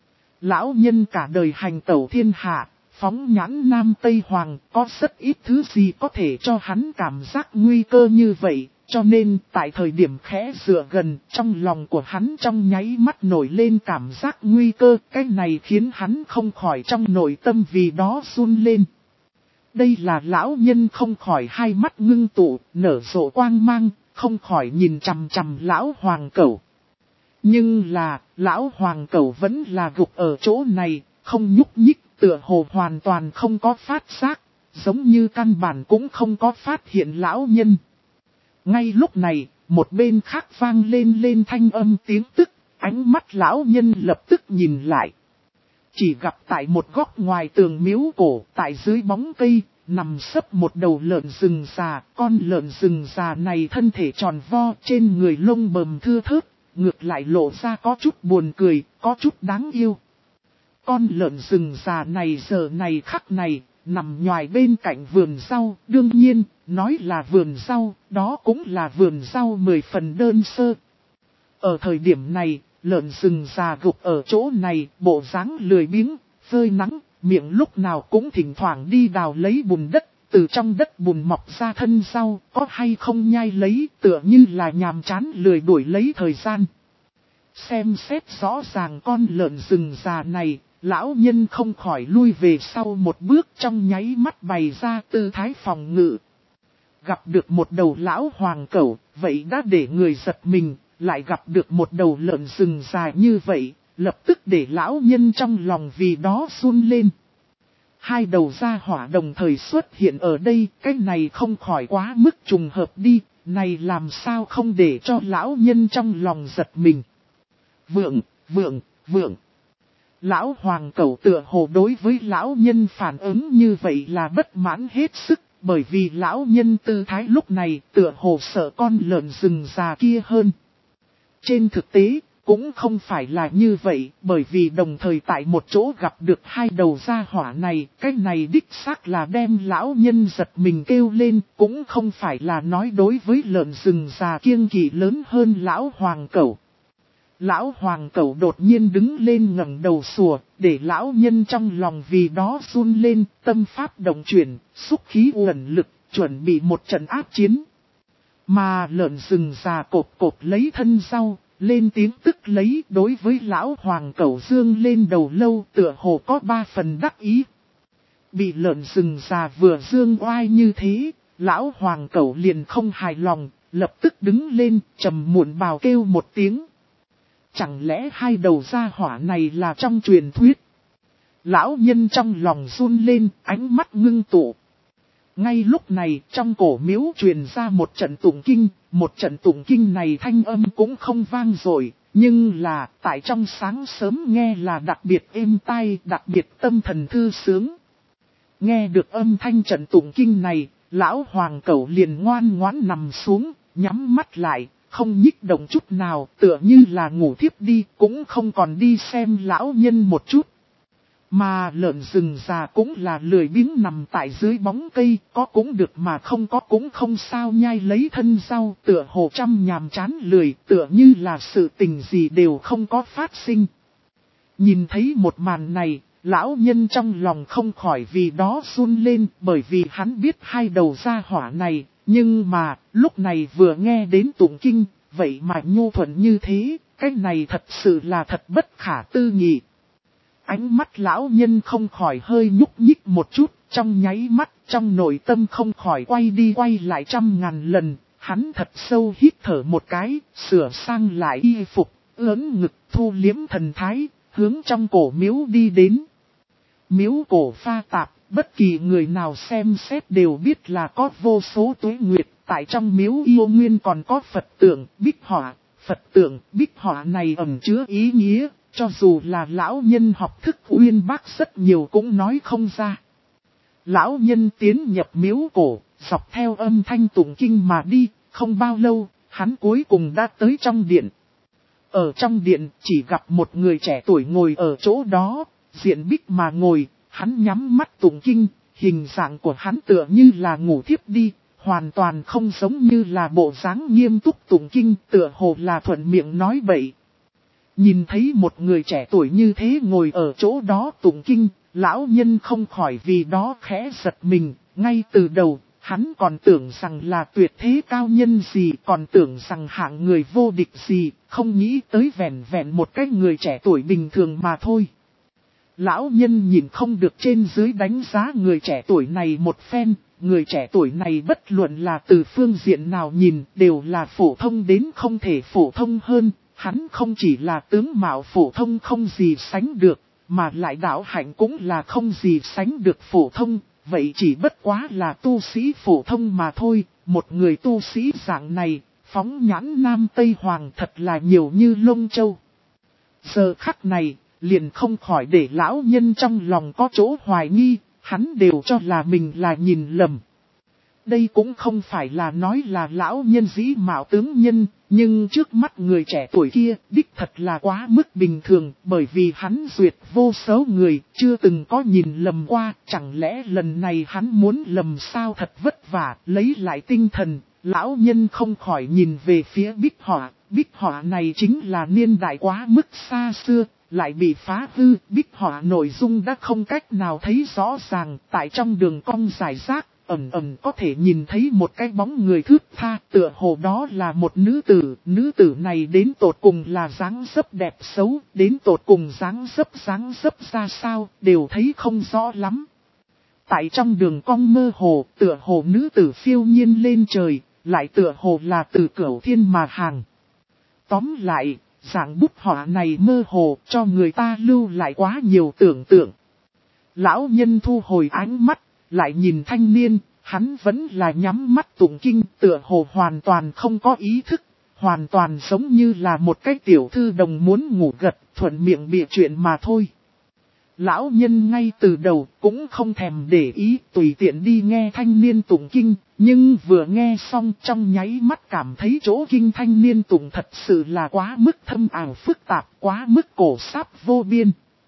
Lão nhân cả đời hành tẩu thiên hạ, phóng nhãn Nam Tây Hoàng, có rất ít thứ gì có thể cho hắn cảm giác nguy cơ như vậy, cho nên tại thời điểm khẽ dựa gần, trong lòng của hắn trong nháy mắt nổi lên cảm giác nguy cơ, cái này khiến hắn không khỏi trong nội tâm vì đó run lên. Đây là lão nhân không khỏi hai mắt ngưng tụ, nở rộ quang mang, không khỏi nhìn chằm chằm lão hoàng cẩu. Nhưng là, lão hoàng cẩu vẫn là gục ở chỗ này, không nhúc nhích, tựa hồ hoàn toàn không có phát giác, giống như căn bản cũng không có phát hiện lão nhân. Ngay lúc này, một bên khác vang lên thanh âm tiếng tức, ánh mắt lão nhân lập tức nhìn lại. Chỉ gặp tại một góc ngoài tường miếu cổ, tại dưới bóng cây, nằm sấp một đầu lợn rừng già. Con lợn rừng già này thân thể tròn vo, trên người lông bầm thưa thớt, ngược lại lộ ra có chút buồn cười, có chút đáng yêu. Con lợn rừng già này giờ này khắc này, nằm nhoài bên cạnh vườn rau, đương nhiên, nói là vườn rau, đó cũng là vườn rau 10 phần đơn sơ. Ở thời điểm này, lợn rừng già gục ở chỗ này, bộ dáng lười biếng, phơi nắng, miệng lúc nào cũng thỉnh thoảng đi đào lấy bùn đất, từ trong đất bùn mọc ra thân rau, có hay không nhai lấy, tựa như là nhàm chán lười đuổi lấy thời gian. Xem xét rõ ràng con lợn rừng già này, lão nhân không khỏi lui về sau một bước, trong nháy mắt bày ra tư thái phòng ngự. Gặp được một đầu lão hoàng cẩu, vậy đã để người giật mình, lại gặp được một đầu lợn rừng già như vậy, lập tức để lão nhân trong lòng vì đó run lên. Hai đầu gia hỏa đồng thời xuất hiện ở đây, cái này không khỏi quá mức trùng hợp đi, này làm sao không để cho lão nhân trong lòng giật mình. Vượng. Lão hoàng cẩu tựa hồ đối với lão nhân phản ứng như vậy là bất mãn hết sức, bởi vì lão nhân tư thái lúc này tựa hồ sợ con lợn rừng già kia hơn. Trên thực tế, cũng không phải là như vậy, bởi vì đồng thời tại một chỗ gặp được hai đầu gia hỏa này, cái này đích xác là đem lão nhân giật mình kêu lên, cũng không phải là nói đối với lợn rừng già kiêng kỵ lớn hơn lão hoàng cẩu. Lão hoàng cẩu đột nhiên đứng lên ngẩng đầu sủa, để lão nhân trong lòng vì đó run lên, tâm pháp động chuyển, xúc khí uẩn lực, chuẩn bị một trận ác chiến. Mà lợn rừng già cộp lấy thân sau, lên tiếng tức lấy, đối với lão hoàng cẩu dương lên đầu lâu, tựa hồ có 3 phần đắc ý. Bị lợn rừng già vừa dương oai như thế, lão hoàng cẩu liền không hài lòng, lập tức đứng lên, trầm muộn bào kêu một tiếng. Chẳng lẽ hai đầu gia hỏa này là trong truyền thuyết? Lão nhân trong lòng run lên, ánh mắt ngưng tụ. Ngay lúc này, trong cổ miếu truyền ra một trận tụng kinh này thanh âm cũng không vang rồi, Nhưng là tại trong sáng sớm nghe là đặc biệt êm tai, đặc biệt tâm thần thư sướng. Nghe được âm thanh trận tụng kinh này, lão hoàng cẩu liền ngoan ngoãn nằm xuống, nhắm mắt lại, không nhích động chút nào, tựa như là ngủ thiếp đi, cũng không còn đi xem lão nhân một chút. Mà lợn rừng già cũng là lười biếng nằm tại dưới bóng cây, có cũng được mà không có cũng không sao, nhai lấy thân rau, tựa hồ trăm nhàm chán lười, tựa như là sự tình gì đều không có phát sinh. Nhìn thấy một màn này, lão nhân trong lòng không khỏi vì đó run lên, bởi vì hắn biết hai đầu gia hỏa này, nhưng mà, lúc này vừa nghe đến tụng kinh, vậy mà nhu thuận như thế, cái này thật sự là thật bất khả tư nghị. Ánh mắt lão nhân không khỏi hơi nhúc nhích một chút, trong nháy mắt, trong nội tâm không khỏi quay đi quay lại trăm ngàn lần, hắn thật sâu hít thở một cái, sửa sang lại y phục, ưỡn ngực thu liếm thần thái, hướng trong cổ miếu đi đến. Miếu cổ pha tạp, bất kỳ người nào xem xét đều biết là có vô số tuế nguyệt, tại trong miếu yêu nguyên còn có Phật tượng, bích họa, Phật tượng, bích họa này ẩn chứa ý nghĩa. Cho dù là lão nhân học thức uyên bác rất nhiều cũng nói không ra. Lão nhân tiến nhập miếu cổ, dọc theo âm thanh tụng kinh mà đi, không bao lâu, hắn cuối cùng đã tới trong điện. Ở trong điện chỉ gặp một người trẻ tuổi ngồi ở chỗ đó, diện bích mà ngồi, hắn nhắm mắt tụng kinh, hình dạng của hắn tựa như là ngủ thiếp đi, hoàn toàn không giống như là bộ dáng nghiêm túc tụng kinh, tựa hồ là thuận miệng nói bậy. Nhìn thấy một người trẻ tuổi như thế ngồi ở chỗ đó tụng kinh, lão nhân không khỏi vì đó khẽ giật mình, ngay từ đầu, hắn còn tưởng rằng là tuyệt thế cao nhân gì, còn tưởng rằng hạng người vô địch gì, không nghĩ tới vẹn vẹn một cái người trẻ tuổi bình thường mà thôi. Lão nhân nhìn không được trên dưới đánh giá người trẻ tuổi này một phen, người trẻ tuổi này bất luận là từ phương diện nào nhìn đều là phổ thông đến không thể phổ thông hơn. Hắn không chỉ là tướng mạo phổ thông không gì sánh được, mà lại đạo hạnh cũng là không gì sánh được phổ thông, vậy chỉ bất quá là tu sĩ phổ thông mà thôi, một người tu sĩ dạng này, phóng nhãn Nam Tây Hoàng thật là nhiều như lông châu. Giờ khắc này, liền không khỏi để lão nhân trong lòng có chỗ hoài nghi, hắn đều cho là mình là nhìn lầm. Đây cũng không phải là nói là lão nhân dĩ mạo tướng nhân, nhưng trước mắt người trẻ tuổi kia đích thật là quá mức bình thường, bởi vì hắn duyệt vô số người, chưa từng có nhìn lầm qua, chẳng lẽ lần này hắn muốn lầm sao thật vất vả, lấy lại tinh thần, lão nhân không khỏi nhìn về phía bích họa này chính là niên đại quá mức xa xưa. Lại bị phá hư, bích họa nội dung đã không cách nào thấy rõ ràng, tại trong đường cong dài rác, ẩn có thể nhìn thấy một cái bóng người thướt tha, tựa hồ đó là một nữ tử này đến tột cùng là dáng dấp đẹp xấu, đến tột cùng dáng dấp ra sao, đều thấy không rõ lắm. Tại trong đường cong mơ hồ, tựa hồ nữ tử phiêu nhiên lên trời, lại tựa hồ là từ cửu thiên mà hàng. Tóm lại, dạng bút họa này mơ hồ cho người ta lưu lại quá nhiều tưởng tượng. Lão nhân thu hồi ánh mắt, lại nhìn thanh niên, hắn vẫn là nhắm mắt tụng kinh, tựa hồ hoàn toàn không có ý thức, hoàn toàn giống như là một cái tiểu thư đồng muốn ngủ gật, thuận miệng bịa chuyện mà thôi. Lão nhân ngay từ đầu cũng không thèm để ý, tùy tiện đi nghe thanh niên tụng kinh, nhưng vừa nghe xong trong nháy mắt cảm thấy chỗ kinh thanh niên tụng thật sự là quá mức thâm ảo phức tạp, quá mức cổ sáp vô biên.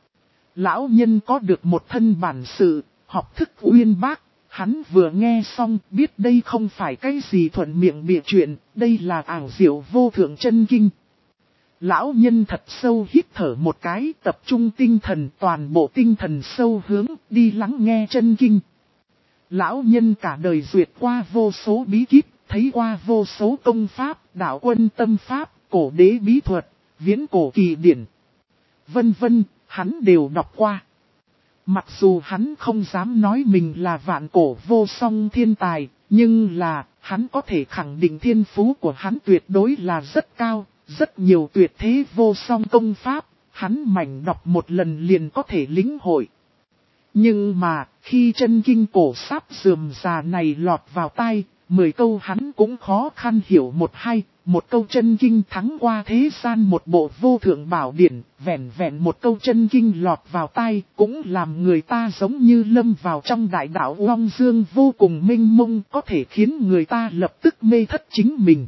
Lão nhân có được một thân bản sự, học thức uyên bác, hắn vừa nghe xong biết đây không phải cái gì thuận miệng bịa chuyện, đây là ảo diệu vô thượng chân kinh. Lão nhân thật sâu hít thở một cái, tập trung tinh thần, toàn bộ tinh thần sâu hướng, đi lắng nghe chân kinh. Lão nhân cả đời duyệt qua vô số bí kíp, thấy qua vô số công pháp, đạo quân tâm pháp, cổ đế bí thuật, viễn cổ kỳ điển. Vân vân, hắn đều đọc qua. Mặc dù hắn không dám nói mình là vạn cổ vô song thiên tài, nhưng là, hắn có thể khẳng định thiên phú của hắn tuyệt đối là rất cao. Rất nhiều tuyệt thế vô song công pháp, hắn mảnh đọc một lần liền có thể lĩnh hội. Nhưng mà, khi chân kinh cổ sáp rườm rà này lọt vào tai, 10 câu hắn cũng khó khăn hiểu một hai, một câu chân kinh thắng qua thế gian một bộ vô thượng bảo điển, vẹn vẹn một câu chân kinh lọt vào tai, cũng làm người ta giống như lâm vào trong đại đạo oong dương vô cùng mênh mông, có thể khiến người ta lập tức mê thất chính mình.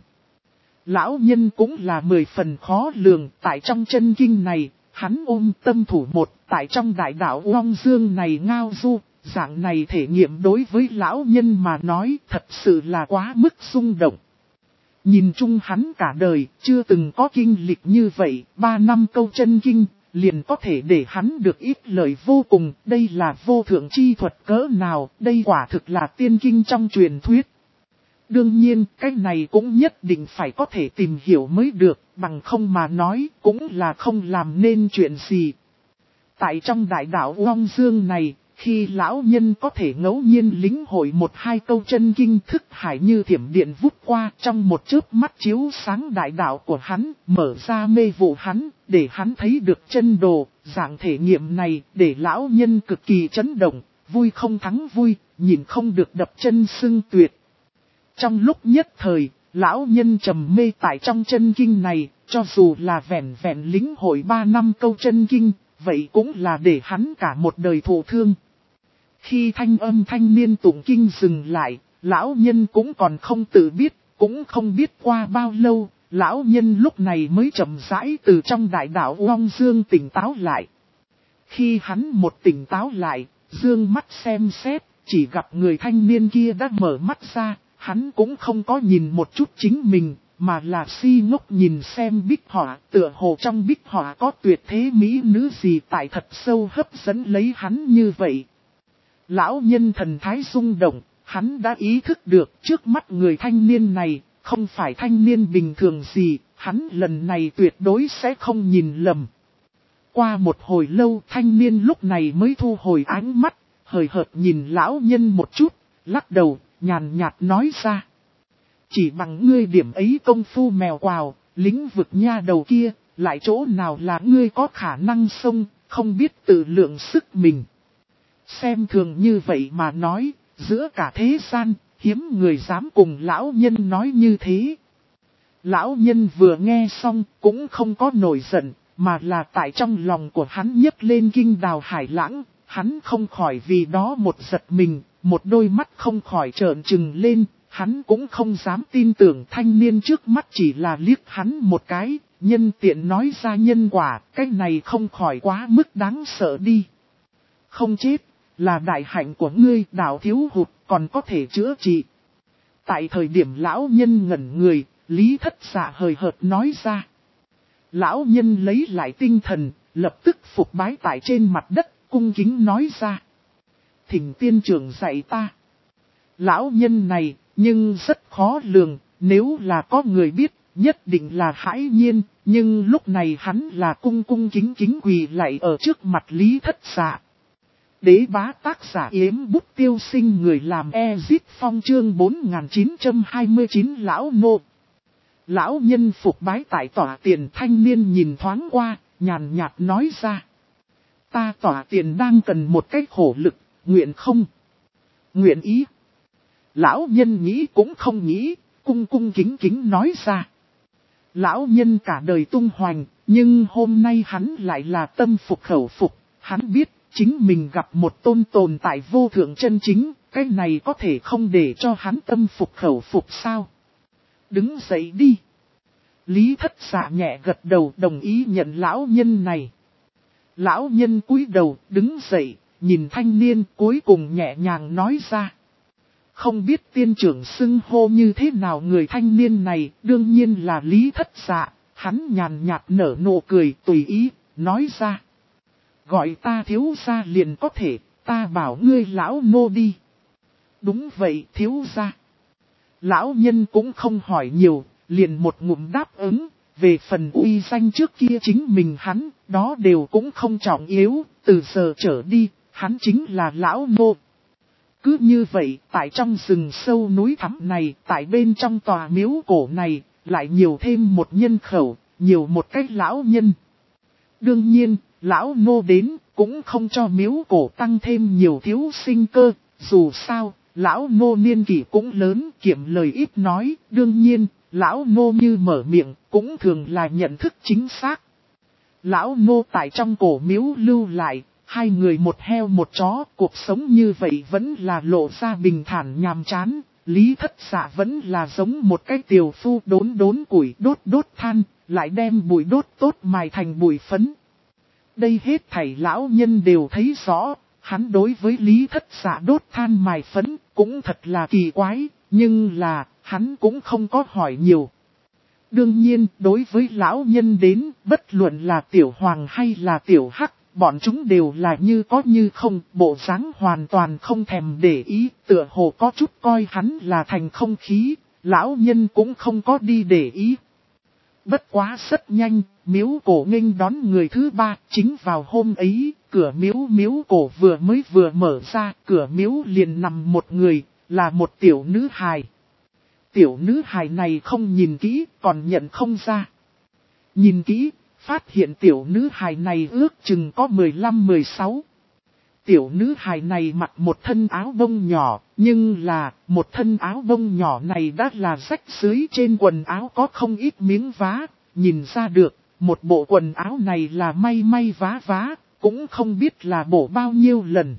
Lão nhân cũng là 10 phần khó lường, tại trong chân kinh này, hắn ôm tâm thủ một, tại trong đại đạo oong dương này ngao du. Dạng này thể nghiệm đối với lão nhân mà nói thật sự là quá mức rung động. Nhìn chung hắn cả đời, chưa từng có kinh lịch như vậy, 3 năm câu chân kinh, liền có thể để hắn được ít lời vô cùng, đây là vô thượng chi thuật cỡ nào, đây quả thực là tiên kinh trong truyền thuyết. Đương nhiên, cái này cũng nhất định phải có thể tìm hiểu mới được, bằng không mà nói, cũng là không làm nên chuyện gì. Tại trong đại đạo Long Dương này, khi lão nhân có thể ngẫu nhiên lĩnh hội một hai câu chân kinh thức hải như thiểm điện vút qua trong một chớp mắt chiếu sáng đại đạo của hắn, mở ra mê vụ hắn, để hắn thấy được chân đồ, dạng thể nghiệm này để lão nhân cực kỳ chấn động, vui không thắng vui, nhìn không được đập chân sưng tuyệt. Trong lúc nhất thời, lão nhân trầm mê tại trong chân kinh này, cho dù là vẹn vẹn lĩnh hội 3 năm câu chân kinh, vậy cũng là để hắn cả một đời thụ thương. Khi thanh âm thanh niên tụng kinh dừng lại, lão nhân cũng còn không tự biết, cũng không biết qua bao lâu, lão nhân lúc này mới chậm rãi từ trong đại đạo Long Dương tỉnh táo lại. Khi hắn một tỉnh táo lại, dương mắt xem xét, chỉ gặp người thanh niên kia đã mở mắt ra, hắn cũng không có nhìn một chút chính mình, mà là si ngốc nhìn xem bích họa, tựa hồ trong bích họa có tuyệt thế mỹ nữ gì tại thật sâu hấp dẫn lấy hắn như vậy. Lão nhân thần thái rung động, hắn đã ý thức được trước mắt người thanh niên này, không phải thanh niên bình thường gì, hắn lần này tuyệt đối sẽ không nhìn lầm. Qua một hồi lâu thanh niên lúc này mới thu hồi ánh mắt, hời hợt nhìn lão nhân một chút, lắc đầu, nhàn nhạt nói ra. Chỉ bằng ngươi điểm ấy công phu mèo quào, lĩnh vực nha đầu kia, lại chỗ nào là ngươi có khả năng xông, không biết tự lượng sức mình. Xem thường như vậy mà nói, giữa cả thế gian, hiếm người dám cùng lão nhân nói như thế. Lão nhân vừa nghe xong cũng không có nổi giận, mà là tại trong lòng của hắn nhấc lên kinh đào hải lãng, hắn không khỏi vì đó một giật mình, một đôi mắt không khỏi trợn trừng lên, hắn cũng không dám tin tưởng thanh niên trước mắt chỉ là liếc hắn một cái, nhân tiện nói ra nhân quả, cái này không khỏi quá mức đáng sợ đi. Không chết, là đại hạnh của ngươi, đạo thiếu hụt, còn có thể chữa trị. Tại thời điểm lão nhân ngẩn người, Lý Thất Dạ hời hợt nói ra. Lão nhân lấy lại tinh thần, lập tức phục bái tại trên mặt đất, cung kính nói ra. Thỉnh tiên trưởng dạy ta. Lão nhân này, nhưng rất khó lường, nếu là có người biết, nhất định là hãi nhiên, nhưng lúc này hắn là cung cung kính kính quỳ lạy ở trước mặt Lý Thất Dạ. Đế bá tác giả Yếm Bút Tiêu Sinh, người làm Ezit Phong chương 4929 lão nô. Lão nhân phục bái tại tỏa tiền, thanh niên nhìn thoáng qua, nhàn nhạt nói ra. Ta tỏa tiền đang cần một cái khổ lực, nguyện không? Nguyện ý. Lão nhân nghĩ cũng không nghĩ, cung cung kính kính nói ra. Lão nhân cả đời tung hoành, nhưng hôm nay hắn lại là tâm phục khẩu phục, hắn biết. Chính mình gặp một tồn tại vô thượng chân chính, cái này có thể không để cho hắn tâm phục khẩu phục sao? Đứng dậy đi. Lý Thất Dạ nhẹ gật đầu đồng ý nhận lão nhân này. Lão nhân cúi đầu đứng dậy, nhìn thanh niên cuối cùng nhẹ nhàng nói ra. Không biết tiên trưởng xưng hô như thế nào người thanh niên này, đương nhiên là Lý Thất Dạ, hắn nhàn nhạt nở nụ cười tùy ý, nói ra. Gọi ta thiếu gia liền có thể, ta bảo ngươi lão nô đi. Đúng vậy thiếu gia. Lão nhân cũng không hỏi nhiều, liền một ngụm đáp ứng, về phần uy danh trước kia chính mình hắn, đó đều cũng không trọng yếu, từ giờ trở đi, hắn chính là lão nô. Cứ như vậy, tại trong rừng sâu núi thẳm này, tại bên trong tòa miếu cổ này, lại nhiều thêm một nhân khẩu, nhiều một cái lão nhân. Đương nhiên, lão nô đến cũng không cho miếu cổ tăng thêm nhiều thiếu sinh cơ, dù sao, lão nô niên kỷ cũng lớn, kiệm lời ít nói, đương nhiên, lão nô như mở miệng, cũng thường là nhận thức chính xác. Lão nô tại trong cổ miếu lưu lại, hai người một heo một chó, cuộc sống như vậy vẫn là lộ ra bình thản nhàm chán. Lý Thất Dạ vẫn là giống một cái tiểu phu đốn củi đốt than, lại đem bụi đốt tốt mài thành bụi phấn. Đây hết thảy lão nhân đều thấy rõ, hắn đối với Lý Thất Dạ đốt than mài phấn cũng thật là kỳ quái, nhưng là hắn cũng không có hỏi nhiều. Đương nhiên, đối với lão nhân đến, bất luận là tiểu hoàng hay là tiểu hắc, bọn chúng đều là như có như không, bộ dáng hoàn toàn không thèm để ý, tựa hồ có chút coi hắn là thành không khí, lão nhân cũng không có đi để ý. Bất quá rất nhanh, miếu cổ nghênh đón người thứ ba, chính vào hôm ấy, cửa miếu cổ vừa mở ra, cửa miếu liền nằm một người, là một tiểu nữ hài. Tiểu nữ hài này không nhìn kỹ, còn nhận không ra. Nhìn kỹ, phát hiện tiểu nữ hài này ước chừng có 15-16. Tiểu nữ hài này mặc một thân áo bông nhỏ, nhưng là một thân áo bông nhỏ này đã là rách dưới, trên quần áo có không ít miếng vá, nhìn ra được, một bộ quần áo này là may vá, cũng không biết là bổ bao nhiêu lần.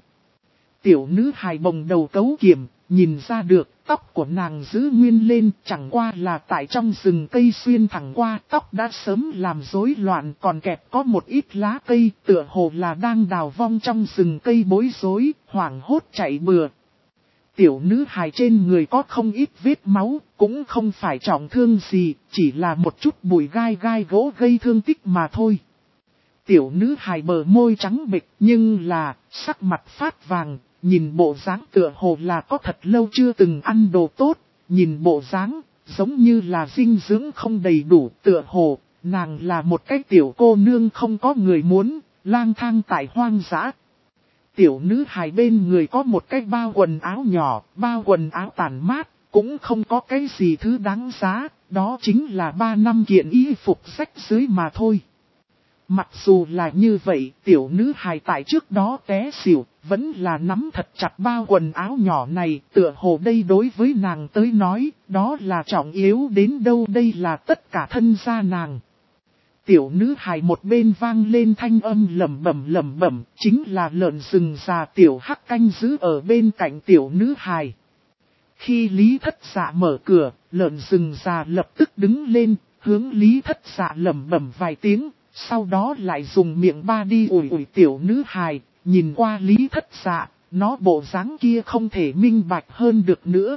Tiểu nữ hài bồng đầu cấu kiểm, nhìn ra được tóc của nàng giữ nguyên lên, chẳng qua là tại trong rừng cây xuyên thẳng qua, tóc đã sớm làm rối loạn, còn kẹp có một ít lá cây, tựa hồ là đang đào vong trong rừng cây bối rối, hoảng hốt chạy bừa. Tiểu nữ hài trên người có không ít vết máu, cũng không phải trọng thương gì, chỉ là một chút bụi gai gỗ gây thương tích mà thôi. Tiểu nữ hài bờ môi trắng bệch, nhưng là sắc mặt phát vàng. Nhìn bộ dáng tựa hồ là có thật lâu chưa từng ăn đồ tốt, nhìn bộ dáng giống như là dinh dưỡng không đầy đủ, tựa hồ nàng là một cái tiểu cô nương không có người muốn, lang thang tại hoang dã. Tiểu nữ hài bên người có một cái bao quần áo nhỏ, bao quần áo tàn mát, cũng không có cái gì thứ đáng giá, đó chính là 3 năm kiện y phục rách dưới mà thôi. Mặc dù là như vậy, tiểu nữ hài tại trước đó té xỉu, vẫn là nắm thật chặt bao quần áo nhỏ này, tựa hồ đây đối với nàng tới nói, đó là trọng yếu đến đâu, đây là tất cả thân gia nàng. Tiểu nữ hài một bên vang lên thanh âm lẩm bẩm, chính là lợn rừng già tiểu hắc canh giữ ở bên cạnh tiểu nữ hài. Khi Lý Thất Dạ mở cửa, lợn rừng già lập tức đứng lên, hướng Lý Thất Dạ lẩm bẩm vài tiếng. Sau đó lại dùng miệng ba đi ủi tiểu nữ hài, nhìn qua Lý Thất Dạ, nó bộ dáng kia không thể minh bạch hơn được nữa.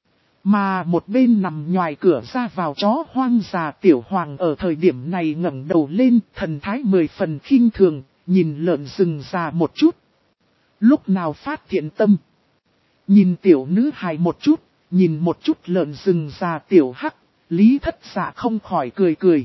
Mà một bên nằm ngoài cửa ra vào chó hoang già tiểu hoàng ở thời điểm này ngẩng đầu lên, thần thái 10 phần khinh thường, nhìn lợn rừng già một chút. Lúc nào phát thiện tâm, nhìn tiểu nữ hài một chút, nhìn một chút lợn rừng già tiểu hắc, Lý Thất Dạ không khỏi cười.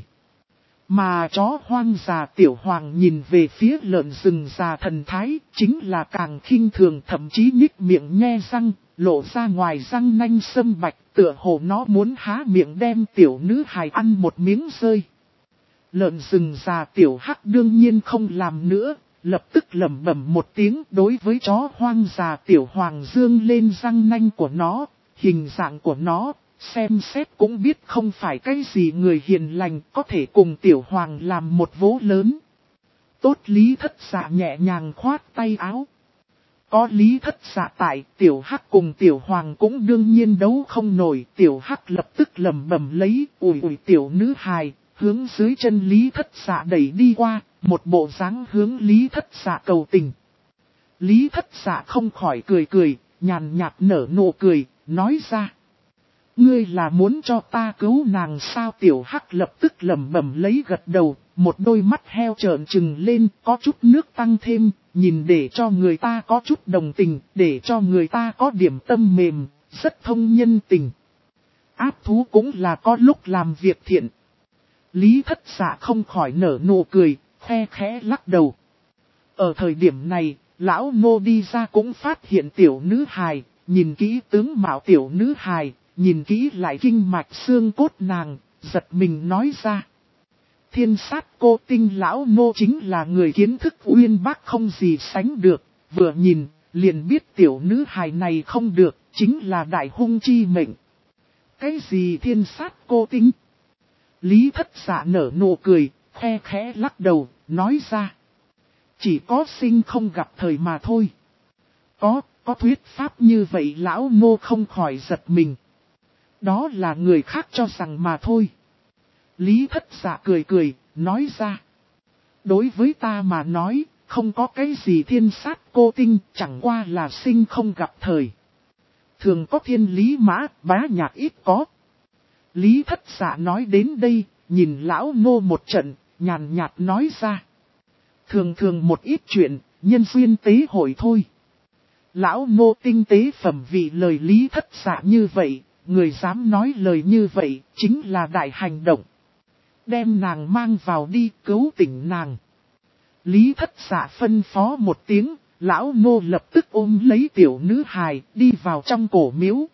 Mà chó hoang già tiểu hoàng nhìn về phía lợn rừng già thần thái, chính là càng khinh thường, thậm chí nhích miệng nhe răng, lộ ra ngoài răng nanh sâm bạch, tựa hồ nó muốn há miệng đem tiểu nữ hài ăn một miếng rơi. Lợn rừng già tiểu hắc đương nhiên không làm nữa, lập tức lẩm bẩm một tiếng, đối với chó hoang già tiểu hoàng dương lên răng nanh của nó, hình dạng của nó. Xem xét cũng biết không phải cái gì người hiền lành có thể cùng tiểu hoàng làm một vố lớn. Tốt Lý Thất Dạ nhẹ nhàng khoát tay áo. Có Lý Thất Dạ tại, tiểu hắc cùng tiểu hoàng cũng đương nhiên đấu không nổi. Tiểu hắc lập tức lẩm bẩm lấy ủi tiểu nữ hài, hướng dưới chân Lý Thất Dạ đẩy đi qua, một bộ dáng hướng Lý Thất Dạ cầu tình. Lý Thất Dạ không khỏi cười, nhàn nhạt nở nụ cười, nói ra. Ngươi là muốn cho ta cứu nàng sao? Tiểu hắc lập tức lẩm bẩm lấy gật đầu, một đôi mắt heo trợn trừng lên, có chút nước tăng thêm, nhìn để cho người ta có chút đồng tình, để cho người ta có điểm tâm mềm, rất thông nhân tình. Ác thú cũng là có lúc làm việc thiện. Lý Thất Dạ không khỏi nở nụ cười, khe khẽ lắc đầu. Ở thời điểm này, lão nô đi ra cũng phát hiện tiểu nữ hài, nhìn kỹ tướng mạo tiểu nữ hài. Nhìn kỹ lại kinh mạch xương cốt nàng, giật mình nói ra. Thiên sát cô tinh lão nô chính là người kiến thức uyên bác không gì sánh được, vừa nhìn, liền biết tiểu nữ hài này không được, chính là đại hung chi mệnh. Cái gì thiên sát cô tinh? Lý Thất Dạ nở nụ cười, khe khẽ lắc đầu, nói ra. Chỉ có sinh không gặp thời mà thôi. Có thuyết pháp như vậy lão ngô không khỏi giật mình. Đó là người khác cho rằng mà thôi. Lý Thất Dạ cười cười, nói ra. Đối với ta mà nói, không có cái gì thiên sát cô tinh, chẳng qua là sinh không gặp thời. Thường có thiên lý mã, bá nhạc ít có. Lý Thất Dạ nói đến đây, nhìn lão ngô một trận, nhàn nhạt nói ra. Thường một ít chuyện, nhân duyên tế hội thôi. Lão ngô tinh tế phẩm vì lời Lý Thất Dạ như vậy, người dám nói lời như vậy, chính là đại hành động. Đem nàng mang vào đi cứu tỉnh nàng. Lý Thất Dạ phân phó một tiếng, lão ngô lập tức ôm lấy tiểu nữ hài đi vào trong cổ miếu.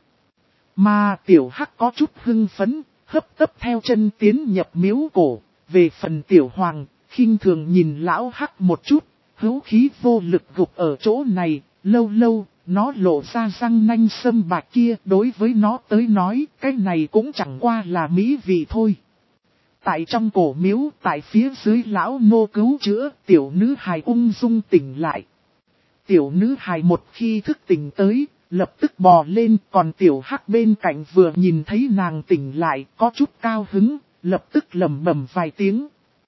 Mà tiểu hắc có chút hưng phấn, hấp tấp theo chân tiến nhập miếu cổ. Về phần tiểu hoàng, khinh thường nhìn lão hắc một chút, hữu khí vô lực gục ở chỗ này, lâu lâu, nó lộ ra răng nanh sâm bạc kia. Đối với nó tới nói, cái này cũng chẳng qua là mỹ vị thôi. Tại trong cổ miếu, tại phía dưới lão ngô cứu chữa, tiểu nữ hài ung dung tỉnh lại. Tiểu nữ hài một khi thức tỉnh tới, lập tức bò lên, còn tiểu hắc bên cạnh vừa nhìn thấy nàng tỉnh lại, có chút cao hứng, lập tức lẩm bẩm vài tiếng.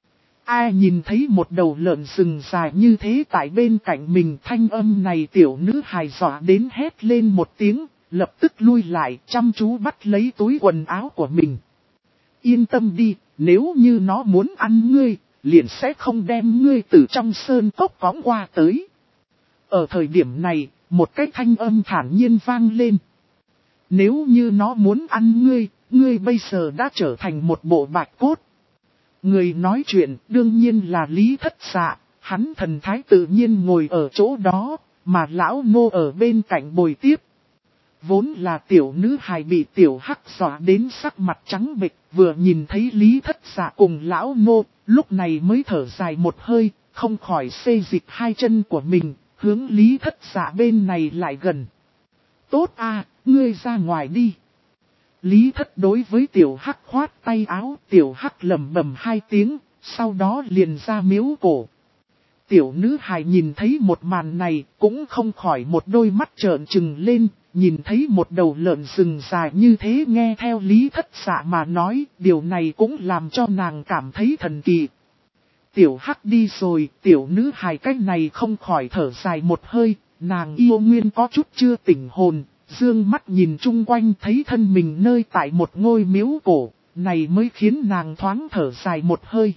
Ai nhìn thấy một đầu lợn rừng dài như thế tại bên cạnh mình, thanh âm này tiểu nữ hài dọa đến hét lên một tiếng, lập tức lui lại chăm chú bắt lấy túi quần áo của mình. Yên tâm đi, nếu như nó muốn ăn ngươi, liền sẽ không đem ngươi từ trong sơn cốc cõng qua tới. Ở thời điểm này, một cái thanh âm thản nhiên vang lên. Nếu như nó muốn ăn ngươi, ngươi bây giờ đã trở thành một bộ bạch cốt. Người nói chuyện đương nhiên là Lý Thất Dạ, hắn thần thái tự nhiên ngồi ở chỗ đó, mà lão ngô ở bên cạnh bồi tiếp. Vốn là tiểu nữ hài bị tiểu hắc dọa đến sắc mặt trắng bệch, vừa nhìn thấy Lý Thất Dạ cùng lão ngô, lúc này mới thở dài một hơi, không khỏi xê dịch hai chân của mình, hướng Lý Thất Dạ bên này lại gần. Tốt à, ngươi ra ngoài đi. Lý Thất đối với tiểu hắc khoát tay áo, tiểu hắc lẩm bẩm hai tiếng, sau đó liền ra miếu cổ. Tiểu nữ hài nhìn thấy một màn này, cũng không khỏi một đôi mắt trợn trừng lên, nhìn thấy một đầu lợn rừng dài như thế, nghe theo Lý Thất Dạ mà nói, điều này cũng làm cho nàng cảm thấy thần kỳ. Tiểu hắc đi rồi, tiểu nữ hài cách này không khỏi thở dài một hơi, nàng yêu nguyên có chút chưa tỉnh hồn. Dương mắt nhìn chung quanh thấy thân mình nơi tại một ngôi miếu cổ, này mới khiến nàng thoáng thở dài một hơi.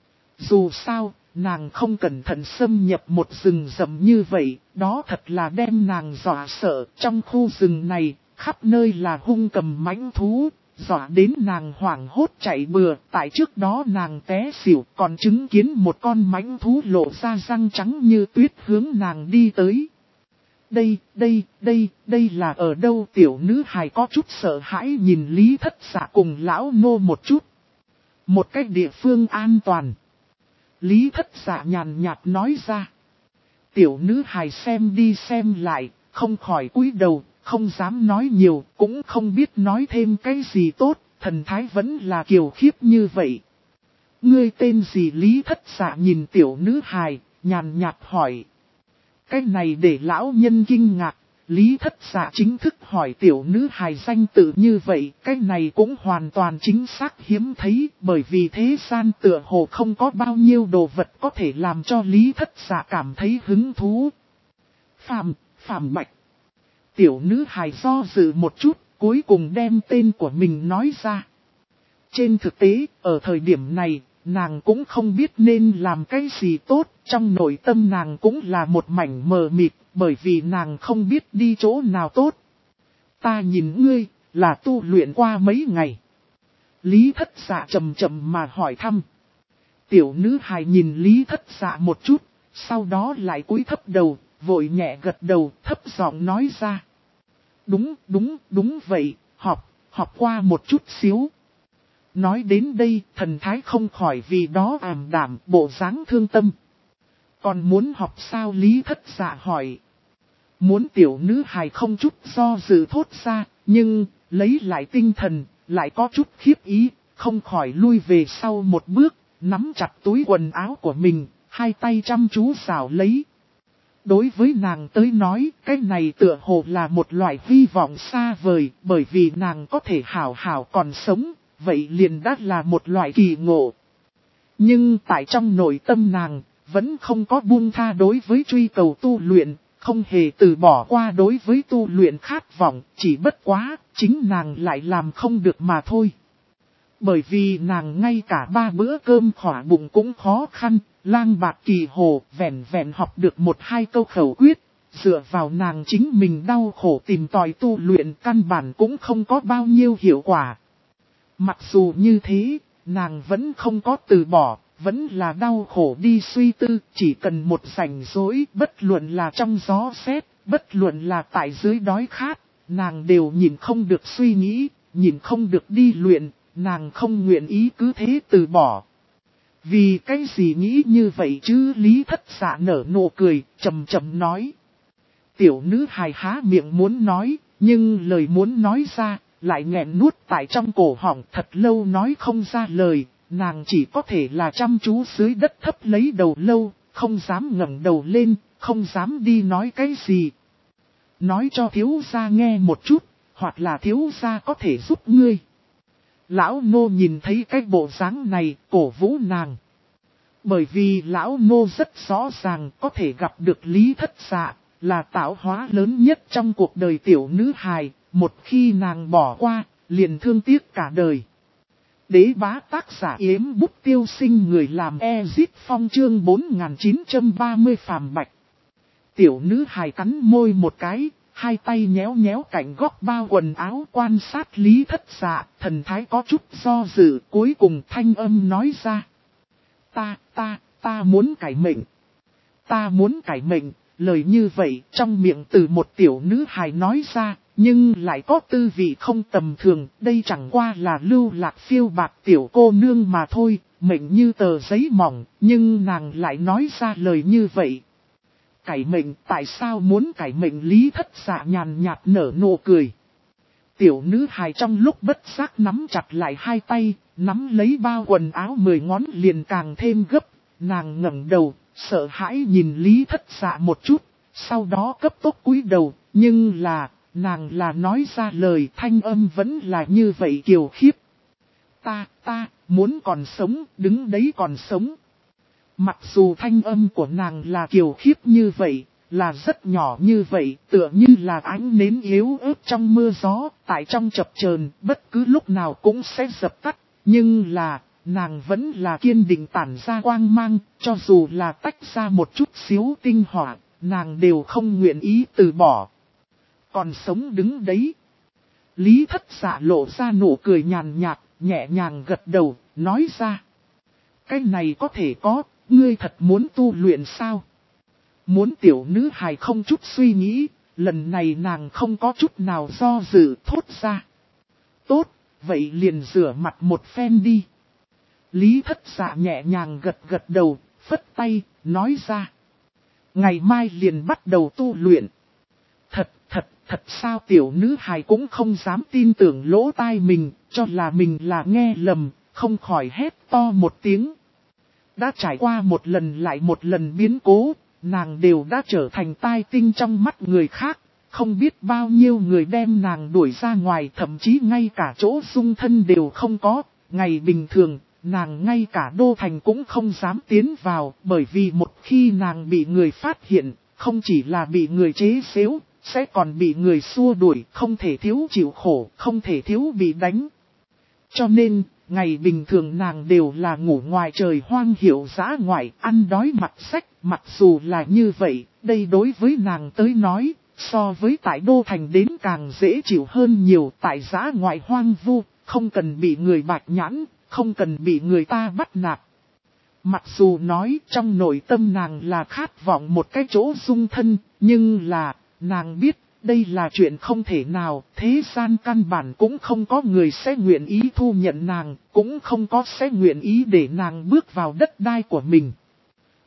Dù sao, nàng không cẩn thận xâm nhập một rừng rậm như vậy, đó thật là đem nàng dọa sợ. Trong khu rừng này, khắp nơi là hung cầm mãnh thú, dọa đến nàng hoảng hốt chạy bừa. Tại trước đó nàng té xỉu, còn chứng kiến một con mãnh thú lộ ra răng trắng như tuyết hướng nàng đi tới. Đây là ở đâu? Tiểu nữ hài có chút sợ hãi nhìn Lý Thất Dạ cùng lão ngô một chút. Một cách địa phương an toàn. Lý Thất Dạ nhàn nhạt nói ra. Tiểu nữ hài xem đi xem lại, không khỏi cúi đầu, không dám nói nhiều, cũng không biết nói thêm cái gì tốt, thần thái vẫn là kiều khiếp như vậy. Ngươi tên gì? Lý Thất Dạ nhìn tiểu nữ hài, nhàn nhạt hỏi. Cái này để lão nhân kinh ngạc, Lý Thất Dạ chính thức hỏi tiểu nữ hài danh tự như vậy, cái này cũng hoàn toàn chính xác hiếm thấy, bởi vì thế gian tựa hồ không có bao nhiêu đồ vật có thể làm cho Lý Thất Dạ cảm thấy hứng thú. Phạm Bạch. Tiểu nữ hài do dự một chút, cuối cùng đem tên của mình nói ra. Trên thực tế, ở thời điểm này, nàng cũng không biết nên làm cái gì tốt, trong nội tâm nàng cũng là một mảnh mờ mịt, bởi vì nàng không biết đi chỗ nào tốt. Ta nhìn ngươi, là tu luyện qua mấy ngày. Lý Thất Dạ chậm chậm mà hỏi thăm. Tiểu nữ hài nhìn Lý Thất Dạ một chút, sau đó lại cúi thấp đầu, vội nhẹ gật đầu, thấp giọng nói ra. Đúng vậy, học qua một chút xíu. Nói đến đây, thần thái không khỏi vì đó ảm đạm, bộ dáng thương tâm. Còn muốn học sao? Lý Thất Dạ hỏi. Muốn tiểu nữ hài không chút do dự thốt ra, nhưng lấy lại tinh thần, lại có chút khiếp ý, không khỏi lui về sau một bước, nắm chặt túi quần áo của mình, hai tay chăm chú xảo lấy. Đối với nàng tới nói, cái này tựa hồ là một loại hy vọng xa vời, bởi vì nàng có thể hảo hảo còn sống, vậy liền đã là một loại kỳ ngộ. Nhưng tại trong nội tâm nàng, vẫn không có buông tha đối với truy cầu tu luyện, không hề từ bỏ qua đối với tu luyện khát vọng, chỉ bất quá, chính nàng lại làm không được mà thôi. Bởi vì nàng ngay cả 3 bữa cơm khỏa bụng cũng khó khăn, lang bạc kỳ hồ vẹn vẹn học được 1-2 câu khẩu quyết, dựa vào nàng chính mình đau khổ tìm tòi tu luyện căn bản cũng không có bao nhiêu hiệu quả. Mặc dù như thế, nàng vẫn không có từ bỏ, vẫn là đau khổ đi suy tư, chỉ cần một rảnh rỗi, bất luận là trong gió sét, bất luận là tại dưới đói khát, nàng đều nhìn không được suy nghĩ, nhìn không được đi luyện, nàng không nguyện ý cứ thế từ bỏ. Vì cái gì nghĩ như vậy chứ? Lý Thất Dạ nở nụ cười, chậm chậm nói. Tiểu nữ hài há miệng muốn nói, nhưng lời muốn nói ra, lại nghẹn nuốt tại trong cổ họng thật lâu nói không ra lời, nàng chỉ có thể là chăm chú dưới đất thấp lấy đầu lâu, không dám ngẩng đầu lên, không dám đi nói cái gì. Nói cho thiếu gia nghe một chút, hoặc là thiếu gia có thể giúp ngươi. Lão nô nhìn thấy cái bộ dáng này, cổ vũ nàng. Bởi vì lão nô rất rõ ràng có thể gặp được Lý Thất Dạ, là tạo hóa lớn nhất trong cuộc đời tiểu nữ hài, một khi nàng bỏ qua, liền thương tiếc cả đời. Đế bá tác giả Yếm Bút Tiêu Sinh, người làm Ezit Phong, chương 4930 phàm bạch. Tiểu nữ hài cắn môi một cái, hai tay nhéo nhéo cạnh góc bao quần áo quan sát Lý Thất Dạ, thần thái có chút do dự, cuối cùng thanh âm nói ra. Ta muốn cải mệnh. Ta muốn cải mệnh, lời như vậy trong miệng từ một tiểu nữ hài nói ra, nhưng lại có tư vị không tầm thường, đây chẳng qua là lưu lạc phiêu bạc tiểu cô nương mà thôi, mệnh như tờ giấy mỏng, nhưng nàng lại nói ra lời như vậy. Cải mệnh, tại sao muốn cải mệnh? Lý Thất Dạ nhàn nhạt nở nụ cười. Tiểu nữ hài trong lúc bất giác nắm chặt lại hai tay, nắm lấy bao quần áo 10 ngón liền càng thêm gấp, nàng ngẩng đầu, sợ hãi nhìn Lý Thất Dạ một chút, sau đó cấp tốc cúi đầu, nhưng là, nàng là nói ra lời, thanh âm vẫn là như vậy kiều khiếp. Ta, muốn còn sống, đứng đấy còn sống. Mặc dù thanh âm của nàng là kiều khiếp như vậy, là rất nhỏ như vậy, tựa như là ánh nến yếu ớt trong mưa gió, tại trong chập chờn, bất cứ lúc nào cũng sẽ dập tắt, nhưng là, nàng vẫn là kiên định tản ra quang mang, cho dù là tách ra một chút xíu tinh hỏa, nàng đều không nguyện ý từ bỏ. Còn sống đứng đấy. Lý Thất Dạ lộ ra nụ cười nhàn nhạt, nhẹ nhàng gật đầu, nói ra. Cái này có thể có, ngươi thật muốn tu luyện sao? Muốn. Tiểu nữ hài không chút suy nghĩ, lần này nàng không có chút nào do dự, thốt ra. Tốt, vậy liền rửa mặt một phen đi. Lý Thất Dạ nhẹ nhàng gật gật đầu, phất tay, nói ra. Ngày mai liền bắt đầu tu luyện. Thật sao? Tiểu nữ hài cũng không dám tin tưởng lỗ tai mình, cho là mình là nghe lầm, không khỏi hét to một tiếng. Đã trải qua một lần lại một lần biến cố, nàng đều đã trở thành tai tinh trong mắt người khác, không biết bao nhiêu người đem nàng đuổi ra ngoài, thậm chí ngay cả chỗ dung thân đều không có. Ngày bình thường, nàng ngay cả đô thành cũng không dám tiến vào, bởi vì một khi nàng bị người phát hiện, không chỉ là bị người chế xếu, sẽ còn bị người xua đuổi, không thể thiếu chịu khổ, không thể thiếu bị đánh. Cho nên, ngày bình thường nàng đều là ngủ ngoài trời hoang hiệu dã ngoại, ăn đói mặc sách, mặc dù là như vậy, đây đối với nàng tới nói, so với tại đô thành đến càng dễ chịu hơn nhiều. Tại dã ngoại hoang vu, không cần bị người bạch nhãn, không cần bị người ta bắt nạt. Mặc dù nói trong nội tâm nàng là khát vọng một cái chỗ dung thân, nhưng là, nàng biết, đây là chuyện không thể nào, thế gian căn bản cũng không có người sẽ nguyện ý thu nhận nàng, cũng không có sẽ nguyện ý để nàng bước vào đất đai của mình.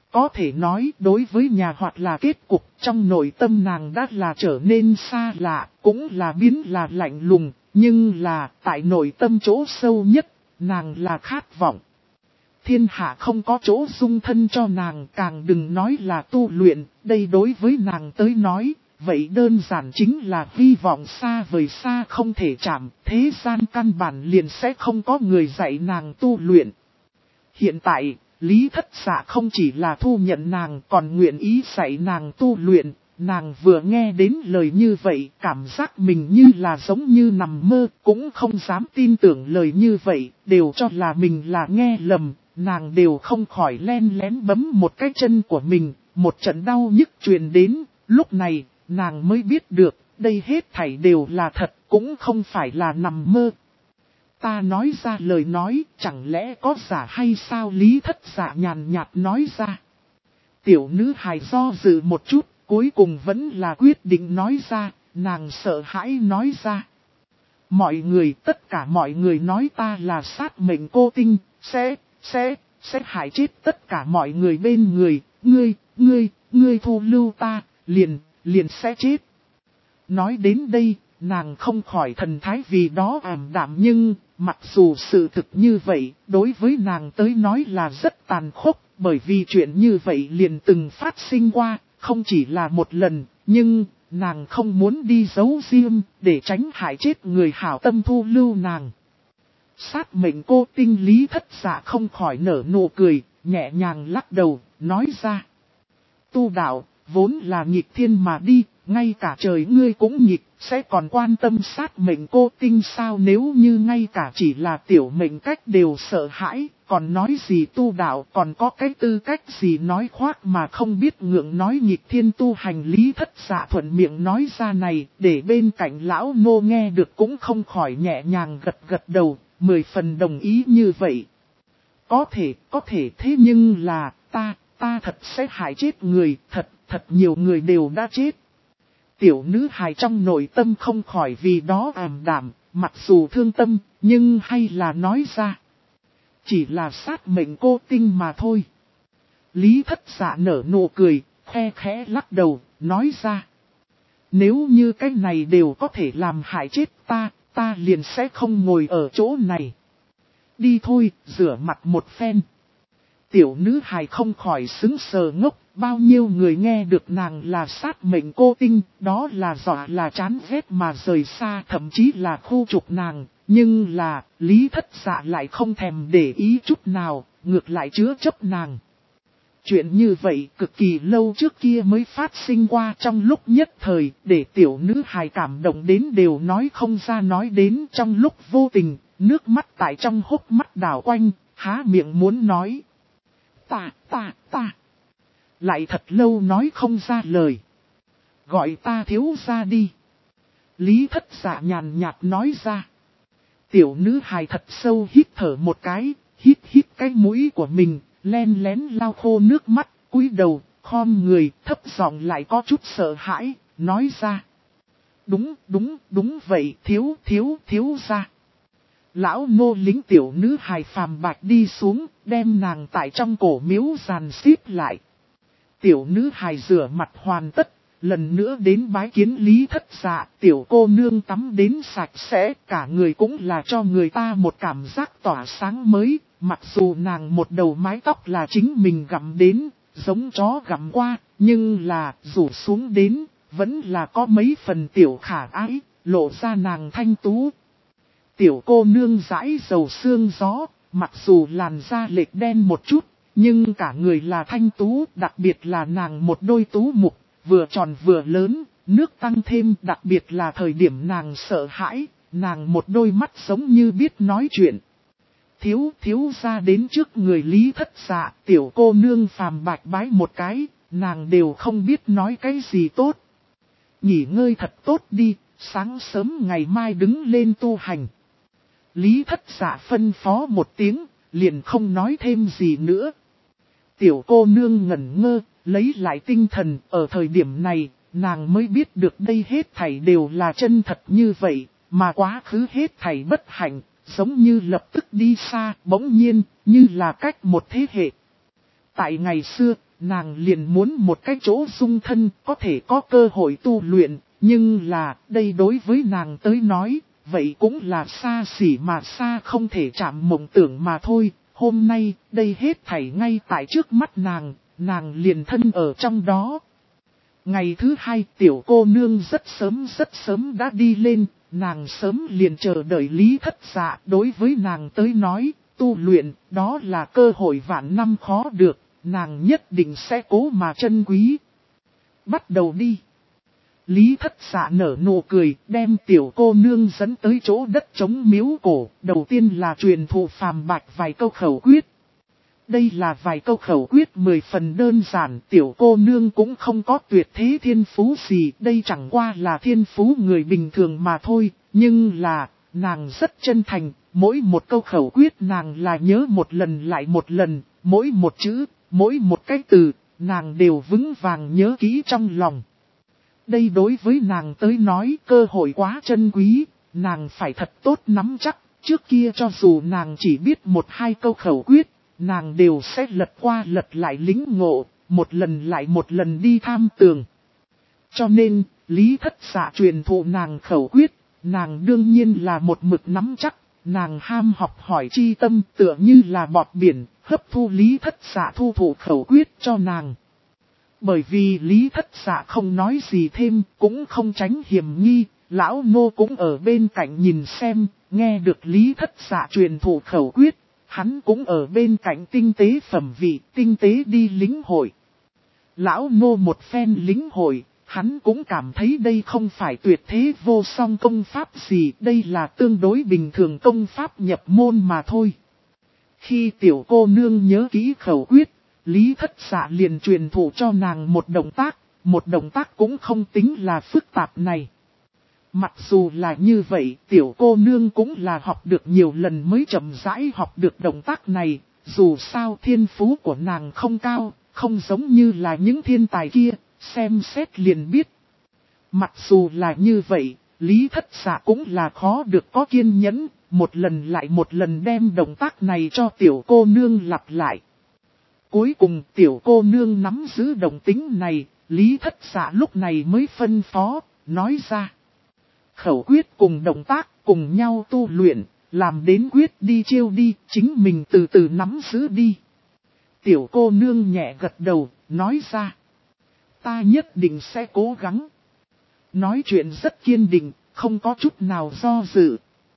Có thể nói đối với nhà hoặc là kết cục trong nội tâm nàng đã là trở nên xa lạ, cũng là biến là lạnh lùng, nhưng là tại nội tâm chỗ sâu nhất, nàng là khát vọng. Thiên hạ không có chỗ dung thân cho nàng, càng đừng nói là tu luyện, đây đối với nàng tới nói, vậy đơn giản chính là hy vọng xa vời xa không thể chạm, thế gian căn bản liền sẽ không có người dạy nàng tu luyện. Hiện tại, Lý Thất Dạ không chỉ là thu nhận nàng còn nguyện ý dạy nàng tu luyện, nàng vừa nghe đến lời như vậy, cảm giác mình như là giống như nằm mơ, cũng không dám tin tưởng lời như vậy, đều cho là mình là nghe lầm, nàng đều không khỏi len lén bấm một cái chân của mình, một trận đau nhức truyền đến, lúc này, nàng mới biết được, đây hết thảy đều là thật, cũng không phải là nằm mơ. Ta nói ra lời nói, chẳng lẽ có giả hay sao? Lý Thất Dạ nhàn nhạt nói ra. Tiểu nữ hài do dự một chút, cuối cùng vẫn là quyết định nói ra, nàng sợ hãi nói ra. Mọi người, tất cả mọi người nói ta là sát mệnh cô tinh, sẽ hại chết tất cả mọi người bên người, ngươi thu lưu ta, liền sẽ chết. Nói đến đây, nàng không khỏi thần thái vì đó ảm đạm, nhưng mặc dù sự thực như vậy, đối với nàng tới nói là rất tàn khốc, bởi vì chuyện như vậy liền từng phát sinh qua, không chỉ là một lần, nhưng nàng không muốn đi giấu riêng, để tránh hại chết người hảo tâm thu lưu nàng. Sát mệnh cô tinh Lý Thất Dạ không khỏi nở nụ cười, nhẹ nhàng lắc đầu, nói ra. Tu đạo, vốn là nghịch thiên mà đi, ngay cả trời ngươi cũng nghịch, sẽ còn quan tâm sát mệnh cô tinh sao? Nếu như ngay cả chỉ là tiểu mệnh cách đều sợ hãi, còn nói gì tu đạo, còn có cái tư cách gì nói khoác mà không biết ngượng nói nghịch thiên tu hành? Lý Thất Dạ thuận miệng nói ra này, để bên cạnh lão nô nghe được cũng không khỏi nhẹ nhàng gật đầu, 10 phần đồng ý như vậy. Có thể thế nhưng là, ta thật sẽ hại chết người, thật nhiều người đều đã chết. Tiểu nữ hài trong nội tâm không khỏi vì đó ảm đạm, mặc dù thương tâm, nhưng hay là nói ra. Chỉ là sát mệnh cô tinh mà thôi. Lý Thất Dạ nở nụ cười, khe khẽ lắc đầu, nói ra. Nếu như cái này đều có thể làm hại chết ta liền sẽ không ngồi ở chỗ này. Đi thôi, rửa mặt một phen. Tiểu nữ hài không khỏi sững sờ ngốc, bao nhiêu người nghe được nàng là sát mệnh cô tinh, đó là dọa là chán ghét mà rời xa, thậm chí là khu trục nàng, nhưng là, Lý Thất Dạ lại không thèm để ý chút nào, ngược lại chứa chấp nàng. Chuyện như vậy cực kỳ lâu trước kia mới phát sinh qua, trong lúc nhất thời, để tiểu nữ hài cảm động đến đều nói không ra nói đến, trong lúc vô tình, nước mắt tại trong hốc mắt đảo quanh, há miệng muốn nói. Ta. Lại thật lâu nói không ra lời. Gọi ta thiếu ra đi. Lý Thất Dạ nhàn nhạt nói ra. Tiểu nữ hài thật sâu hít thở một cái, hít cái mũi của mình, len lén lau khô nước mắt, cúi đầu, khom người, thấp giọng lại có chút sợ hãi, nói ra. Đúng vậy, thiếu ra. Lão nô lính tiểu nữ hài phàm bạch đi xuống, đem nàng tại trong cổ miếu giàn xếp lại. Tiểu nữ hài rửa mặt hoàn tất, lần nữa đến bái kiến Lý Thất Dạ, tiểu cô nương tắm đến sạch sẽ, cả người cũng là cho người ta một cảm giác tỏa sáng mới, mặc dù nàng một đầu mái tóc là chính mình gặm đến, giống chó gặm qua, nhưng là rủ xuống đến, vẫn là có mấy phần tiểu khả ái, lộ ra nàng thanh tú. Tiểu cô nương dãi dầu sương gió, mặc dù làn da lệch đen một chút, nhưng cả người là thanh tú, đặc biệt là nàng một đôi tú mục, vừa tròn vừa lớn, nước tăng thêm, đặc biệt là thời điểm nàng sợ hãi, nàng một đôi mắt giống như biết nói chuyện. Thiếu ra đến trước người Lý Thất Dạ, tiểu cô nương phàm bạch bái một cái, nàng đều không biết nói cái gì tốt. Nghỉ ngơi thật tốt đi, sáng sớm ngày mai đứng lên tu hành. Lý Thất Dạ phân phó một tiếng, liền không nói thêm gì nữa. Tiểu cô nương ngẩn ngơ, lấy lại tinh thần, ở thời điểm này, nàng mới biết được đây hết thảy đều là chân thật như vậy, mà quá khứ hết thảy bất hạnh, giống như lập tức đi xa, bỗng nhiên, như là cách một thế hệ. tại ngày xưa, nàng liền muốn một cái chỗ dung thân có thể có cơ hội tu luyện, nhưng là đây đối với nàng tới nói, vậy cũng là xa xỉ mà xa không thể chạm mộng tưởng mà thôi. Hôm nay, đây hết thảy ngay tại trước mắt nàng liền thân ở trong đó. Ngày thứ hai tiểu cô nương rất sớm đã đi lên, nàng sớm liền chờ đợi Lý Thất Dạ. Đối với nàng tới nói, tu luyện đó là cơ hội vạn năm khó được, nàng nhất định sẽ cố mà trân quý. Bắt đầu đi. Lý Thất Dạ nở nụ cười, đem tiểu cô nương dẫn tới chỗ đất trống miếu cổ. Đầu tiên là truyền thụ phàm bạch vài câu khẩu quyết. Đây là vài câu khẩu quyết 10 phần đơn giản, tiểu cô nương cũng không có tuyệt thế thiên phú gì, đây chẳng qua là thiên phú người bình thường mà thôi, nhưng là, nàng rất chân thành, mỗi một câu khẩu quyết nàng là nhớ một lần lại một lần, mỗi một chữ, mỗi một cái từ, nàng đều vững vàng nhớ kỹ trong lòng. Đây đối với nàng tới nói cơ hội quá chân quý, nàng phải thật tốt nắm chắc, trước kia cho dù nàng chỉ biết một hai câu khẩu quyết, nàng đều sẽ lật qua lật lại lĩnh ngộ, một lần lại một lần đi tham tường. Cho nên, Lý Thất Dạ truyền thụ nàng khẩu quyết, nàng đương nhiên là một mực nắm chắc, nàng ham học hỏi chi tâm tựa như là bọt biển, hấp thu Lý Thất Dạ thu thụ khẩu quyết cho nàng. Bởi vì Lý Thất Dạ không nói gì thêm, cũng không tránh hiểm nghi, lão nô cũng ở bên cạnh nhìn xem, nghe được Lý Thất Dạ truyền thụ khẩu quyết. Hắn cũng ở bên cạnh tinh tế phẩm vị, tinh tế đi lính hội. Lão nô một phen lính hội, hắn cũng cảm thấy đây không phải tuyệt thế vô song công pháp gì, đây là tương đối bình thường công pháp nhập môn mà thôi. Khi tiểu cô nương nhớ kỹ khẩu quyết, Lý Thất Dạ liền truyền thụ cho nàng một động tác cũng không tính là phức tạp này. Mặc dù là như vậy, tiểu cô nương cũng là học được nhiều lần mới chậm rãi học được động tác này, dù sao thiên phú của nàng không cao, không giống như là những thiên tài kia, xem xét liền biết. Mặc dù là như vậy, Lý Thất Dạ cũng là khó được có kiên nhẫn, một lần lại một lần đem động tác này cho tiểu cô nương lặp lại. Cuối cùng tiểu cô nương nắm giữ động tính này, Lý Thất Dạ lúc này mới phân phó, nói ra. Khẩu quyết cùng động tác cùng nhau tu luyện, làm đến quyết đi chiêu đi, chính mình từ từ nắm giữ đi. Tiểu cô nương nhẹ gật đầu, nói ra. Ta nhất định sẽ cố gắng. Nói chuyện rất kiên định, không có chút nào do dự.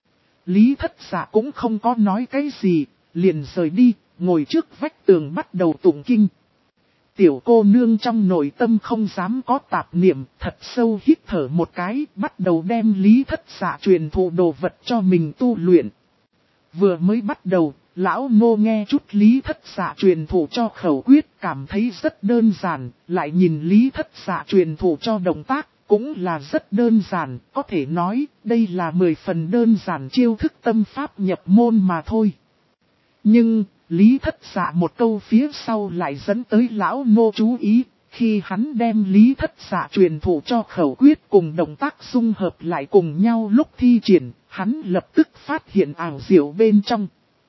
Lý Thất Dạ cũng không có nói cái gì, liền rời đi, ngồi trước vách tường bắt đầu tụng kinh. Tiểu cô nương trong nội tâm không dám có tạp niệm, thật sâu hít thở một cái, bắt đầu đem Lý Thất Dạ truyền thụ đồ vật cho mình tu luyện. Vừa mới bắt đầu, lão nô nghe chút Lý Thất Dạ truyền thụ cho khẩu quyết, cảm thấy rất đơn giản, lại nhìn Lý Thất Dạ truyền thụ cho động tác, cũng là rất đơn giản, có thể nói, đây là 10 phần đơn giản chiêu thức tâm pháp nhập môn mà thôi. Nhưng, Lý Thất Dạ một câu phía sau lại dẫn tới lão nô chú ý, khi hắn đem Lý Thất Dạ truyền thụ cho khẩu quyết cùng động tác xung hợp lại cùng nhau lúc thi triển, hắn lập tức phát hiện ảo diệu bên trong.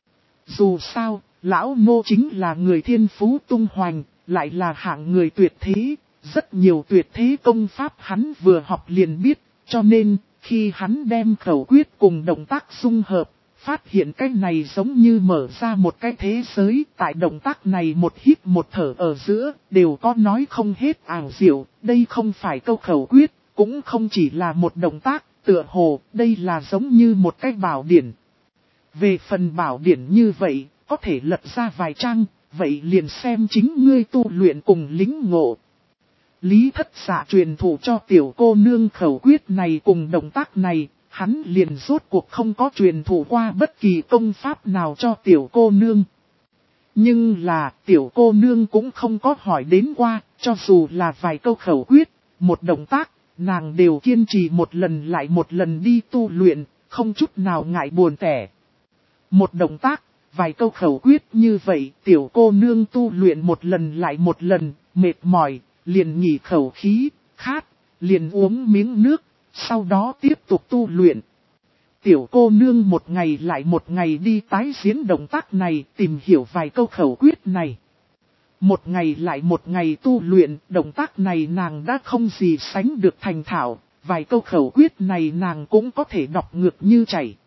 Dù sao, lão nô chính là người thiên phú tung hoành, lại là hạng người tuyệt thế, rất nhiều tuyệt thế công pháp hắn vừa học liền biết, cho nên, khi hắn đem khẩu quyết cùng động tác xung hợp, phát hiện cái này giống như mở ra một cái thế giới, tại động tác này một hít một thở ở giữa, đều có nói không hết ảo diệu, đây không phải câu khẩu quyết, cũng không chỉ là một động tác, tựa hồ, đây là giống như một cái bảo điển. Về phần bảo điển như vậy, có thể lật ra vài trang, vậy liền xem chính ngươi tu luyện cùng lính ngộ. Lý Thất Dạ truyền thụ cho tiểu cô nương khẩu quyết này cùng động tác này, hắn liền rốt cuộc không có truyền thụ qua bất kỳ công pháp nào cho tiểu cô nương. Nhưng là tiểu cô nương cũng không có hỏi đến qua, cho dù là vài câu khẩu quyết, một động tác, nàng đều kiên trì một lần lại một lần đi tu luyện, không chút nào ngại buồn tẻ. Một động tác, vài câu khẩu quyết như vậy, tiểu cô nương tu luyện một lần lại một lần, mệt mỏi, liền nghỉ khẩu khí, khát, liền uống miếng nước, sau đó tiếp tục tu luyện. Tiểu cô nương một ngày lại một ngày đi tái diễn động tác này, tìm hiểu vài câu khẩu quyết này. Một ngày lại một ngày tu luyện, động tác này nàng đã không gì sánh được thành thạo, vài câu khẩu quyết này nàng cũng có thể đọc ngược như chảy.